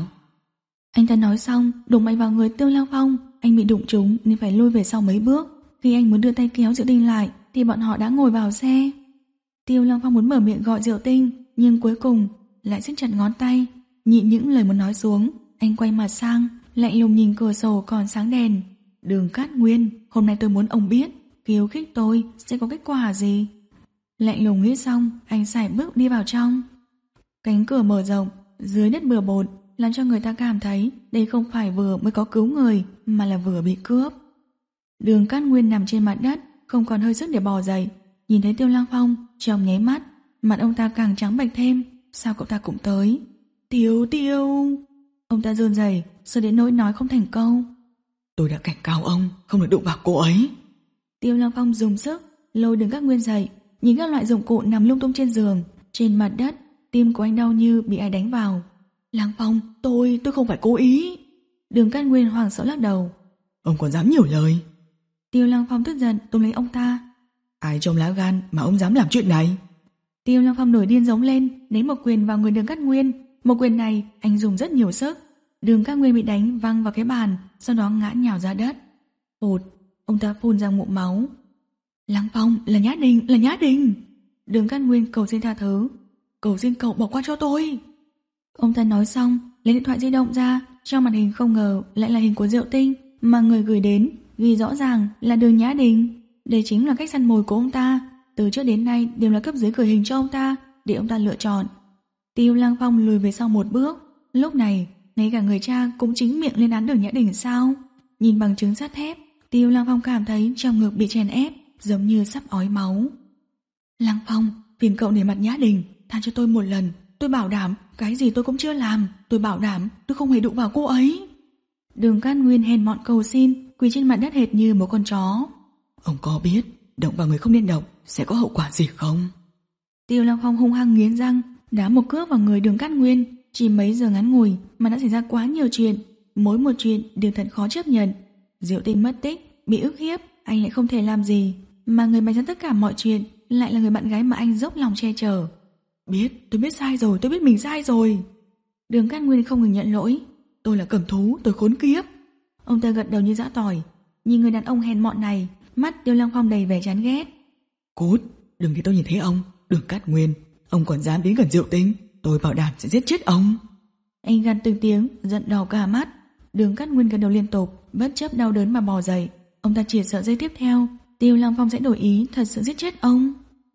Anh ta nói xong, đụng mạnh vào người Tiêu Lăng Phong. Anh bị đụng trúng nên phải lui về sau mấy bước. Khi anh muốn đưa tay kéo Diệu Tinh lại thì bọn họ đã ngồi vào xe. Tiêu Lăng Phong muốn mở miệng gọi Diệu Tinh, nhưng cuối cùng lại siết chặt ngón tay, nhịn những lời muốn nói xuống. Anh quay mặt sang, lạnh lùng nhìn cửa sổ còn sáng đèn. Đường Cát Nguyên, hôm nay tôi muốn ông biết khiêu khích tôi sẽ có kết quả gì. Lạnh lùng nghĩ xong, anh sải bước đi vào trong. Cánh cửa mở rộng, dưới đất bừa bộn, làm cho người ta cảm thấy đây không phải vừa mới có cứu người, mà là vừa bị cướp. Đường Cát Nguyên nằm trên mặt đất, không còn hơi sức để bò dậy. Nhìn thấy Tiêu Lăng Phong, trong nháy mắt, mặt ông ta càng trắng bệch thêm. Sao cậu ta cũng tới? Tiêu Tiêu! Ông ta run rẩy, sợ đến nỗi nói không thành câu. Tôi đã cảnh cáo ông không được đụng vào cô ấy. Tiêu Lăng Phong dùng sức lôi Đường Cát Nguyên dậy, nhìn các loại dụng cụ nằm lung tung trên giường, trên mặt đất. Tim của anh đau như bị ai đánh vào. Lăng Phong, tôi, tôi không phải cố ý. Đường Cát Nguyên hoảng sợ lắc đầu. Ông còn dám nhiều lời. Tiêu Lăng Phong tức giận túm lấy ông ta. Ai trông lá gan mà ông dám làm chuyện này? Tiêu Lăng Phong nổi điên giống lên, đánh một quyền vào người Đường Cát Nguyên. Một quyền này anh dùng rất nhiều sức. Đường Cát Nguyên bị đánh văng vào cái bàn, sau đó ngã nhào ra đất. Phụt, ông ta phun ra ngụm máu. Lăng Phong, là Nhã Đình, là Nhã Đình. Đường Cát Nguyên cầu xin tha thứ. Cầu xin cậu bỏ qua cho tôi. Ông ta nói xong, lấy điện thoại di động ra, trong màn hình không ngờ lại là hình của Diệu Tinh mà người gửi đến, ghi rõ ràng là Đường Nhã Đình. Đây chính là cách săn mồi của ông ta. Từ trước đến nay đều là cấp dưới gửi hình cho ông ta để ông ta lựa chọn. Tiêu Lăng Phong lùi về sau một bước. Lúc này, ngay cả người cha cũng chính miệng lên án Đường Nhã Đình sao? Nhìn bằng chứng sắt thép, Tiêu Lăng Phong cảm thấy trong ngực bị chèn ép, giống như sắp ói máu. Lăng Phong, phiền cậu để mặt Nhã Đình, tha cho tôi một lần. Tôi bảo đảm, cái gì tôi cũng chưa làm. Tôi bảo đảm, tôi không hề đụng vào cô ấy. Đường Cát Nguyên hèn mọn cầu xin, quỳ trên mặt đất hệt như một con chó. Ông có biết động vào người không nên động sẽ có hậu quả gì không? Tiêu Lăng Phong hung hăng nghiến răng, đá một cước vào người Đường Cát Nguyên. Chỉ mấy giờ ngắn ngủi mà đã xảy ra quá nhiều chuyện, mỗi một chuyện đều thật khó chấp nhận. Diệu Tinh mất tích, bị ức hiếp, anh lại không thể làm gì, mà người bày ra tất cả mọi chuyện lại là người bạn gái mà anh dốc lòng che chở. Biết, tôi biết sai rồi, tôi biết mình sai rồi. Đường Cát Nguyên không ngừng nhận lỗi. Tôi là cầm thú, tôi khốn kiếp. Ông ta gật đầu như giã tỏi. Nhìn người đàn ông hèn mọn này, mắt Tiêu Lăng Phong đầy vẻ chán ghét. Cút, đừng để tôi nhìn thấy ông. Đường Cát Nguyên, ông còn dám đến gần Diệu Tinh, tôi bảo đảm sẽ giết chết ông. Anh gằn từng tiếng, giận đỏ cả mắt. Đường Cát Nguyên gật đầu liên tục, bất chấp đau đớn mà bò dậy. Ông ta chỉ sợ giây tiếp theo Tiêu Lăng Phong sẽ đổi ý thật sự giết chết ông.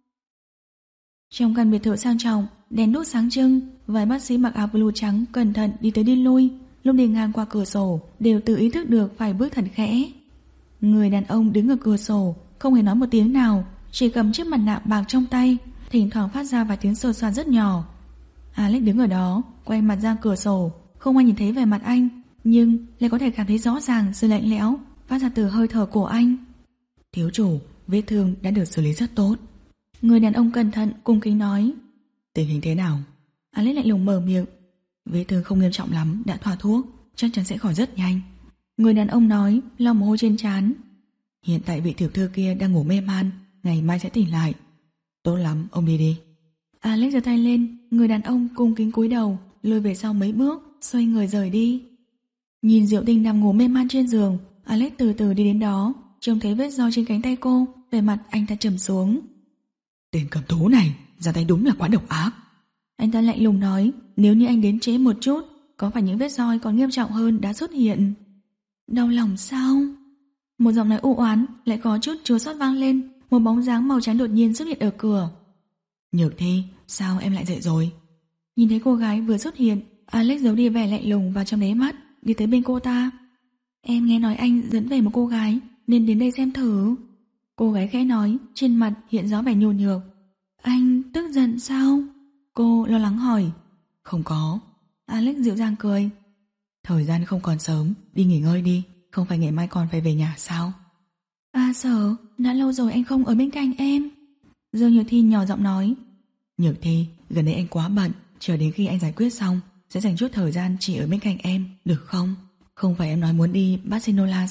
Trong căn biệt thự sang trọng, đèn đốt sáng trưng, vài bác sĩ mặc áo blue trắng cẩn thận đi tới đi lui, lúc đi ngang qua cửa sổ đều tự ý thức được phải bước thật khẽ. Người đàn ông đứng ở cửa sổ, không hề nói một tiếng nào, chỉ cầm chiếc mặt nạ bạc trong tay, thỉnh thoảng phát ra vài tiếng xô xoạt rất nhỏ. Alex đứng ở đó, quay mặt ra cửa sổ, không ai nhìn thấy vẻ mặt anh, nhưng lại có thể cảm thấy rõ ràng sự lạnh lẽo phát ra từ hơi thở của anh. Thiếu chủ, vết thương đã được xử lý rất tốt. Người đàn ông cẩn thận cung kính nói. Tình hình thế nào? Alex lạnh lùng mở miệng. Vết thương không nghiêm trọng lắm, đã thoa thuốc, chắc chắn sẽ khỏi rất nhanh. Người đàn ông nói, lau mồ hôi trên trán. Hiện tại vị tiểu thư kia đang ngủ mê man, ngày mai sẽ tỉnh lại. Tốt lắm, ông đi đi. Alex giơ tay lên, người đàn ông cung kính cúi đầu, lùi về sau mấy bước, xoay người rời đi. Nhìn Diệu Tinh nằm ngủ mê man trên giường, Alex từ từ đi đến đó, trông thấy vết roi trên cánh tay cô, vẻ mặt anh ta trầm xuống. Tên cầm thú này, ra tay đúng là quá độc ác. Anh ta lạnh lùng nói, nếu như anh đến trễ một chút, có phải những vết roi còn nghiêm trọng hơn đã xuất hiện? Đau lòng sao? Một giọng nói u oán lại có chút chua xót vang lên, một bóng dáng màu trắng đột nhiên xuất hiện ở cửa. Nhược Thi, sao em lại dậy rồi? Nhìn thấy cô gái vừa xuất hiện, Alex giấu đi vẻ lạnh lùng vào trong đáy mắt, đi tới bên cô ta. Em nghe nói anh dẫn về một cô gái, nên đến đây xem thử. Cô gái khẽ nói, trên mặt hiện rõ vẻ nhô nhược. Anh tức giận sao? Cô lo lắng hỏi. Không có. Alex dịu dàng cười. Thời gian không còn sớm, đi nghỉ ngơi đi, không phải ngày mai còn phải về nhà sao? À sợ, đã lâu rồi anh không ở bên cạnh em. Dương Nhược Thi nhỏ giọng nói. Nhược Thi, gần đây anh quá bận, chờ đến khi anh giải quyết xong sẽ dành chút thời gian chỉ ở bên cạnh em, được không? Không phải em nói muốn đi Barcelona sao?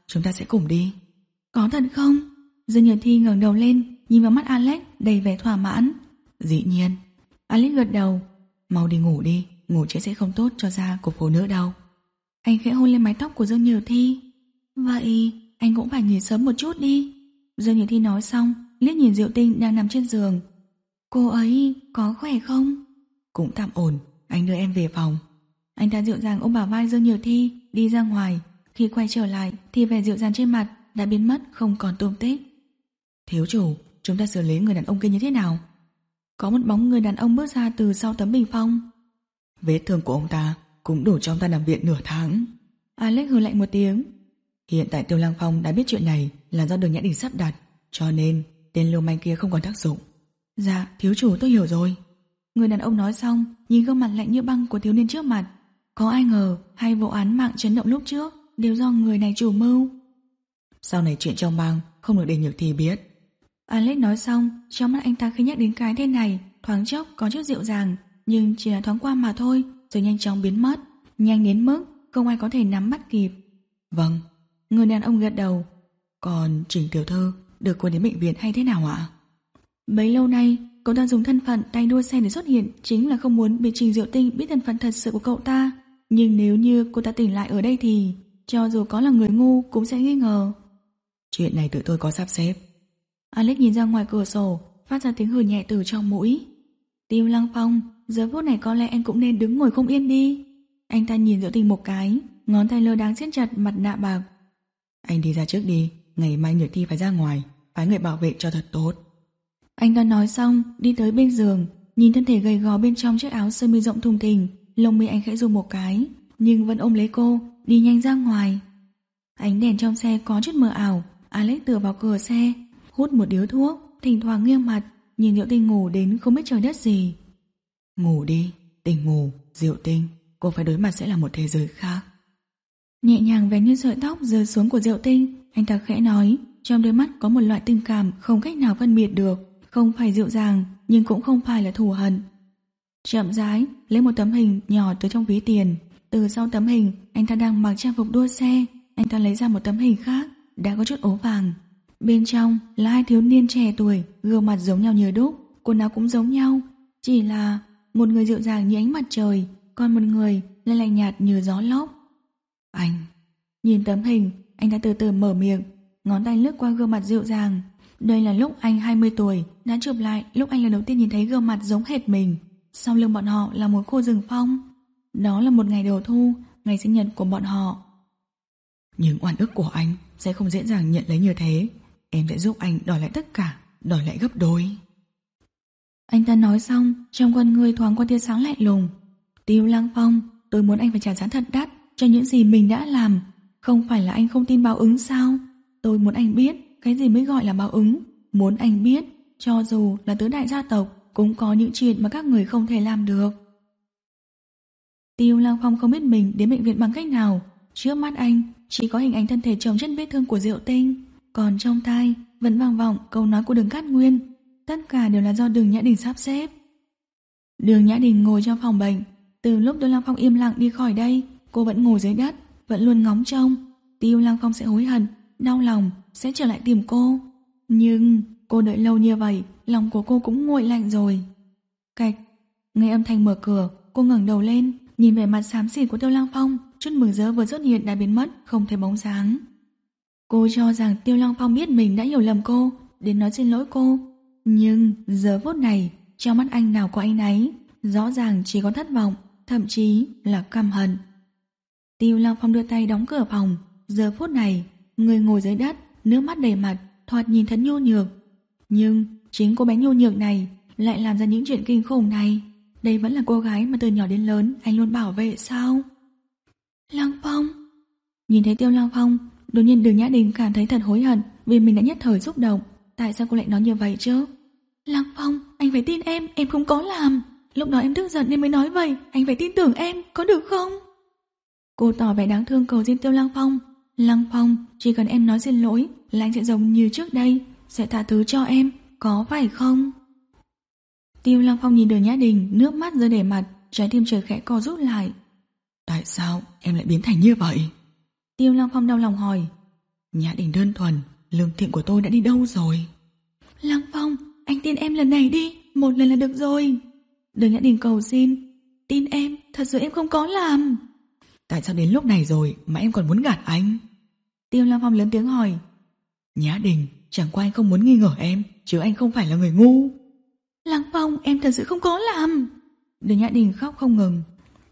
chúng ta sẽ cùng đi. Có thật không? Dương Nhật Thi ngẩng đầu lên, nhìn vào mắt Alex đầy vẻ thỏa mãn. Dĩ nhiên. Alex gật đầu. Mau đi ngủ đi, ngủ trễ sẽ không tốt cho da của phụ nữ đâu. Anh khẽ hôn lên mái tóc của Dương Nhật Thi. Vậy anh cũng phải nghỉ sớm một chút đi. Dương Nhật Thi nói xong, liếc nhìn Diệu Tinh đang nằm trên giường. Cô ấy có khỏe không? Cũng tạm ổn, anh đưa em về phòng. Anh ta dịu dàng ôm bả vai Dương Nhật Thi đi ra ngoài. Khi quay trở lại thì vẻ dịu dàng trên mặt đã biến mất không còn tôm tích. Thiếu chủ, chúng ta xử lý người đàn ông kia như thế nào? Có một bóng người đàn ông bước ra từ sau tấm bình phong. Vết thương của ông ta cũng đủ cho ông ta nằm viện nửa tháng. Alex hừ lạnh một tiếng. Hiện tại Tiêu Lăng Phong đã biết chuyện này là do Đường Nhã Đình sắp đặt, cho nên tên lưu manh kia không còn tác dụng. Dạ, thiếu chủ tôi hiểu rồi. Người đàn ông nói xong, nhìn gương mặt lạnh như băng của thiếu niên trước mặt. Có ai ngờ hai vụ án mạng chấn động lúc trước đều do người này chủ mưu. Sau này chuyện trong bang không được để Nhược Thi biết. Alex nói xong, trong mắt anh ta khi nhắc đến cái tên này thoáng chốc có chút dịu dàng, nhưng chỉ là thoáng qua mà thôi, rồi nhanh chóng biến mất, nhanh đến mức không ai có thể nắm bắt kịp. Vâng. Người đàn ông gật đầu. Còn Trình tiểu thư được cuốn đến bệnh viện hay thế nào ạ? Bấy lâu nay cậu ta dùng thân phận tay đua xe để xuất hiện chính là không muốn bị Trình Diệu Tinh biết thân phận thật sự của cậu ta. Nhưng nếu như cô ta tỉnh lại ở đây thì cho dù có là người ngu cũng sẽ nghi ngờ. Chuyện này tự tôi có sắp xếp. Alex nhìn ra ngoài cửa sổ, phát ra tiếng hừ nhẹ từ trong mũi. Tiêu Lăng Phong, giờ phút này có lẽ anh cũng nên đứng ngồi không yên đi. Anh ta nhìn Diệu Tinh một cái, ngón tay lơ đáng siết chặt mặt nạ bạc. Anh đi ra trước đi, ngày mai Nhược Thi phải ra ngoài, phái người bảo vệ cho thật tốt. Anh ta nói xong, đi tới bên giường, nhìn thân thể gầy gò bên trong chiếc áo sơ mi rộng thùng thình, lông mi anh khẽ run một cái, nhưng vẫn ôm lấy cô, đi nhanh ra ngoài. Ánh đèn trong xe có chút mờ ảo, Alex tựa vào cửa xe, hút một điếu thuốc, thỉnh thoảng nghiêng mặt, nhìn Diệu Tinh ngủ đến không biết trời đất gì. Ngủ đi, tỉnh ngủ, Diệu Tinh, cô phải đối mặt sẽ là một thế giới khác. Nhẹ nhàng vén như sợi tóc rơi xuống của Diệu Tinh, anh ta khẽ nói, trong đôi mắt có một loại tình cảm không cách nào phân biệt được, không phải dịu dàng, nhưng cũng không phải là thù hận. Chậm rãi lấy một tấm hình nhỏ từ trong ví tiền, từ sau tấm hình anh ta đang mặc trang phục đua xe, anh ta lấy ra một tấm hình khác, đã có chút ố vàng. Bên trong là hai thiếu niên trẻ tuổi, gương mặt giống nhau như đúc, quần áo cũng giống nhau, chỉ là một người dịu dàng như ánh mặt trời, còn một người lại lạnh nhạt như gió lốc. Anh. Nhìn tấm hình, anh ta từ từ mở miệng, ngón tay lướt qua gương mặt dịu dàng. Đây là lúc anh hai mươi tuổi, đã chụp lại lúc anh lần đầu tiên nhìn thấy gương mặt giống hệt mình. Sau lưng bọn họ là một khu rừng phong. Đó là một ngày đầu thu, ngày sinh nhật của bọn họ. Nhưng oan ức của anh sẽ không dễ dàng nhận lấy như thế. Em sẽ giúp anh đòi lại tất cả, đòi lại gấp đôi. Anh ta nói xong, trong con người thoáng qua tia sáng lạnh lùng. Tiêu Lăng Phong, tôi muốn anh phải trả giá thật đắt cho những gì mình đã làm. Không phải là anh không tin báo ứng sao? Tôi muốn anh biết cái gì mới gọi là báo ứng. Muốn anh biết, cho dù là tứ đại gia tộc cũng có những chuyện mà các người không thể làm được. Tiêu Lăng Phong không biết mình đến bệnh viện bằng cách nào. Trước mắt anh chỉ có hình ảnh thân thể chồng chất vết thương của Diệu Tinh, còn trong tai vẫn vang vọng câu nói của Đường Cát Nguyên. Tất cả đều là do Đường Nhã Đình sắp xếp. Đường Nhã Đình ngồi trong phòng bệnh. Từ lúc Tiêu Lăng Phong im lặng đi khỏi đây, cô vẫn ngồi dưới đất, vẫn luôn ngóng trông Tiêu Lăng Phong sẽ hối hận, đau lòng, sẽ trở lại tìm cô. Nhưng cô đợi lâu như vậy, lòng của cô cũng nguội lạnh rồi. Cạch, nghe âm thanh mở cửa, cô ngẩng đầu lên, nhìn vẻ mặt xám xịt của Tiêu Lăng Phong, chút mừng rỡ vừa xuất hiện đã biến mất, không thấy bóng dáng. Cô cho rằng Tiêu Lăng Phong biết mình đã hiểu lầm cô, đến nói xin lỗi cô. Nhưng giờ phút này, trong mắt anh nào có áy náy, rõ ràng chỉ có thất vọng, thậm chí là căm hận. Tiêu Lăng Phong đưa tay đóng cửa phòng. Giờ phút này, người ngồi dưới đất, nước mắt đầy mặt, thoạt nhìn thật nhu nhược. Nhưng chính cô bé nhu nhược này lại làm ra những chuyện kinh khủng này. Đây vẫn là cô gái mà từ nhỏ đến lớn anh luôn bảo vệ sao? Lăng Phong. Nhìn thấy Tiêu Lăng Phong, đột nhiên Đường Nhã Đình cảm thấy thật hối hận vì mình đã nhất thời xúc động. Tại sao cô lại nói như vậy chứ? Lăng Phong, anh phải tin em, em không có làm. Lúc đó em tức giận nên mới nói vậy, anh phải tin tưởng em, có được không? Cô tỏ vẻ đáng thương cầu xin Tiêu Lăng Phong. Lăng Phong, chỉ cần em nói xin lỗi là anh sẽ giống như trước đây, sẽ tha thứ cho em, có phải không? Tiêu Lăng Phong nhìn Đường Nhã Đình, nước mắt rơi đầy mặt, trái tim trời khẽ co rút lại. Tại sao em lại biến thành như vậy? Tiêu Lăng Phong đau lòng hỏi. Nhã Đình đơn thuần, lương thiện của tôi đã đi đâu rồi? Lăng Phong, anh tin em lần này đi, một lần là được rồi. Đường Nhã Đình cầu xin, tin em, thật sự em không có làm. Tại sao đến lúc này rồi mà em còn muốn gạt anh? Tiêu Lăng Phong lớn tiếng hỏi. Nhã Đình, chẳng qua anh không muốn nghi ngờ em, chứ anh không phải là người ngu. Lăng Phong, em thật sự không có làm. Đường Nhã Đình khóc không ngừng.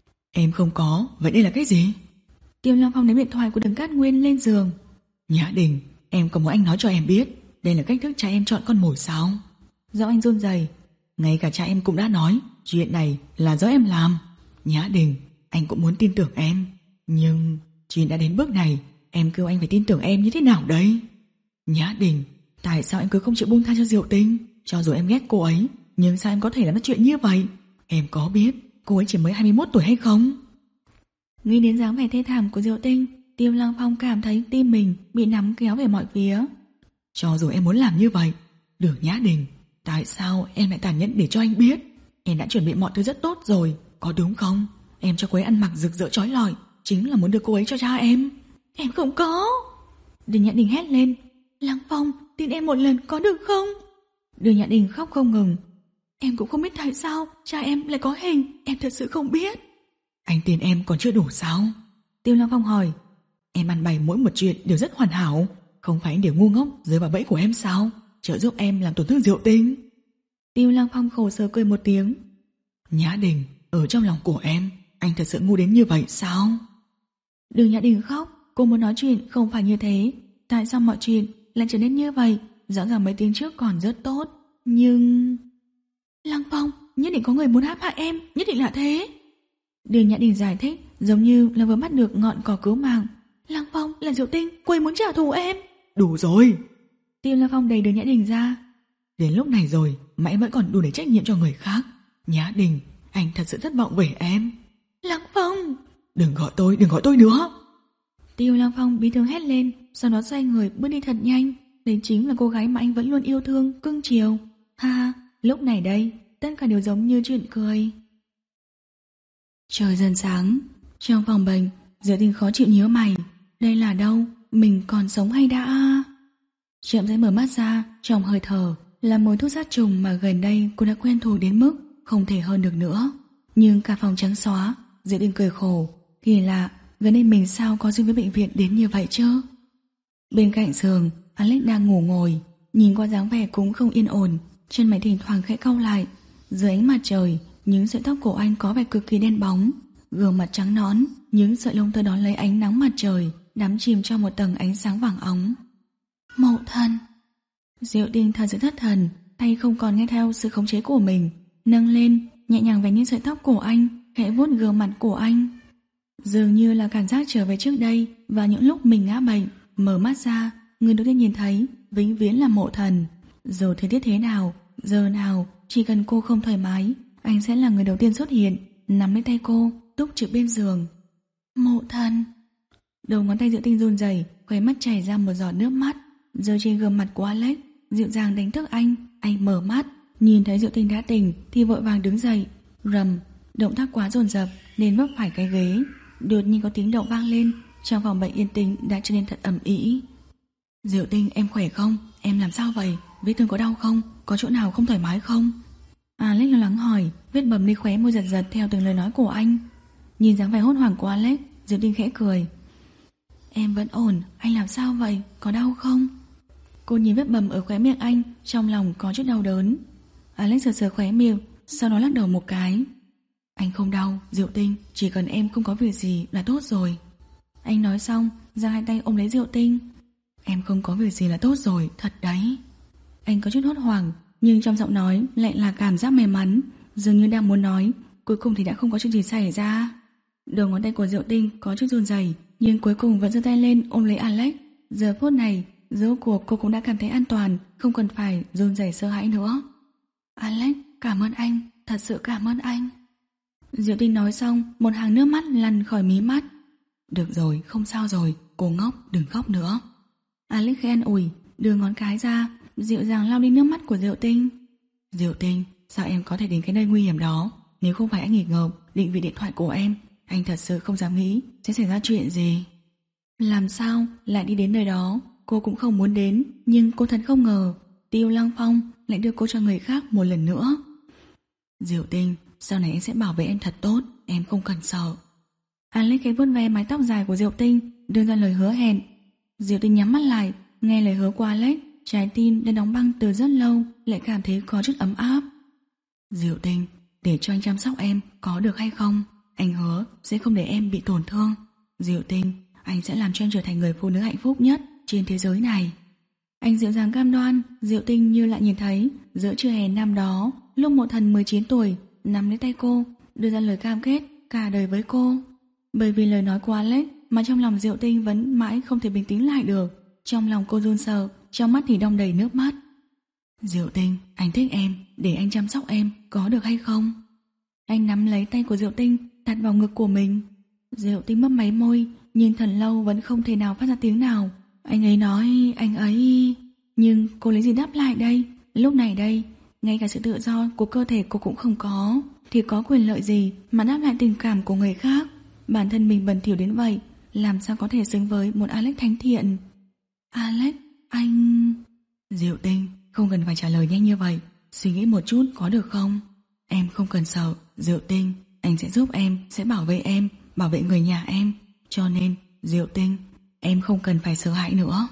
Em không có, vậy đây là cái gì? Tiêu Lăng Phong ném điện thoại của Đường Cát Nguyên lên giường. Nhã Đình, em có muốn anh nói cho em biết đây là cách thức cha em chọn con mồi sao? Giọng anh run rẩy. Ngay cả cha em cũng đã nói chuyện này là do em làm. Nhã Đình, anh cũng muốn tin tưởng em, nhưng chuyện đã đến bước này, em kêu anh phải tin tưởng em như thế nào đấy? Nhã Đình, tại sao em cứ không chịu buông tha cho Diệu Tinh? Cho dù em ghét cô ấy, nhưng sao em có thể làm ra chuyện như vậy? Em có biết cô ấy chỉ mới hai mươi mốt tuổi hay không? Nghĩ đến dáng vẻ thê thảm của Diệu Tinh, Tiêu Lăng Phong cảm thấy tim mình bị nắm kéo về mọi phía. Cho dù em muốn làm như vậy, Đường Nhã Đình, tại sao em lại tàn nhẫn để cho anh biết? Em đã chuẩn bị mọi thứ rất tốt rồi, có đúng không? Em cho cô ấy ăn mặc rực rỡ chói lọi, chính là muốn đưa cô ấy cho cha em. Em không có. Đường Nhã Đình hét lên. Lăng Phong, tin em một lần có được không? Đường Nhã Đình khóc không ngừng. Em cũng không biết tại sao cha em lại có hình, em thật sự không biết. Anh tin em còn chưa đủ sao? Tiêu Lăng Phong hỏi. Em ăn bày mỗi một chuyện đều rất hoàn hảo, không phải anh đều ngu ngốc rơi vào bẫy của em sao? Trợ giúp em làm tổn thương Diệu Tinh. Tiêu Lăng Phong khổ sở cười một tiếng. Nhã Đình, ở trong lòng của em, anh thật sự ngu đến như vậy sao? Đường Nhã Đình khóc. Cô muốn nói chuyện không phải như thế. Tại sao mọi chuyện lại trở nên như vậy? Rõ ràng mấy tiếng trước còn rất tốt, nhưng... Lăng Phong, nhất định có người muốn áp hại em, nhất định là thế. Đường Nhã Đình giải thích, giống như là vừa bắt được ngọn cỏ cứu mạng. Lăng Phong là Diệu Tinh, cô ấy muốn trả thù em. Đủ rồi. Tiêu Lăng Phong đẩy Đường Nhã Đình ra. Đến lúc này rồi mà em vẫn còn đủ để trách nhiệm cho người khác. Nhã Đình, anh thật sự thất vọng về em. Lăng Phong, đừng gọi tôi, đừng gọi tôi nữa. Tiêu Lăng Phong bí thương hét lên, sau đó xoay người bước đi thật nhanh. Đây chính là cô gái mà anh vẫn luôn yêu thương, cưng chiều. Ha ha, lúc này đây, tất cả đều giống như chuyện cười. Trời dần sáng, trong phòng bệnh, Diệu Tinh khó chịu nhíu mày. Đây là đâu? Mình còn sống hay đã? Chậm rãi mở mắt ra, trong hơi thở là mùi thuốc sát trùng mà gần đây cô đã quen thuộc đến mức không thể hơn được nữa. Nhưng cả phòng trắng xóa, Diệu Tinh cười khổ. Kỳ lạ, gần đây mình sao có duyên với bệnh viện đến như vậy chứ? Bên cạnh giường, Alex đang ngủ ngồi, nhìn qua dáng vẻ cũng không yên ổn, chân mày thỉnh thoảng khẽ cau lại. Dưới ánh mặt trời, những sợi tóc của anh có vẻ cực kỳ đen bóng, gương mặt trắng nõn, những sợi lông tơ đón lấy ánh nắng mặt trời, đắm chìm trong một tầng ánh sáng vàng óng. Mậu thân. Diệu Tinh thật sự thất thần, tay không còn nghe theo sự khống chế của mình, nâng lên, nhẹ nhàng vén những sợi tóc của anh, khẽ vuốt gương mặt của anh. Dường như là cảm giác trở về trước đây và những lúc mình ngã bệnh, mở mắt ra, người đầu tiên nhìn thấy vĩnh viễn là Mộ Thần. Dù thời tiết thế nào, giờ nào, chỉ cần cô không thoải mái, anh sẽ là người đầu tiên xuất hiện, nắm lấy tay cô, túc trực bên giường. Mộ Thần. Đầu ngón tay Diệu Tinh run rẩy, khóe mắt chảy ra một giọt nước mắt, rơi trên gương mặt của Alex, dịu dàng đánh thức anh. Anh mở mắt, nhìn thấy Diệu Tinh đã tỉnh thì vội vàng đứng dậy. Rầm, động tác quá dồn dập nên vấp phải cái ghế. Đột nhiên có tiếng động vang lên, trong phòng bệnh yên tĩnh đã trở nên thật ầm ĩ. Diệu Tinh, em khỏe không? Em làm sao vậy? Vết thương có đau không? Có chỗ nào không thoải mái không? Alex lo lắng hỏi, vết bầm đi khóe môi giật giật theo từng lời nói của anh. Nhìn dáng vẻ hốt hoảng của Alex, Diệu Tinh khẽ cười. Em vẫn ổn, anh làm sao vậy? Có đau không? Cô nhìn vết bầm ở khóe miệng anh, trong lòng có chút đau đớn. Alex sờ sờ khóe miệng, sau đó lắc đầu một cái. Anh không đau, Diệu Tinh, chỉ cần em không có việc gì là tốt rồi. Anh nói xong, giang hai tay ôm lấy Diệu Tinh. Em không có việc gì là tốt rồi, thật đấy. Anh có chút hốt hoảng, nhưng trong giọng nói lại là cảm giác may mắn, dường như đang muốn nói, cuối cùng thì đã không có chuyện gì xảy ra. Đầu ngón tay của Diệu Tinh có chút run rẩy, nhưng cuối cùng vẫn giơ tay lên ôm lấy Alex. Giờ phút này, rốt cuộc cô cũng đã cảm thấy an toàn, không cần phải run rẩy sợ hãi nữa. Alex, cảm ơn anh, thật sự cảm ơn anh. Diệu Tinh nói xong, một hàng nước mắt lăn khỏi mí mắt. Được rồi, không sao rồi, cô ngốc, đừng khóc nữa. Alex khẽ an ủi, đưa ngón cái ra, dịu dàng lau đi nước mắt của Diệu Tinh. Diệu Tinh, sao em có thể đến cái nơi nguy hiểm đó? Nếu không phải anh nghịch ngợm định vị điện thoại của em, anh thật sự không dám nghĩ sẽ xảy ra chuyện gì. Làm sao lại đi đến nơi đó? cô cũng không muốn đến, nhưng cô thật không ngờ Tiêu Lăng Phong lại đưa cô cho người khác một lần nữa. Diệu Tinh, sau này anh sẽ bảo vệ em thật tốt, em không cần sợ. Alex khẽ vuốt ve mái tóc dài của Diệu Tinh, đưa ra lời hứa hẹn. Diệu Tinh nhắm mắt lại, nghe lời hứa của Alex, trái tim đã đóng băng từ rất lâu lại cảm thấy có chút ấm áp. Diệu Tinh, để cho anh chăm sóc em có được hay không? Anh hứa sẽ không để em bị tổn thương. Diệu Tinh, anh sẽ làm cho em trở thành người phụ nữ hạnh phúc nhất trên thế giới này. Anh dịu dàng cam đoan. Diệu Tinh như lại nhìn thấy giữa trưa hè năm đó, lúc Mộ Thần mười chín tuổi nắm lấy tay cô, đưa ra lời cam kết cả đời với cô. Bởi vì lời nói của Alex mà trong lòng Diệu Tinh vẫn mãi không thể bình tĩnh lại được. Trong lòng cô run sợ, trong mắt thì đong đầy nước mắt. Diệu Tinh, anh thích em, để anh chăm sóc em có được hay không? Anh nắm lấy tay của Diệu Tinh, đặt vào ngực của mình. Diệu Tinh mấp máy môi, nhưng thật lâu vẫn không thể nào phát ra tiếng nào. Anh ấy nói anh ấy... Nhưng cô lấy gì đáp lại đây? Lúc này đây, ngay cả sự tự do của cơ thể cô cũng không có, thì có quyền lợi gì mà đáp lại tình cảm của người khác? Bản thân mình bẩn thỉu đến vậy, làm sao có thể xứng với một Alex thánh thiện? Alex, anh... Diệu Tinh, không cần phải trả lời nhanh như vậy, suy nghĩ một chút có được không? Em không cần sợ, Diệu Tinh, anh sẽ giúp em, sẽ bảo vệ em, bảo vệ người nhà em. Cho nên, Diệu Tinh, em không cần phải sợ hãi nữa.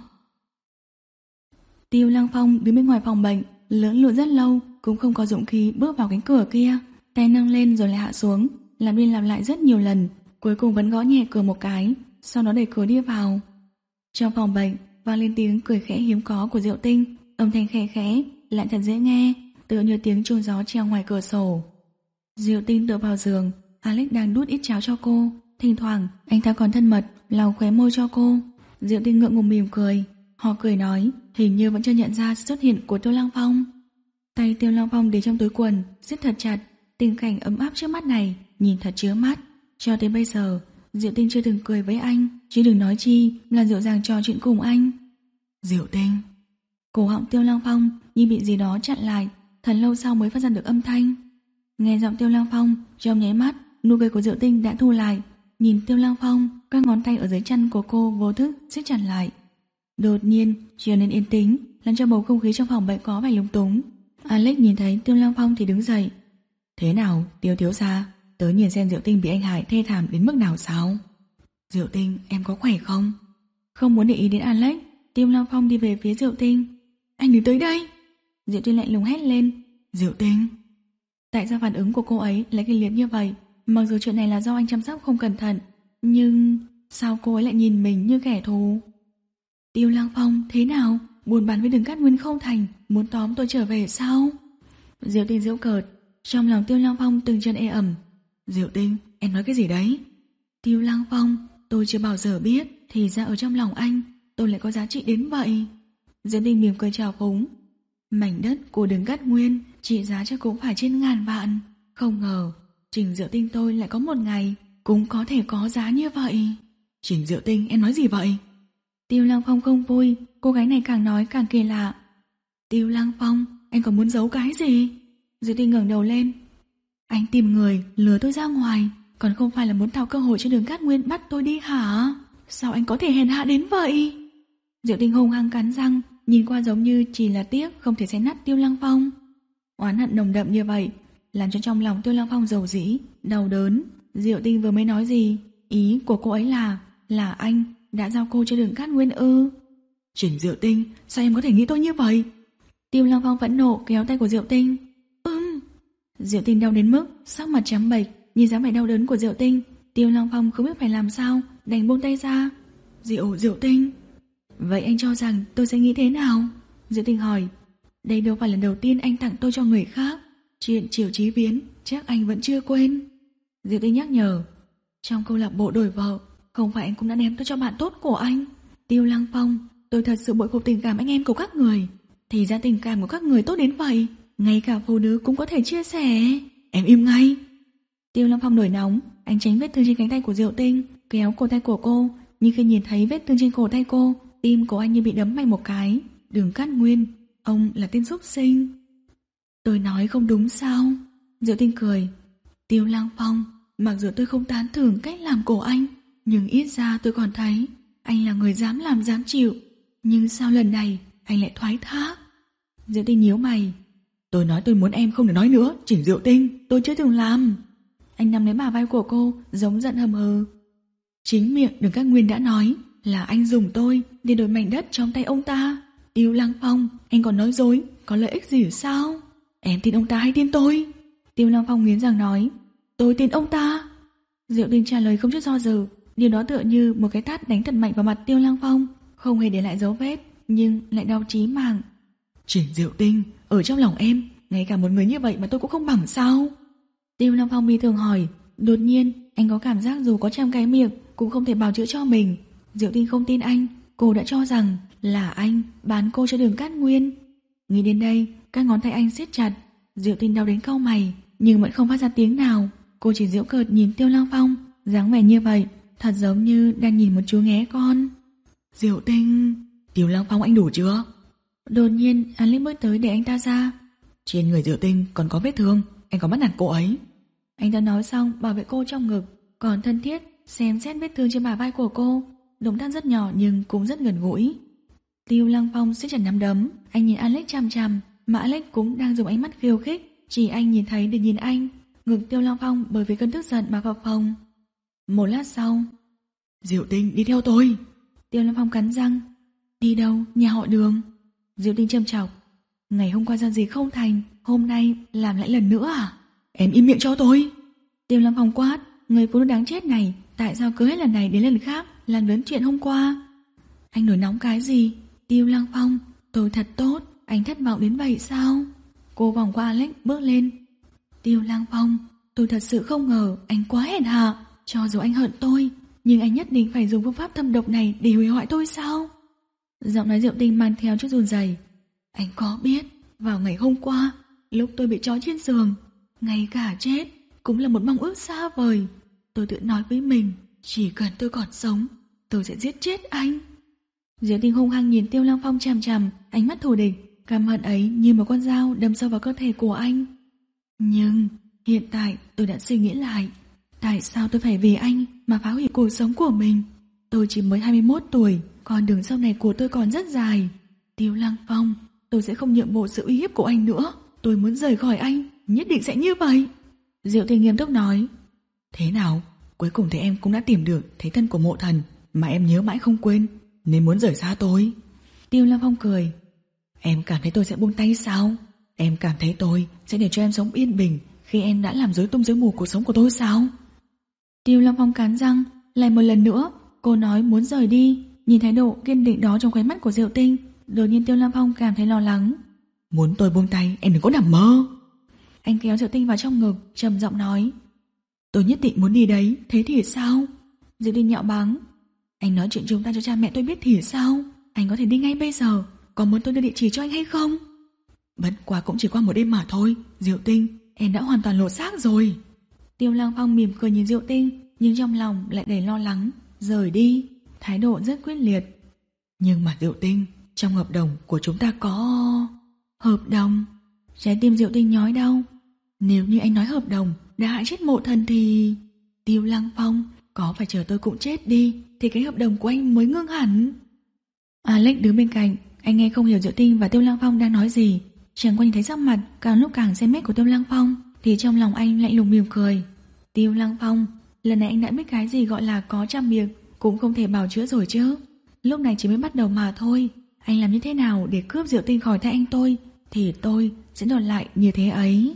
Tiêu Lăng Phong đứng bên ngoài phòng bệnh, lưỡng lự rất lâu, cũng không có dũng khí bước vào cánh cửa kia. Tay nâng lên rồi lại hạ xuống, làm đi làm lại rất nhiều lần, cuối cùng vẫn gõ nhẹ cửa một cái, sau đó đẩy cửa đi vào. Trong phòng bệnh vang lên tiếng cười khẽ hiếm có của Diệu Tinh, âm thanh khẽ khẽ, lại thật dễ nghe, tựa như tiếng chuông gió treo ngoài cửa sổ. Diệu Tinh tựa vào giường, Alex đang đút ít cháo cho cô, thỉnh thoảng anh ta còn thân mật lau khóe môi cho cô. Diệu Tinh ngượng ngùng mỉm cười, họ cười nói, hình như vẫn chưa nhận ra sự xuất hiện của Tiêu Lăng Phong. Tay Tiêu Lăng Phong để trong túi quần, siết thật chặt, tình cảnh ấm áp trước mắt này nhìn thật chứa mắt. Cho tới bây giờ, Diệu Tinh chưa từng cười với anh, chứ đừng nói chi là dịu dàng trò chuyện cùng anh. Diệu Tinh. Cổ họng Tiêu Lăng Phong như bị gì đó chặn lại, thật lâu sau mới phát ra được âm thanh. Nghe giọng Tiêu Lăng Phong, trong nháy mắt, nụ cười của Diệu Tinh đã thu lại. Nhìn Tiêu Lăng Phong, các ngón tay ở dưới chân của cô vô thức siết chặt lại. Đột nhiên trở nên yên tĩnh, làm cho bầu không khí trong phòng bệnh có vẻ lúng túng. Alex nhìn thấy Tiêu Lăng Phong thì đứng dậy. Thế nào, Tiêu thiếu gia, tớ nhìn xem Diệu Tinh bị anh hại thê thảm đến mức nào sao? Diệu Tinh, em có khỏe không? Không muốn để ý đến Alex, Tiêu Lăng Phong đi về phía Diệu Tinh. Anh đừng tới đây! Diệu Tinh lạnh lùng hét lên. Diệu Tinh! Tại sao phản ứng của cô ấy lại kịch liệt như vậy? Mặc dù chuyện này là do anh chăm sóc không cẩn thận, nhưng sao cô ấy lại nhìn mình như kẻ thù? Tiêu Lăng Phong, thế nào? Buồn bán với Đường Cát Nguyên không thành, muốn tóm tôi trở về sao? Diệu Tinh giễu cợt, trong lòng Tiêu Lăng Phong từng chân ê ẩm. Diệu Tinh, em nói cái gì đấy? Tiêu Lăng Phong, tôi chưa bao giờ biết, thì ra ở trong lòng anh, tôi lại có giá trị đến vậy. Diệu Tinh mỉm cười chào phúng. Mảnh đất của Đường Cát Nguyên trị giá chắc cũng phải trên ngàn vạn. Không ngờ, Trình Diệu Tinh tôi lại có một ngày cũng có thể có giá như vậy. Trình Diệu Tinh, em nói gì vậy? Tiêu Lăng Phong không vui, cô gái này càng nói càng kỳ lạ. Tiêu Lăng Phong, anh còn muốn giấu cái gì? Diệu Tinh ngẩng đầu lên. Anh tìm người lừa tôi ra ngoài, còn không phải là muốn tạo cơ hội cho Đường Cát Nguyên bắt tôi đi hả? Sao anh có thể hèn hạ đến vậy? Diệu Tinh hung hăng cắn răng, nhìn qua giống như chỉ là tiếc không thể xé nát Tiêu Lăng Phong. Oán hận nồng đậm như vậy làm cho trong lòng Tiêu Lăng Phong dầu dĩ, đau đớn. Diệu Tinh vừa mới nói gì? Ý của cô ấy là Là anh đã giao cô cho Đường Cát Nguyên ư? Trình Diệu Tinh, sao em có thể nghĩ tôi như vậy? Tiêu Lăng Phong phẫn nộ kéo tay của Diệu Tinh. Ừm. Diệu Tinh đau đến mức sắc mặt trắng bệch, nhìn dáng vẻ đau đớn của Diệu Tinh, Tiêu Lăng Phong không biết phải làm sao, đành buông tay ra. Diệu Diệu Tinh, vậy anh cho rằng tôi sẽ nghĩ thế nào? Diệu Tinh hỏi. Đây đâu phải lần đầu tiên anh tặng tôi cho người khác, chuyện Triều Chí Viễn chắc anh vẫn chưa quên. Diệu Tinh nhắc nhở. Trong câu lạc bộ đổi vợ, không phải anh cũng đã ném tôi cho bạn tốt của anh? Tiêu Lăng Phong, tôi thật sự bội phục tình cảm anh em của các người. Thì ra tình cảm của các người tốt đến vậy, ngay cả phụ nữ cũng có thể chia sẻ. Em im ngay. Tiêu Lăng Phong nổi nóng, anh tránh vết thương trên cánh tay của Diệu Tinh, kéo cổ tay của cô. Nhưng khi nhìn thấy vết thương trên cổ tay cô, tim của anh như bị đấm mạnh một cái. Đường Cát Nguyên, ông là tên xúc sinh. Tôi nói không đúng sao? Diệu Tinh cười. Tiêu Lăng Phong, mặc dù tôi không tán thưởng cách làm của anh, nhưng ít ra tôi còn thấy anh là người dám làm dám chịu. Nhưng sao lần này anh lại thoái thác? Diệu Tinh nhíu mày. Tôi nói tôi muốn em không được nói nữa, Chỉnh Diệu Tinh, tôi chưa từng làm. Anh nắm lấy bả vai của cô, giống giận hầm hừ. Chính miệng Đường Cát Nguyên đã nói là anh dùng tôi để đổi mảnh đất trong tay ông ta. Tiêu Lăng Phong, anh còn nói dối, có lợi ích gì sao? Em tin ông ta hay tin tôi? Tiêu Lăng Phong nghiến răng nói. Tôi tin ông ta. Diệu Tinh trả lời không chút do dự. Điều đó tựa như một cái tát đánh thật mạnh vào mặt Tiêu Lăng Phong, không hề để lại dấu vết, nhưng lại đau chí mạng. Chỉnh Diệu Tinh, ở trong lòng em, ngay cả một người như vậy mà tôi cũng không bằng sao? Tiêu Lăng Phong bi thường hỏi. Đột nhiên anh có cảm giác dù có trăm cái miệng cũng không thể bào chữa cho mình. Diệu Tinh không tin anh. Cô đã cho rằng là anh bán cô cho Đường Cát Nguyên. Nghĩ đến đây, các ngón tay anh siết chặt. Diệu Tinh đau đến cau mày, nhưng vẫn không phát ra tiếng nào. Cô chỉ giễu cợt nhìn Tiêu Lăng Phong, dáng vẻ như vậy thật giống như đang nhìn một chú nghé con. Diệu Tinh, Tiêu Lăng Phong, anh đủ chưa? Đột nhiên anh lít bước tới để anh ta ra. Trên người Diệu Tinh còn có vết thương, anh có bắt nạt cô ấy. Anh ta nói xong bảo vệ cô trong ngực, còn thân thiết xem xét vết thương trên bả vai của cô. Động tác rất nhỏ nhưng cũng rất gần gũi. Tiêu Lăng Phong siết chặt nắm đấm. Anh nhìn Alex chằm chằm, mà Alex cũng đang dùng ánh mắt khiêu khích. Chỉ anh nhìn thấy để nhìn anh. Ngực Tiêu Lăng Phong bởi vì cơn tức giận mà phập phồng. Một lát sau, Diệu Tinh, đi theo tôi. Tiêu Lăng Phong cắn răng. Đi đâu? Nhà họ Đường. Diệu Tinh châm chọc. Ngày hôm qua giao gì không thành, hôm nay làm lại lần nữa à? Em im miệng cho tôi. Tiêu Lăng Phong quát. Người phụ nữ đáng chết này, tại sao cứ hết lần này đến lần khác làm lớn chuyện hôm qua? Anh nổi nóng cái gì? Tiêu Lăng Phong, tôi thật tốt, anh thất vọng đến vậy sao? Cô vòng qua Alex bước lên. Tiêu Lăng Phong, tôi thật sự không ngờ anh quá hèn hạ. Cho dù anh hận tôi, nhưng anh nhất định phải dùng phương pháp thâm độc này để hủy hoại tôi sao? Giọng nói Diệu Tinh mang theo chút run rẩy. Anh có biết, vào ngày hôm qua, lúc tôi bị trói trên giường, ngay cả chết cũng là một mong ước xa vời. Tôi tự nói với mình, chỉ cần tôi còn sống, tôi sẽ giết chết anh. Diệu Tinh hung hăng nhìn Tiêu Lăng Phong chằm chằm, ánh mắt thù địch, căm hận ấy như một con dao đâm sâu vào cơ thể của anh. Nhưng hiện tại tôi đã suy nghĩ lại, tại sao tôi phải vì anh mà phá hủy cuộc sống của mình? Tôi chỉ mới hai mươi mốt tuổi, còn đường sau này của tôi còn rất dài. Tiêu Lăng Phong, tôi sẽ không nhượng bộ sự uy hiếp của anh nữa. Tôi muốn rời khỏi anh, nhất định sẽ như vậy. Diệu Tinh nghiêm túc nói. Thế nào? Cuối cùng thì em cũng đã tìm được thế thân của mộ thần mà em nhớ mãi không quên, nên muốn rời xa tôi. Tiêu Lăng Phong cười. Em cảm thấy tôi sẽ buông tay sao? Em cảm thấy tôi sẽ để cho em sống yên bình khi em đã làm rối tung rối mù cuộc sống của tôi sao? Tiêu Lăng Phong cắn răng. Lại một lần nữa cô nói muốn rời đi. Nhìn thái độ kiên định đó trong khóe mắt của Diệu Tinh, đột nhiên Tiêu Lăng Phong cảm thấy lo lắng. Muốn tôi buông tay, em đừng có nằm mơ. Anh kéo Diệu Tinh vào trong ngực, trầm giọng nói. Tôi nhất định muốn đi đấy, thế thì sao? Diệu Tinh nhạo báng. Anh nói chuyện chúng ta cho cha mẹ tôi biết thì sao? Anh có thể đi ngay bây giờ, có muốn tôi đưa địa chỉ cho anh hay không? Bất quá cũng chỉ qua một đêm mà thôi. Diệu Tinh, em đã hoàn toàn lộ xác rồi. Tiêu Lăng Phong mỉm cười nhìn Diệu Tinh, nhưng trong lòng lại đầy lo lắng. Rời đi, thái độ rất quyết liệt. Nhưng mà Diệu Tinh, trong hợp đồng của chúng ta có... Hợp đồng? Trái tim Diệu Tinh nhói đau. Nếu như anh nói hợp đồng đã hại chết mộ thần thì... Tiêu Lăng Phong, có phải chờ tôi cũng chết đi thì cái hợp đồng của anh mới ngưng hẳn. Alex đứng bên cạnh, anh nghe không hiểu Diệu Tinh và Tiêu Lăng Phong đang nói gì. Chẳng qua nhìn thấy sắc mặt càng lúc càng xanh mét của Tiêu Lăng Phong thì trong lòng anh lạnh lùng mỉm cười. Tiêu Lăng Phong, lần này anh đã biết cái gì gọi là có trăm miệng cũng không thể bào chữa rồi chứ. Lúc này chỉ mới bắt đầu mà thôi. Anh làm như thế nào để cướp Diệu Tinh khỏi tay anh tôi thì tôi sẽ đòi lại như thế ấy.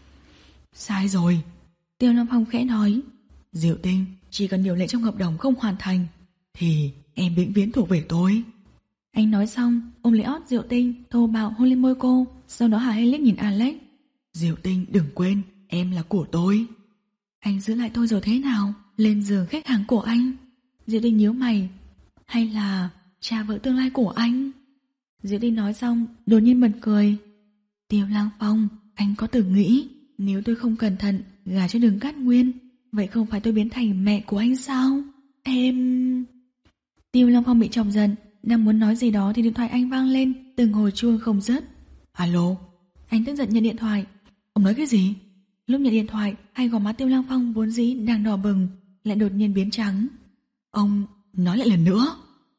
Sai rồi. Tiêu Lăng Phong khẽ nói. Diệu Tinh, chỉ cần điều lệ trong hợp đồng không hoàn thành thì em vĩnh viễn thuộc về tôi. Anh nói xong ôm lấy ót Diệu Tinh, thô bạo hôn lên môi cô. Sau đó hả hê liếc nhìn Alex. Diệu Tinh, đừng quên, em là của tôi. Anh giữ lại tôi rồi thế nào? Lên giường khách hàng của anh. Diệu Tinh nhíu mày. Hay là cha vợ tương lai của anh? Diệu Tinh nói xong đột nhiên bật cười. Tiêu Lăng Phong, anh có từng nghĩ nếu tôi không cẩn thận gả cho Đường Cát Nguyên, vậy không phải tôi biến thành mẹ của anh sao? Em... Tiêu Lăng Phong bị chọc giận, đang muốn nói gì đó thì điện thoại anh vang lên, từng hồi chuông không dứt. Alo. Anh tức giận nhận điện thoại. Ông nói cái gì? Lúc nhận điện thoại, hai gò má Tiêu Lăng Phong vốn dĩ đang đỏ bừng lại đột nhiên biến trắng. Ông nói lại lần nữa.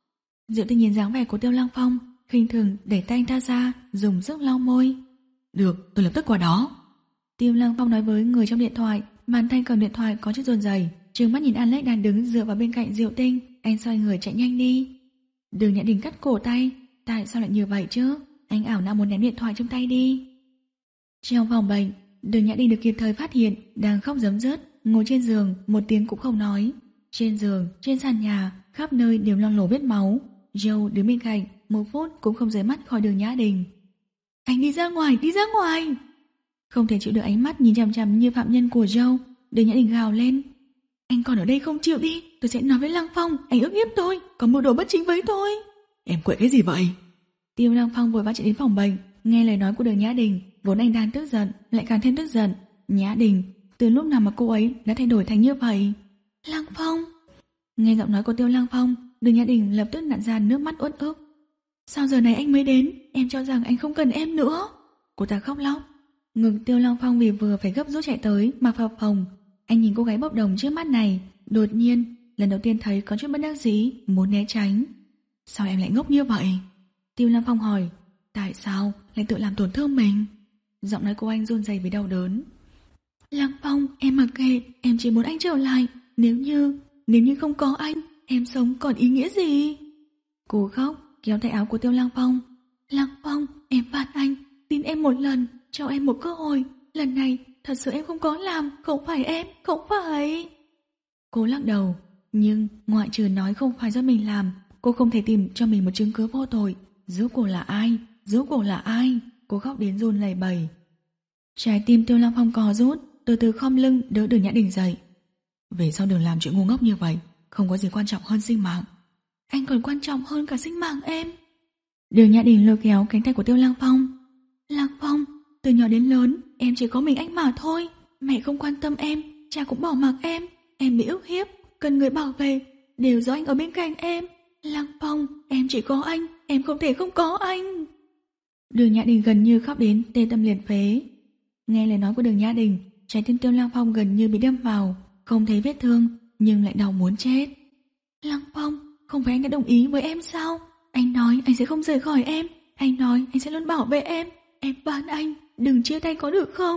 Diệu Tinh nhìn dáng vẻ của Tiêu Lăng Phong, khinh thường đẩy tay anh ta ra, dùng sức lau môi. Được, tôi lập tức qua đó. Tiêu Lăng Phong nói với người trong điện thoại, bàn tay cầm điện thoại có chút run rẩy, trừng mắt nhìn Alex đang đứng dựa vào bên cạnh Diệu Tinh, anh xoay người chạy nhanh đi. Đường Nhã Đình cắt cổ tay, tại sao lại như vậy chứ? Anh ảo não muốn ném điện thoại trong tay đi. Trong phòng bệnh, Đường Nhã Đình được kịp thời phát hiện đang khóc rấm rớt, ngồi trên giường một tiếng cũng không nói. Trên giường, trên sàn nhà, khắp nơi đều loang lổ vết máu. Joe đứng bên cạnh, một phút cũng không rời mắt khỏi Đường Nhã Đình. Anh đi ra ngoài, đi ra ngoài! Không thể chịu được ánh mắt nhìn chằm chằm như phạm nhân của Joe, Đường Nhã Đình gào lên. Anh còn ở đây không chịu đi, tôi sẽ nói với Lăng Phong, anh ức hiếp tôi, có mưu đồ bất chính với tôi. Em quậy cái gì vậy? Tiêu Lăng Phong vội vã chạy đến phòng bệnh, nghe lời nói của Đường Nhã Đình, vốn anh đang tức giận, lại càng thêm tức giận. Nhã Đình, từ lúc nào mà cô ấy đã thay đổi thành như vậy? Lăng Phong! Nghe giọng nói của Tiêu Lăng Phong, Đường Nhã Đình lập tức nặn ra nước mắt uất ức. Sao giờ này anh mới đến? Em cho rằng anh không cần em nữa. Cô ta khóc lóc. Ngực Tiêu Lăng Phong vì vừa phải gấp rút chạy tới mà phập phồng. Anh nhìn cô gái bốc đồng trước mắt này, đột nhiên lần đầu tiên thấy có chút bất đắc dĩ, muốn né tránh. Sao em lại ngốc như vậy? Tiêu Lăng Phong hỏi. Tại sao lại tự làm tổn thương mình? Giọng nói của anh run rẩy vì đau đớn. Lăng Phong, em mặc kệ, em chỉ muốn anh trở lại. Nếu như, nếu như không có anh, em sống còn ý nghĩa gì? Cô khóc, kéo tay áo của Tiêu Lăng Phong. Lăng Phong, em phạt anh, tin em một lần, cho em một cơ hội. Lần này, thật sự em không có làm, không phải em, không phải. Cô lắc đầu, nhưng ngoại trừ nói không phải do mình làm, cô không thể tìm cho mình một chứng cứ vô tội. Rốt cuộc là ai? Rốt cuộc là ai? Cô khóc đến run lẩy bẩy. Trái tim Tiêu Lăng Phong co rút, từ từ khom lưng đỡ Đường Nhã Đình dậy. Về sau đừng làm chuyện ngu ngốc như vậy, không có gì quan trọng hơn sinh mạng. Anh còn quan trọng hơn cả sinh mạng em. Đường Nhã Đình lôi kéo cánh tay của Tiêu Lăng Phong. Lăng Phong, từ nhỏ đến lớn em chỉ có mình anh mà thôi. Mẹ không quan tâm em, cha cũng bỏ mặc em. Em bị ức hiếp, cần người bảo vệ, đều do anh ở bên cạnh em. Lăng Phong, em chỉ có anh, em không thể không có anh. Đường Nhã Đình gần như khóc đến tê tâm liệt phế. Nghe lời nói của Đường Nhã Đình, trái tim Tiêu Lăng Phong gần như bị đâm vào, không thấy vết thương nhưng lại đau muốn chết. Lăng Phong, không phải anh đã đồng ý với em sao? Anh nói anh sẽ không rời khỏi em, anh nói anh sẽ luôn bảo vệ em. Em van anh, đừng chia tay có được không?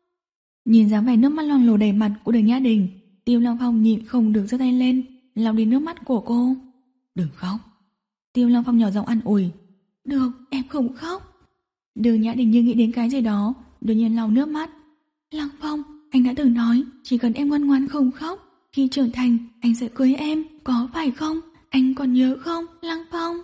Nhìn dáng vẻ nước mắt loang lổ đầy mặt của Đường Nhã Đình, Tiêu Lăng Phong nhịn không được giơ tay lên, lau đi nước mắt của cô. Đừng khóc. Tiêu Lăng Phong nhỏ giọng an ủi. Được, em không khóc. Đường Nhã Đình như nghĩ đến cái gì đó, đột nhiên lau nước mắt. Lăng Phong, anh đã từng nói chỉ cần em ngoan ngoan không khóc, khi trưởng thành anh sẽ cưới em, có phải không? Anh còn nhớ không, Lăng Phong?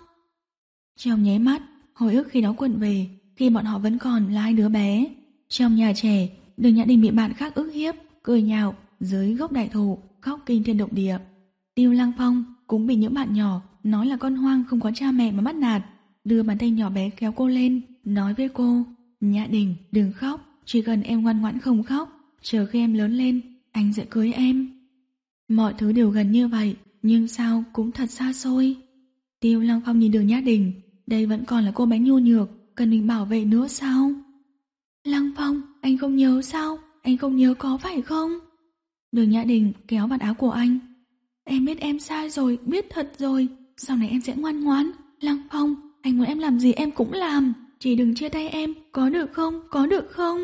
Trong nháy mắt, hồi ức khi đó cuộn về, khi bọn họ vẫn còn là hai đứa bé. Trong nhà trẻ, Đường Nhã Đình bị bạn khác ức hiếp, cười nhạo dưới gốc đại thụ, khóc kinh thiên động địa. Tiêu Lăng Phong cũng bị những bạn nhỏ nói là con hoang không có cha mẹ mà bắt nạt, đưa bàn tay nhỏ bé kéo cô lên, nói với cô: Nhã Đình, đừng khóc, chỉ cần em ngoan ngoãn không khóc, chờ khi em lớn lên, anh sẽ cưới em. Mọi thứ đều gần như vậy, nhưng sao cũng thật xa xôi. Tiêu Lăng Phong nhìn Đường Nhã Đình, đây vẫn còn là cô bé nhu nhược, cần mình bảo vệ nữa sao? Lăng Phong, anh không nhớ sao? Anh không nhớ có phải không? Đường Nhã Đình kéo vạt áo của anh. Em biết em sai rồi, biết thật rồi, sau này em sẽ ngoan ngoãn. Lăng Phong, anh muốn em làm gì em cũng làm, chỉ đừng chia tay em, có được không, có được không?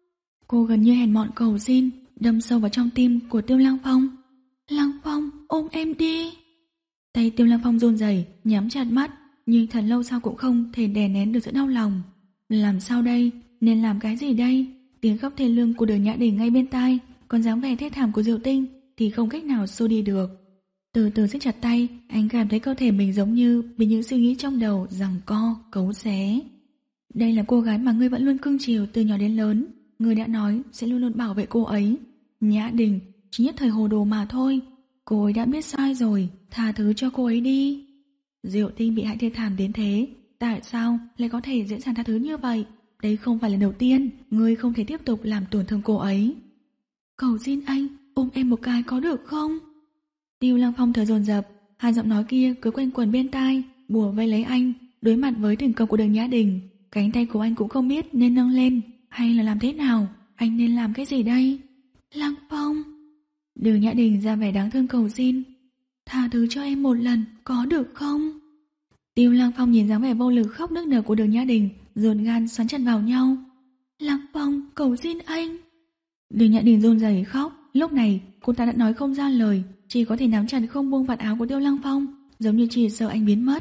Cô gần như hèn mọn cầu xin, đâm sâu vào trong tim của Tiêu Lăng Phong. Lăng Phong, ôm em đi. Tay Tiêu Lăng Phong run rẩy, nhắm chặt mắt, nhưng thật lâu sau cũng không thể đè nén được sự đau lòng. Làm sao đây? Nên làm cái gì đây? Tiếng khóc thê lương của Đường Nhã Đình ngay bên tai, còn dáng vẻ thê thảm của Diệu Tinh thì không cách nào xua đi được. Từ từ siết chặt tay, anh cảm thấy cơ thể mình giống như bị những suy nghĩ trong đầu giằng co, cấu xé. Đây là cô gái mà ngươi vẫn luôn cưng chiều từ nhỏ đến lớn, ngươi đã nói sẽ luôn luôn bảo vệ cô ấy. Nhã Đình chỉ nhất thời hồ đồ mà thôi, cô ấy đã biết sai rồi, tha thứ cho cô ấy đi. Diệu Tinh bị hại thê thảm đến thế, tại sao lại có thể dễ dàng tha thứ như vậy? Đây không phải lần đầu tiên, ngươi không thể tiếp tục làm tổn thương cô ấy. Cầu xin anh, ôm em một cái có được không? Tiêu Lăng Phong thở dồn dập, hai giọng nói kia cứ quanh quẩn bên tai, bủa vây lấy anh. Đối mặt với tình công của Đường Nhã Đình, cánh tay của anh cũng không biết nên nâng lên hay là làm thế nào. Anh nên làm cái gì đây? Lăng Phong. Đường Nhã Đình ra vẻ đáng thương cầu xin. Tha thứ cho em một lần, có được không? Tiêu Lăng Phong nhìn dáng vẻ vô lực khóc nức nở của Đường Nhã Đình, ruột gan xoắn chặt vào nhau. Lăng Phong, cầu xin anh. Đường Nhã Đình run rẩy khóc. Lúc này cô ta đã nói không ra lời, chỉ có thể nắm chặt không buông vạt áo của Tiêu Lăng Phong, giống như chỉ sợ anh biến mất.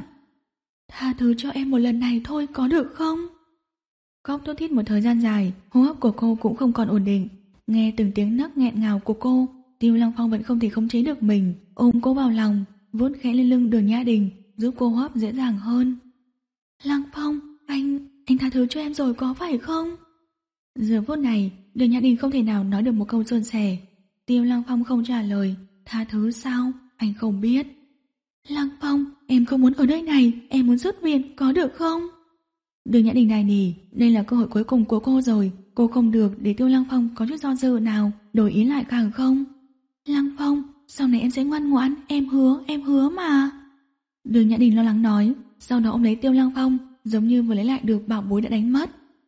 Tha thứ cho em một lần này thôi có được không? Khóc thút thít một thời gian dài, hô hấp của cô cũng không còn ổn định. Nghe từng tiếng nấc nghẹn ngào của cô, Tiêu Lăng Phong vẫn không thể khống chế được mình, ôm cô vào lòng, vuốt khẽ lên lưng Đường Nhã Đình, giúp cô hô hấp dễ dàng hơn. Lăng Phong, anh, anh tha thứ cho em rồi có phải không? Giờ phút này, Đường Nhã Đình không thể nào nói được một câu suôn sẻ. Tiêu Lăng Phong không trả lời. Tha thứ sao? Anh không biết. Lăng Phong, em không muốn ở nơi này, em muốn xuất viện, có được không? Đường Nhã Đình nài nỉ, đây là cơ hội cuối cùng của cô rồi, cô không được để Tiêu Lăng Phong có chút do dự nào, đổi ý lại càng không. Lăng Phong, sau này em sẽ ngoan ngoãn, em hứa, em hứa mà. Đường Nhã Đình lo lắng nói, sau đó ôm lấy Tiêu Lăng Phong, giống như vừa lấy lại được bảo bối đã đánh mất.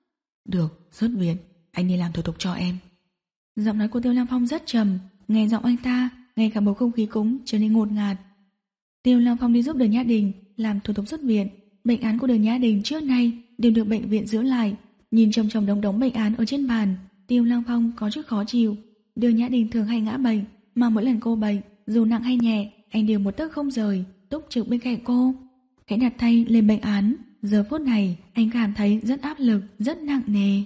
Được, xuất viện, anh đi làm thủ tục cho em. Giọng nói của Tiêu Lăng Phong rất trầm, nghe giọng anh ta, ngay cả bầu không khí cũng trở nên ngột ngạt. Tiêu Lăng Phong đi giúp Đường Nhã Đình làm thủ tục xuất viện. Bệnh án của Đường Nhã Đình trước nay đều được bệnh viện giữ lại. Nhìn chồng chồng đống đống bệnh án ở trên bàn, Tiêu Lăng Phong có chút khó chịu. Đường Nhã Đình thường hay ngã bệnh, mà mỗi lần cô bệnh, dù nặng hay nhẹ, anh đều một tấc không rời, túc trực bên cạnh cô. Khẽ đặt tay lên bệnh án, giờ phút này anh cảm thấy rất áp lực, rất nặng nề.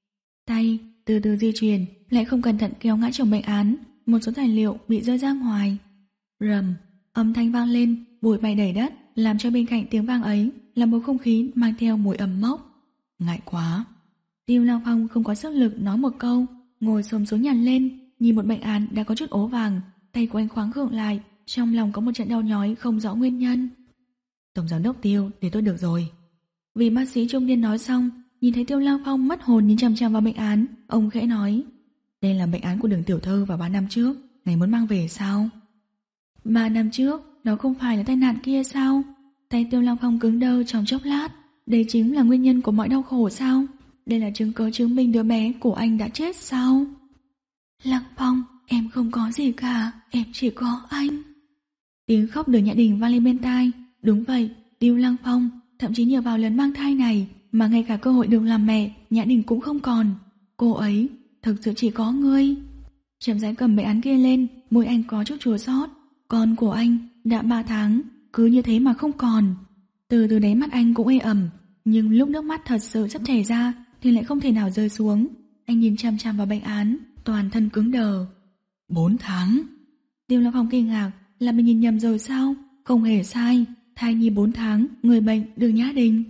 Tay từ từ di chuyển, lại không cẩn thận kéo ngã chồng bệnh án, một số tài liệu bị rơi ra ngoài. Rầm, âm thanh vang lên, bụi bay đầy đất, làm cho bên cạnh tiếng vang ấy là một không khí mang theo mùi ẩm mốc. Ngại quá. Tiêu Lăng Phong không có sức lực nói một câu, ngồi xổm xuống nhặt lên, nhìn một bệnh án đã có chút ố vàng, tay của anh khoáng khựng lại, trong lòng có một trận đau nhói không rõ nguyên nhân. Tổng giám đốc Tiêu, để tôi được rồi. Vì bác sĩ trung niên nói xong, nhìn thấy Tiêu Lăng Phong mất hồn nhìn chằm chằm vào bệnh án, ông khẽ nói, đây là bệnh án của Đường tiểu thư vào ba năm trước, ngài muốn mang về sao? Ba năm trước, đó không phải là tai nạn kia sao? Tay Tiêu Lăng Phong cứng đơ trong chốc lát, đây chính là nguyên nhân của mọi đau khổ sao? Đây là chứng cứ chứng minh đứa bé của anh đã chết sao? Lăng Phong, em không có gì cả, em chỉ có anh. Tiếng khóc Đường Nhã Đình vang lên bên tai. Đúng vậy, Tiêu Lăng Phong thậm chí nhờ vào lần mang thai này mà ngay cả cơ hội được làm mẹ Nhã Đình cũng không còn. Cô ấy thực sự chỉ có ngươi. Chậm rãi cầm bệnh án kia lên, môi anh có chút chua xót. Con của anh đã ba tháng, cứ như thế mà không còn. Từ từ đáy mắt anh cũng ê ẩm, nhưng lúc nước mắt thật sự sắp chảy ra thì lại không thể nào rơi xuống. Anh nhìn chằm chằm vào bệnh án, toàn thân cứng đờ. Bốn tháng. Tiêu Lăng Phong kinh ngạc, là mình nhìn nhầm rồi sao? Không hề sai, thai nhi bốn tháng, người bệnh Đường Nhã Đình.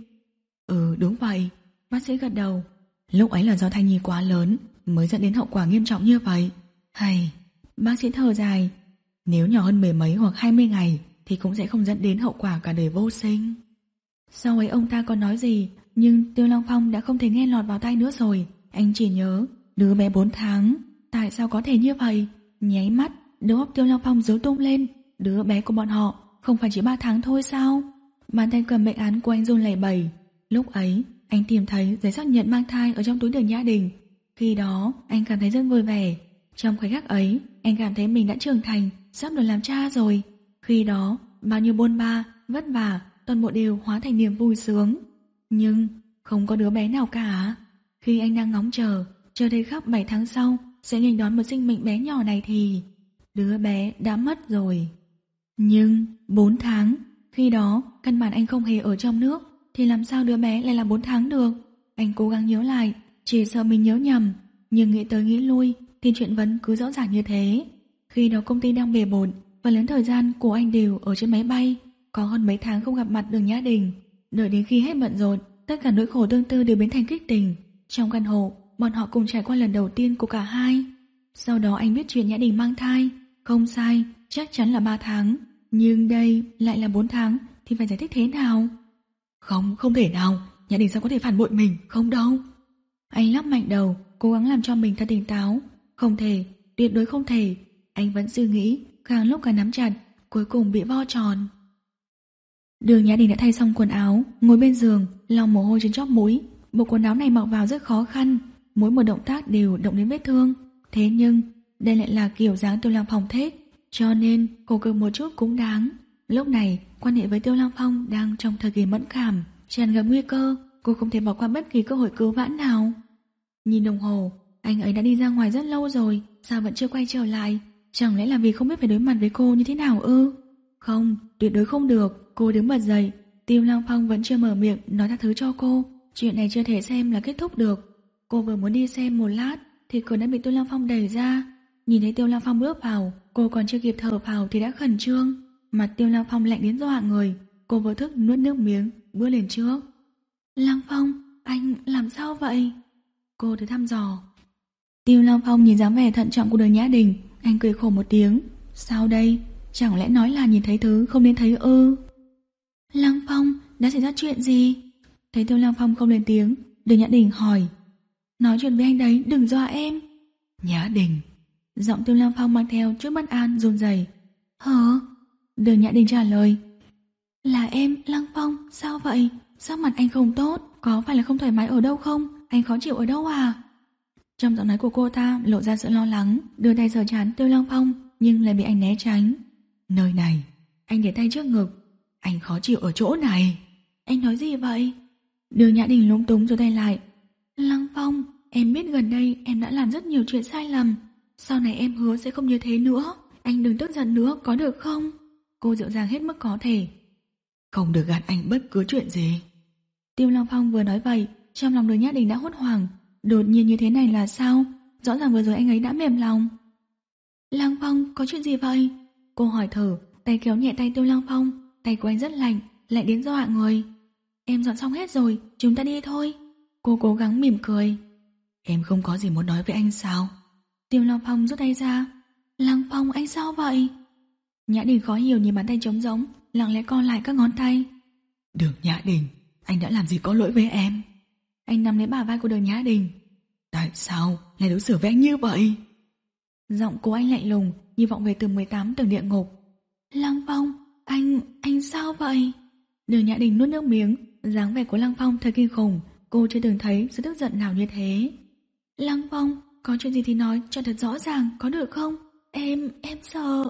Ừ đúng vậy, bác sĩ gật đầu. Lúc ấy là do thai nhi quá lớn mới dẫn đến hậu quả nghiêm trọng như vậy. Hay, bác sĩ thở dài, nếu nhỏ hơn mười mấy hoặc hai mươi ngày thì cũng sẽ không dẫn đến hậu quả cả đời vô sinh. Sau ấy ông ta còn nói gì, nhưng Tiêu Lăng Phong đã không thể nghe lọt vào tai nữa rồi. Anh chỉ nhớ đứa bé bốn tháng, tại sao có thể như vậy? Nháy mắt, đầu óc Tiêu Lăng Phong rối tung lên. Đứa bé của bọn họ không phải chỉ ba tháng thôi sao? Bàn tay cầm bệnh án của anh run lẩy bẩy. Lúc ấy anh tìm thấy giấy xác nhận mang thai ở trong túi Đường Nhã Đình. Khi đó anh cảm thấy rất vui vẻ. Trong khoảnh khắc ấy anh cảm thấy mình đã trưởng thành, sắp được làm cha rồi. Khi đó bao nhiêu bôn ba, vất vả, toàn bộ đều hóa thành niềm vui sướng. Nhưng không có đứa bé nào cả. Khi anh đang ngóng chờ, chờ đến khắp bảy tháng sau sẽ nghênh đón một sinh mệnh bé nhỏ này thì đứa bé đã mất rồi. Nhưng bốn tháng, khi đó căn bản anh không hề ở trong nước, thì làm sao đứa bé lại là bốn tháng được? Anh cố gắng nhớ lại, chỉ sợ mình nhớ nhầm, nhưng nghĩ tới nghĩ lui thì chuyện vẫn cứ rõ ràng như thế. Khi đó công ty đang bề bộn, phần lớn thời gian của anh đều ở trên máy bay, có hơn mấy tháng không gặp mặt Đường Nhã Đình. Đợi đến khi hết bận rộn, tất cả nỗi khổ tương tư đều biến thành kích tình. Trong căn hộ, bọn họ cùng trải qua lần đầu tiên của cả hai. Sau đó anh biết chuyện Nhã Đình mang thai, không sai, chắc chắn là ba tháng. Nhưng đây lại là bốn tháng, thì phải giải thích thế nào? Không, không thể nào, Nhã Đình sao có thể phản bội mình, không đâu. Anh lắc mạnh đầu, cố gắng làm cho mình thật tỉnh táo. Không thể, tuyệt đối không thể. Anh vẫn suy nghĩ, càng lúc càng nắm chặt, cuối cùng bị vo tròn. Đường Nhã Đình đã thay xong quần áo, ngồi bên giường, lau mồ hôi trên chóp mũi. Bộ quần áo này mặc vào rất khó khăn, mỗi một động tác đều động đến vết thương. Thế nhưng đây lại là kiểu dáng Tiêu Lăng Phong thích, cho nên khổ cực một chút cũng đáng. Lúc này, quan hệ với Tiêu Lăng Phong đang trong thời kỳ mẫn cảm, tràn ngập nguy cơ, cô không thể bỏ qua bất kỳ cơ hội cứu vãn nào. Nhìn đồng hồ, anh ấy đã đi ra ngoài rất lâu rồi, sao vẫn chưa quay trở lại? Chẳng lẽ là vì không biết phải đối mặt với cô như thế nào ư? Không, tuyệt đối không được. Cô đứng bật dậy. Tiêu Lăng Phong vẫn chưa mở miệng nói tha thứ cho cô. Chuyện này chưa thể xem là kết thúc được. Cô vừa muốn đi xem một lát thì cửa đã bị Tiêu Lăng Phong đẩy ra. Nhìn thấy Tiêu Lăng Phong bước vào, cô còn chưa kịp thở phào thì đã khẩn trương. Mặt Tiêu Lăng Phong lạnh đến dọa người. Cô vô thức nuốt nước miếng, bước lên trước. Lăng Phong, anh làm sao vậy? Cô thử thăm dò. Tiêu Lăng Phong nhìn dáng vẻ thận trọng của Đường Nhã Đình, anh cười khổ một tiếng. Sao đây? Chẳng lẽ nói là nhìn thấy thứ không nên thấy ư? Lăng Phong, đã xảy ra chuyện gì? Thấy Tiêu Lăng Phong không lên tiếng, Đường Nhã Đình hỏi. Nói chuyện với anh đấy, đừng dọa em. Nhã Đình. Giọng Tiêu Lăng Phong mang theo chút bất an run rẩy. Hả? Đường Nhã Đình trả lời. Là em, Lăng Phong, sao vậy? Sắc mặt anh không tốt, có phải là không thoải mái ở đâu không? Anh khó chịu ở đâu à? Trong giọng nói của cô ta lộ ra sự lo lắng, đưa tay sờ trán Tiêu Lăng Phong nhưng lại bị anh né tránh. Nơi này. Anh để tay trước ngực. Anh khó chịu ở chỗ này. Anh nói gì vậy? Đường Nhã Đình lúng túng giơ tay lại. Lăng Phong, em biết gần đây em đã làm rất nhiều chuyện sai lầm. Sau này em hứa sẽ không như thế nữa. Anh đừng tức giận nữa, có được không? Cô dịu dàng hết mức có thể. Không được gạt anh bất cứ chuyện gì. Tiêu Lăng Phong vừa nói vậy, trong lòng Đường Nhã Đình đã hốt hoảng. Đột nhiên như thế này là sao? Rõ ràng vừa rồi anh ấy đã mềm lòng. Lăng Phong, có chuyện gì vậy? Cô hỏi thử, tay kéo nhẹ tay Tiêu Lăng Phong. Tay của anh rất lạnh, lạnh đến dọa người. Em dọn xong hết rồi, chúng ta đi thôi. Cô cố gắng mỉm cười. Em không có gì muốn nói với anh sao? Tiêu Lăng Phong rút tay ra. Lăng Phong, anh sao vậy? Nhã Đình khó hiểu nhìn bàn tay trống rỗng, lặng lẽ co lại các ngón tay. Đường Nhã Đình, anh đã làm gì có lỗi với em? Anh nắm lấy bả vai của Đường Nhã Đình. Tại sao lại đối xử với anh như vậy? Giọng cô anh lạnh lùng như vọng về từ mười tám tầng địa ngục. Lăng Phong, anh, anh sao vậy? Đường Nhã Đình nuốt nước miếng. Dáng vẻ của Lăng Phong thật kinh khủng. Cô chưa từng thấy sự tức giận nào như thế. Lăng Phong, có chuyện gì thì nói cho thật rõ ràng, có được không? Em, em sợ.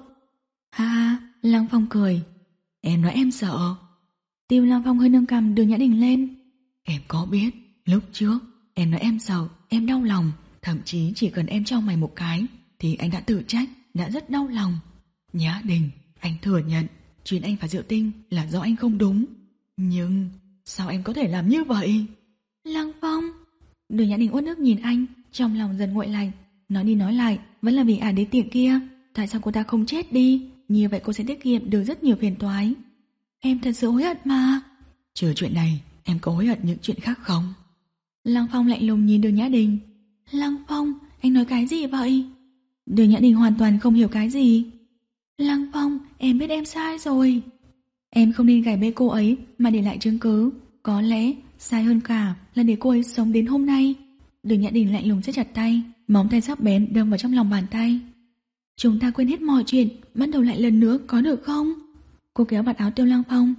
Ha, Lăng Phong cười. Em nói em sợ. Tiêu Lăng Phong hơi nâng cằm Đường Nhã Đình lên. Em có biết, lúc trước em nói em sợ, em đau lòng. Thậm chí chỉ cần em cho mày một cái thì anh đã tự trách, đã rất đau lòng. Nhã Đình, anh thừa nhận chuyện anh và Diệu Tinh là do anh không đúng. Nhưng sao em có thể làm như vậy? Lăng Phong. Đường Nhã Đình uất ức nhìn anh, trong lòng dần nguội lạnh. Nói đi nói lại, vẫn là vì ả đế tiện kia. Tại sao cô ta không chết đi? Như vậy cô sẽ tiết kiệm được rất nhiều phiền toái. Em thật sự hối hận mà. Trừ chuyện này, em có hối hận những chuyện khác không? Lăng Phong lạnh lùng nhìn Đường Nhã Đình. Lăng Phong, anh nói cái gì vậy? Đường Nhã Đình hoàn toàn không hiểu cái gì. Lăng Phong, em biết em sai rồi. Em không nên gài bẫy cô ấy mà để lại chứng cứ. Có lẽ sai hơn cả là để cô ấy sống đến hôm nay. Đường Nhã Đình lạnh lùng siết chặt tay, móng tay sắc bén đâm vào trong lòng bàn tay. Chúng ta quên hết mọi chuyện, bắt đầu lại lần nữa có được không? Cô kéo vạt áo Tiêu Lăng Phong.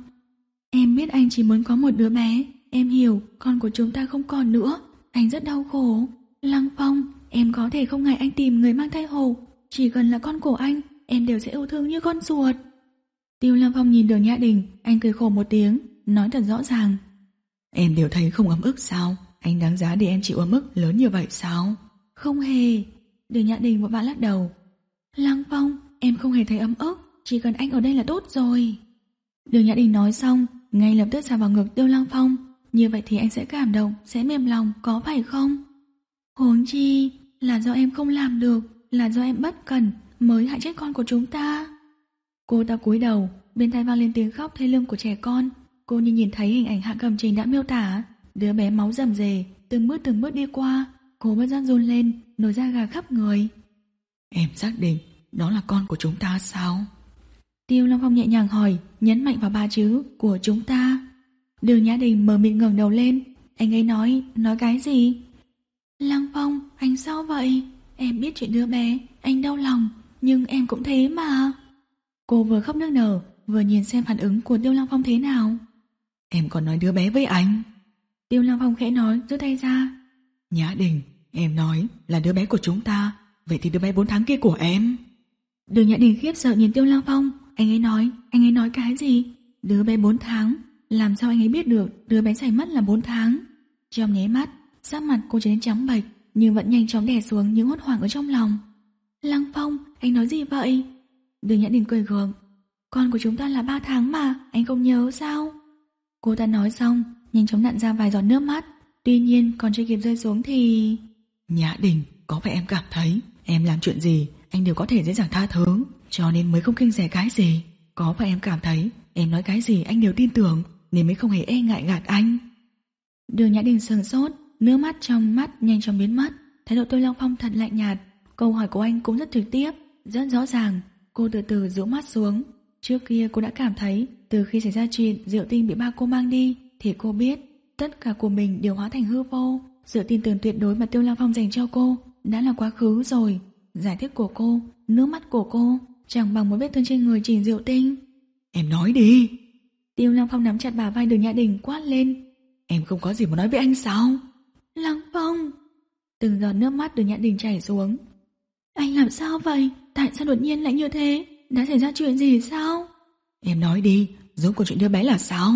Em biết anh chỉ muốn có một đứa bé. Em hiểu con của chúng ta không còn nữa. Anh rất đau khổ. Lăng Phong, em có thể không ngại anh tìm người mang thai hộ. Chỉ cần là con của anh, em đều sẽ yêu thương như con ruột. Tiêu Lăng Phong nhìn Đường Nhã Đình, anh cười khổ một tiếng, nói thật rõ ràng. Em đều thấy không ấm ức sao? Anh đáng giá để em chịu ấm ức lớn như vậy sao? Không hề. Đường Nhã Đình vội vã lắc đầu. Lăng Phong, em không hề thấy ấm ức, chỉ cần anh ở đây là tốt rồi. Đường Nhã Đình nói xong, ngay lập tức xà vào ngực Tiêu Lăng Phong. Như vậy thì anh sẽ cảm động, sẽ mềm lòng, có phải không? Huống chi là do em không làm được, là do em bất cẩn mới hại chết con của chúng ta. Cô ta cúi đầu, bên tai vang lên tiếng khóc thê lương của trẻ con. Cô như nhìn thấy hình ảnh Hạ Cẩm Trình đã miêu tả. Đứa bé máu rầm rề, từng bước từng bước đi qua. Cô bất giác run lên, nổi da gà khắp người. Em xác định đó là con của chúng ta sao? Tiêu Lăng Phong nhẹ nhàng hỏi, nhấn mạnh vào ba chữ của chúng ta. Đường Nhã Đình mờ mịt ngẩng đầu lên. Anh ấy nói, nói cái gì? Lăng Phong, anh sao vậy? Em biết chuyện đứa bé, anh đau lòng, nhưng em cũng thế mà. Cô vừa khóc nức nở, vừa nhìn xem phản ứng của Tiêu Lăng Phong thế nào. Em còn nói đứa bé với anh. Tiêu Lăng Phong khẽ nói, giơ tay ra. Nhã Đình, em nói là đứa bé của chúng ta, vậy thì đứa bé bốn tháng kia của em. Đường Nhã Đình khiếp sợ nhìn Tiêu Lăng Phong. anh ấy nói, anh ấy nói cái gì? Đứa bé bốn tháng, làm sao anh ấy biết được đứa bé xảy mất là bốn tháng? Trong nháy mắt, sắc mặt cô trở nên trắng bệch, nhưng vẫn nhanh chóng đè xuống những hốt hoảng ở trong lòng. Lăng Phong, anh nói gì vậy? Đường Nhã Đình cười gượng. Con của chúng ta là ba tháng mà, anh không nhớ sao? Cô ta nói xong, nhanh chóng nặn ra vài giọt nước mắt. Tuy nhiên còn chưa kịp rơi xuống thì... Nhã Đình, có phải em cảm thấy em làm chuyện gì anh đều có thể dễ dàng tha thứ, cho nên mới không kiêng dè cái gì? Có phải em cảm thấy em nói cái gì anh đều tin tưởng, nên mới không hề e ngại gạt anh? Đường Nhã Đình sừng sốt, nước mắt trong mắt nhanh chóng biến mất. Thái độ Tiêu Lăng Phong thật lạnh nhạt. Câu hỏi của anh cũng rất trực tiếp, rất rõ ràng. Cô từ từ rũ mắt xuống. Trước kia cô đã cảm thấy từ khi xảy ra chuyện Diệu Tinh bị ba cô mang đi thì cô biết tất cả của mình đều hóa thành hư vô. Sự tin tưởng tuyệt đối mà Tiêu Lăng Phong dành cho cô đã là quá khứ rồi. Giải thích của cô, nước mắt của cô chẳng bằng một vết thương trên người Trình Diệu Tinh. Em nói đi. Tiêu Lăng Phong nắm chặt bả vai Đường Nhã Đình quát lên. Em không có gì muốn nói với anh sao? Lăng Phong. Từng giọt nước mắt Đường Nhã Đình chảy xuống. Anh làm sao vậy? Tại sao đột nhiên lại như thế? Đã xảy ra chuyện gì sao? Em nói đi, rốt cuộc chuyện đứa bé là sao?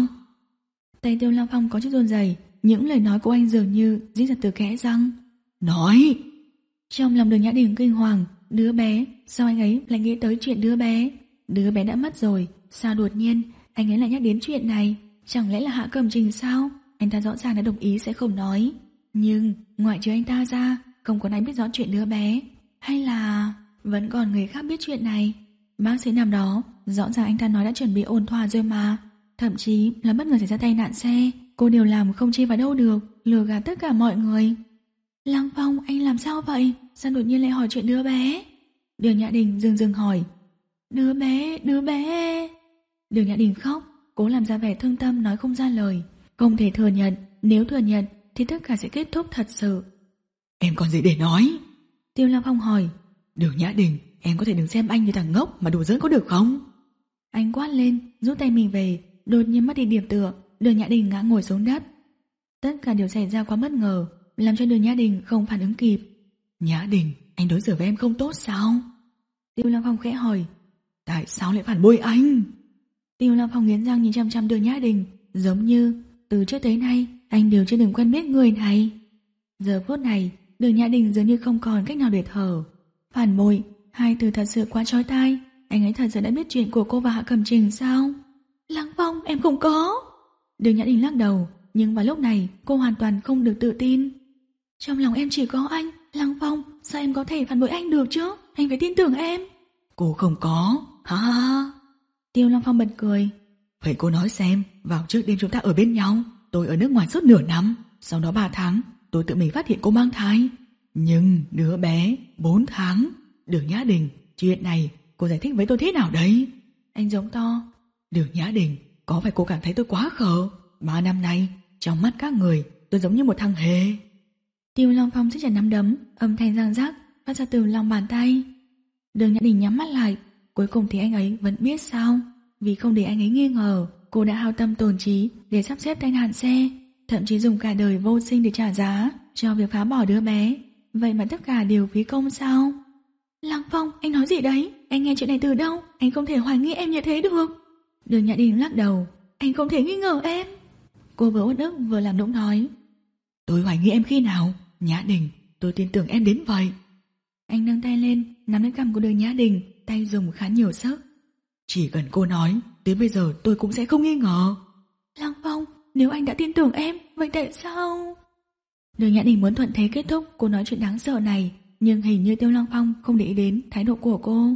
Tay Tiêu Lăng Phong có chút run rẩy, những lời nói của anh dường như rít ra từ kẽ răng. Nói. Trong lòng Đường Nhã Đình kinh hoàng. Đứa bé, sao anh ấy lại nghĩ tới chuyện đứa bé? Đứa bé đã mất rồi, sao đột nhiên anh ấy lại nhắc đến chuyện này? Chẳng lẽ là Hạ Cẩm Trình sao? Anh ta rõ ràng đã đồng ý sẽ không nói. Nhưng ngoại trừ anh ta ra, không có ai biết rõ chuyện đứa bé. Hay là vẫn còn người khác biết chuyện này? Bác sĩ nằm đó, rõ ràng anh ta nói đã chuẩn bị ổn thỏa rồi mà. Thậm chí là bất ngờ xảy ra tai nạn xe, cô đều làm không chi vào đâu được, lừa gạt tất cả mọi người. Lăng Phong, anh làm sao vậy? Sao đột nhiên lại hỏi chuyện đứa bé? Đường Nhã Đình dừng dừng hỏi. Đứa bé, đứa bé. Đường Nhã Đình khóc, cố làm ra vẻ thương tâm nói không ra lời. Không thể thừa nhận, nếu thừa nhận thì tất cả sẽ kết thúc thật sự. Em còn gì để nói? Tiêu Lăng Phong hỏi. Đường Nhã Đình, em có thể đừng xem anh như thằng ngốc mà đùa giỡn có được không? Anh quát lên, rút tay mình về, đột nhiên mất đi điểm tựa. Đường Nhã Đình ngã ngồi xuống đất. Tất cả đều xảy ra quá bất ngờ, làm cho Đường Nhã Đình không phản ứng kịp. Nhã Đình, anh đối xử với em không tốt sao? Tiêu Lăng Phong khẽ hỏi. Tại sao lại phản bội anh? Tiêu Lăng Phong nghiến răng nhìn chăm chăm Đường Nhã Đình, giống như từ trước tới nay anh đều chưa từng quen biết người này. Giờ phút này Đường Nhã Đình dường như không còn cách nào để thở. Phản bội, hai từ thật sự quá chói tai. Anh ấy thật sự đã biết chuyện của cô và Hạ Cẩm Trình sao? Lăng Phong, em không có. Đường Nhã Đình lắc đầu, nhưng vào lúc này cô hoàn toàn không được tự tin. Trong lòng em chỉ có anh. Lăng Phong, sao em có thể phản bội anh được chứ? Anh phải tin tưởng em. Cô không có. Ha ha ha. Tiêu Lăng Phong bật cười. Vậy cô nói xem, vào trước đêm chúng ta ở bên nhau, tôi ở nước ngoài suốt nửa năm, sau đó ba tháng tôi tự mình phát hiện cô mang thai. Nhưng đứa bé bốn tháng. Đường Nhã Đình, chuyện này cô giải thích với tôi thế nào đấy? Anh giống to. Đường Nhã Đình, có phải cô cảm thấy tôi quá khờ? Ba năm nay trong mắt các người tôi giống như một thằng hề. Tiêu Lăng Phong siết chặt nắm đấm, âm thanh răng rắc phát ra từ lòng bàn tay. Đường Nhã Đình nhắm mắt lại. Cuối cùng thì anh ấy vẫn biết sao. Vì không để anh ấy nghi ngờ, cô đã hao tâm tổn trí để sắp xếp tai nạn xe, thậm chí dùng cả đời vô sinh để trả giá cho việc phá bỏ đứa bé. Vậy mà tất cả đều phí công sao? Lăng Phong, anh nói gì đấy? Anh nghe chuyện này từ đâu? Anh không thể hoài nghi em như thế được. Đường Nhã Đình lắc đầu. Anh không thể nghi ngờ em. Cô vừa uất ức vừa làm nũng nói. Tôi hoài nghi em khi nào? Nhã Đình, tôi tin tưởng em đến vậy. Anh nâng tay lên, nắm lấy cằm của Đường Nhã Đình, tay dùng khá nhiều sức. Chỉ cần cô nói, tới bây giờ tôi cũng sẽ không nghi ngờ. Lăng Phong, nếu anh đã tin tưởng em, vậy tại sao? Đường Nhã Đình muốn thuận thế kết thúc cô nói chuyện đáng sợ này, nhưng hình như Tiêu Lăng Phong không để ý đến thái độ của cô.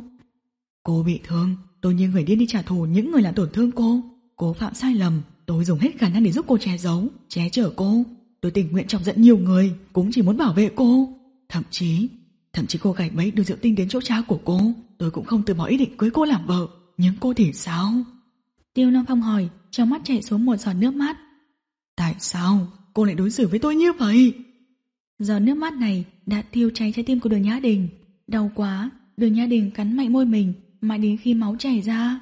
Cô bị thương, tôi như người điên đi trả thù những người làm tổn thương cô. Cô phạm sai lầm, tôi dùng hết khả năng để giúp cô che giấu, che chở cô. Tôi tình nguyện chọc giận nhiều người, cũng chỉ muốn bảo vệ cô. Thậm chí, thậm chí cô gảy bẫy đưa Diệu Tinh đến chỗ cha của cô, tôi cũng không từ bỏ ý định cưới cô làm vợ. Nhưng cô thì sao? Tiêu Lăng Phong hỏi, trong mắt chảy xuống một giọt nước mắt. Tại sao cô lại đối xử với tôi như vậy? Giọt nước mắt này đã thiêu cháy trái tim của Đường Nhã Đình. Đau quá, Đường Nhã Đình cắn mạnh môi mình, mãi đến khi máu chảy ra.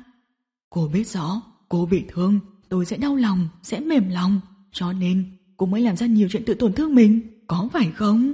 Cô biết rõ, cô bị thương, tôi sẽ đau lòng, sẽ mềm lòng, cho nên cô mới làm ra nhiều chuyện tự tổn thương mình, có phải không?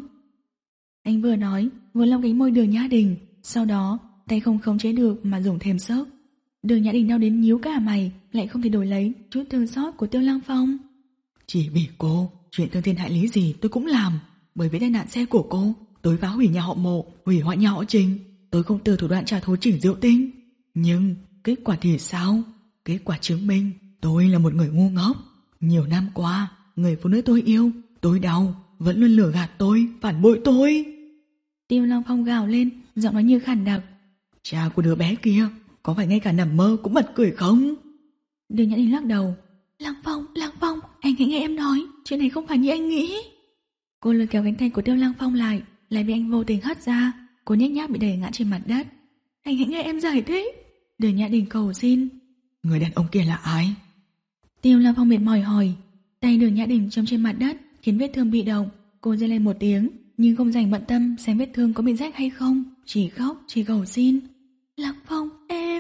Anh vừa nói, vừa lau cánh môi Đường Nhã Đình, sau đó tay không khống chế được mà dùng thêm sức. Đường Nhã Đình đau đến nhíu cả mày, lại không thể đổi lấy chút thương xót của Tiêu Lăng Phong. Chỉ vì cô, chuyện thương thiên hại lý gì tôi cũng làm. Bởi vì tai nạn xe của cô, tôi phá hủy nhà họ Mộ, hủy hoại nhà họ Trình. Tôi không từ thủ đoạn trả thù Chỉnh Diệu Tinh. Nhưng kết quả thì sao? Kết quả chứng minh tôi là một người ngu ngốc. Nhiều năm qua, người phụ nữ tôi yêu, tôi đau, vẫn luôn lừa gạt tôi, phản bội tôi. Tiêu Lăng Phong gào lên, giọng nói như khản đặc. Cha của đứa bé kia có phải ngay cả nằm mơ cũng bật cười không? Đường Nhã Đình lắc đầu. Lăng Phong, Lăng Phong, anh hãy nghe em nói, chuyện này không phải như anh nghĩ. Cô lôi kéo cánh tay của Tiêu Lăng Phong lại, lại bị anh vô tình hất ra. Cô nhếch nhác bị đẩy ngã trên mặt đất. Anh hãy nghe em giải thích. Đường Nhã Đình cầu xin. Người đàn ông kia là ai? Tiêu Lăng Phong mệt mỏi hỏi. Tay Đường Nhã Đình chấm trên mặt đất, khiến vết thương bị động. Cô rên lên một tiếng, nhưng không dành bận tâm xem vết thương có bị rách hay không, chỉ khóc, chỉ cầu xin. Lăng Phong, em...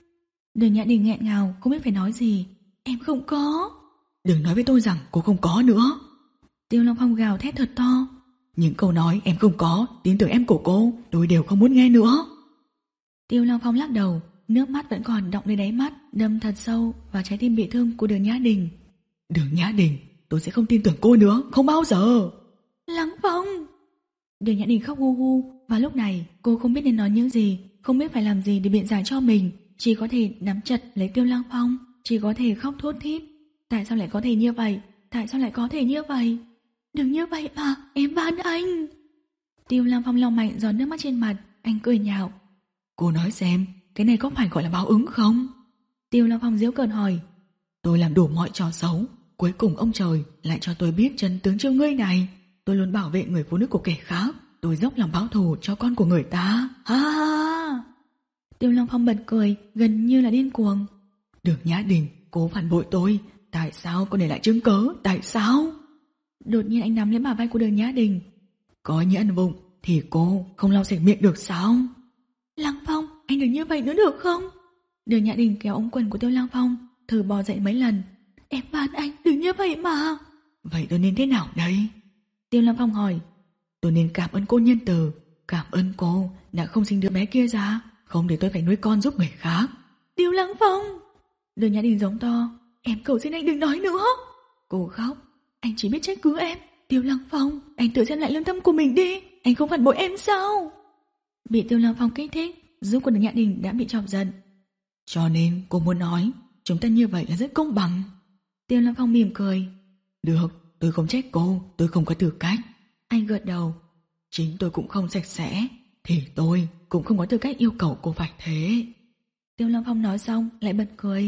Đường Nhã Đình nghẹn ngào, không biết phải nói gì. Em không có. Đừng nói với tôi rằng cô không có nữa. Tiêu Lăng Phong gào thét thật to. Những câu nói em không có, tin tưởng em của cô, tôi đều không muốn nghe nữa. Tiêu Lăng Phong lắc đầu, nước mắt vẫn còn đọng lên đáy mắt, đâm thật sâu vào trái tim bị thương của Đường Nhã Đình. Đường Nhã Đình, tôi sẽ không tin tưởng cô nữa, không bao giờ. Lăng Phong. Đường Nhã Đình khóc hu hu. Và lúc này cô không biết nên nói những gì, không biết phải làm gì để biện giải cho mình, chỉ có thể nắm chặt lấy Tiêu Lăng Phong, chỉ có thể khóc thút thít. Tại sao lại có thể như vậy? Tại sao lại có thể như vậy? Đừng như vậy mà, em van anh. Tiêu Lăng Phong lau mạnh giọt nước mắt trên mặt, anh cười nhạo. Cô nói xem, cái này có phải gọi là báo ứng không? Tiêu Lăng Phong giễu cợt hỏi. Tôi làm đủ mọi trò xấu, cuối cùng ông trời lại cho tôi biết chân tướng chiêu ngươi này. Tôi luôn bảo vệ người phụ nữ của kẻ khác, tôi dốc lòng báo thù cho con của người ta. Ha ha. Tiêu Lăng Phong bật cười, gần như là điên cuồng. Đường Nhã Đình, cô phản bội tôi, tại sao cô để lại chứng cớ, tại sao? Đột nhiên anh nắm lấy bả vai của Đường Nhã Đình. Có những ăn vụng thì cô không lau sạch miệng được sao? Lăng Phong, anh đừng như vậy nữa được không? Đường Nhã Đình kéo ống quần của Tiêu Lăng Phong, thử bò dậy mấy lần. Em van anh, đừng như vậy mà. Vậy tôi nên thế nào đây? Tiêu Lăng Phong hỏi. Tôi nên cảm ơn cô nhân từ, cảm ơn cô đã không sinh đứa bé kia ra, không để tôi phải nuôi con giúp người khác. Tiêu Lăng Phong. Đường Nhã Đình giống to. Em cầu xin anh đừng nói nữa. Cô khóc. Anh chỉ biết trách cứ em. Tiêu Lăng Phong, anh tự xem lại lương tâm của mình đi. Anh không phản bội em sao? Bị Tiêu Lăng Phong kích thích, giúp của Đường Nhã Đình đã bị chọc giận. Cho nên cô muốn nói chúng ta như vậy là rất công bằng. Tiêu Lăng Phong mỉm cười. Được, tôi không trách cô, tôi không có tư cách. Anh gật đầu. Chính tôi cũng không sạch sẽ, thì tôi cũng không có tư cách yêu cầu cô phải thế. Tiêu Lăng Phong nói xong lại bật cười.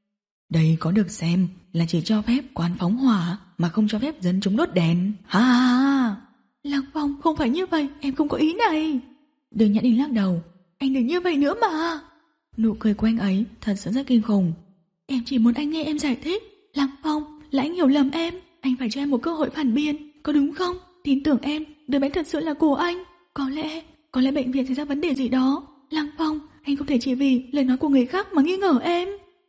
Đây có được xem là chỉ cho phép quán phóng hỏa mà không cho phép dân chúng đốt đèn. Ha ha ha. Lăng Phong, không phải như vậy, em không có ý này. Đường Nhã Đình lắc đầu. Anh đừng như vậy nữa mà. Nụ cười của anh ấy thật sự rất kinh khủng. Em chỉ muốn anh nghe em giải thích. Lăng Phong, là anh hiểu lầm em. Anh phải cho em một cơ hội phản biện, có đúng không? Tin tưởng em, đứa bé thật sự là của anh. Có lẽ, có lẽ bệnh viện xảy ra vấn đề gì đó. Lăng Phong, anh không thể chỉ vì lời nói của người khác mà nghi ngờ em.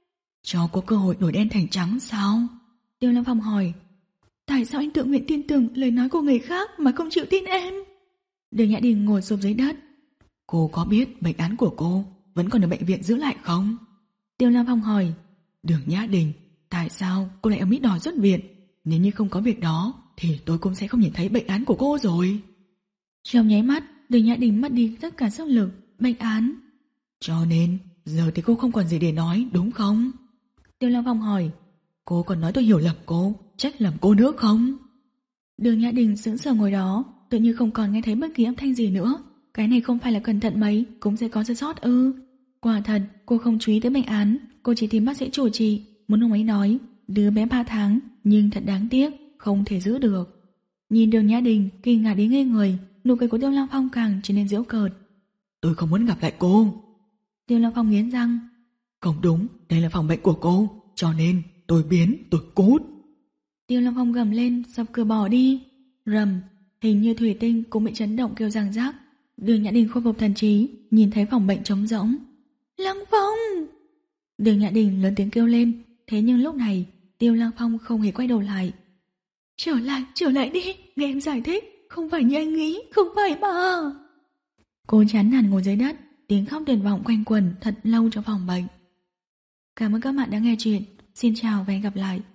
Cho cô cơ hội đổi đen thành trắng sao? Tiêu Lăng Phong hỏi. Tại sao anh tự nguyện tin tưởng lời nói của người khác mà không chịu tin em? Đường Nhã Đình ngồi sụp dưới đất. Cô có biết bệnh án của cô vẫn còn ở bệnh viện giữ lại không? Tiêu Lăng Phong hỏi. Đường Nhã Đình, tại sao cô lại ở Mỹ đòi xuất viện? Nếu như không có việc đó thì tôi cũng sẽ không nhìn thấy bệnh án của cô rồi. Trong nháy mắt, Đường Nhã Đình mất đi tất cả sức lực. Bệnh án. Cho nên giờ thì cô không còn gì để nói, đúng không? Tiêu Lăng Phong hỏi. Cô còn nói tôi hiểu lầm cô, trách lầm cô nữa không? Đường Nhã Đình sững sờ ngồi đó, tự như không còn nghe thấy bất kỳ âm thanh gì nữa. Cái này không phải là cẩn thận mấy cũng sẽ có sơ sót ư? Quả thật, cô không chú ý tới bệnh án, cô chỉ tìm bác sĩ chủ trì, muốn ông ấy nói đứa bé ba tháng, nhưng thật đáng tiếc, không thể giữ được. Nhìn Đường Nhã Đình kinh ngạc đến ngây người, nụ cười của Tiêu Lăng Phong càng trở nên giễu cợt. Tôi không muốn gặp lại cô. Tiêu Lăng Phong nghiến răng. Không đúng, đây là phòng bệnh của cô, cho nên tôi biến, tôi cút. Tiêu Lăng Phong gầm lên, sập cửa bỏ đi. Rầm, hình như thủy tinh cũng bị chấn động kêu răng rác. Đường Nhã Đình khôi phục thần trí, nhìn thấy phòng bệnh trống rỗng. Lăng Phong! Đường Nhã Đình lớn tiếng kêu lên, thế nhưng lúc này Tiêu Lăng Phong không hề quay đầu lại. Trở lại, trở lại đi, nghe em giải thích, không phải như anh nghĩ, không phải mà. Cô chán nản ngồi dưới đất, tiếng khóc tuyệt vọng quanh quẩn thật lâu trong phòng bệnh. Cảm ơn các bạn đã nghe chuyện. Xin chào và hẹn gặp lại.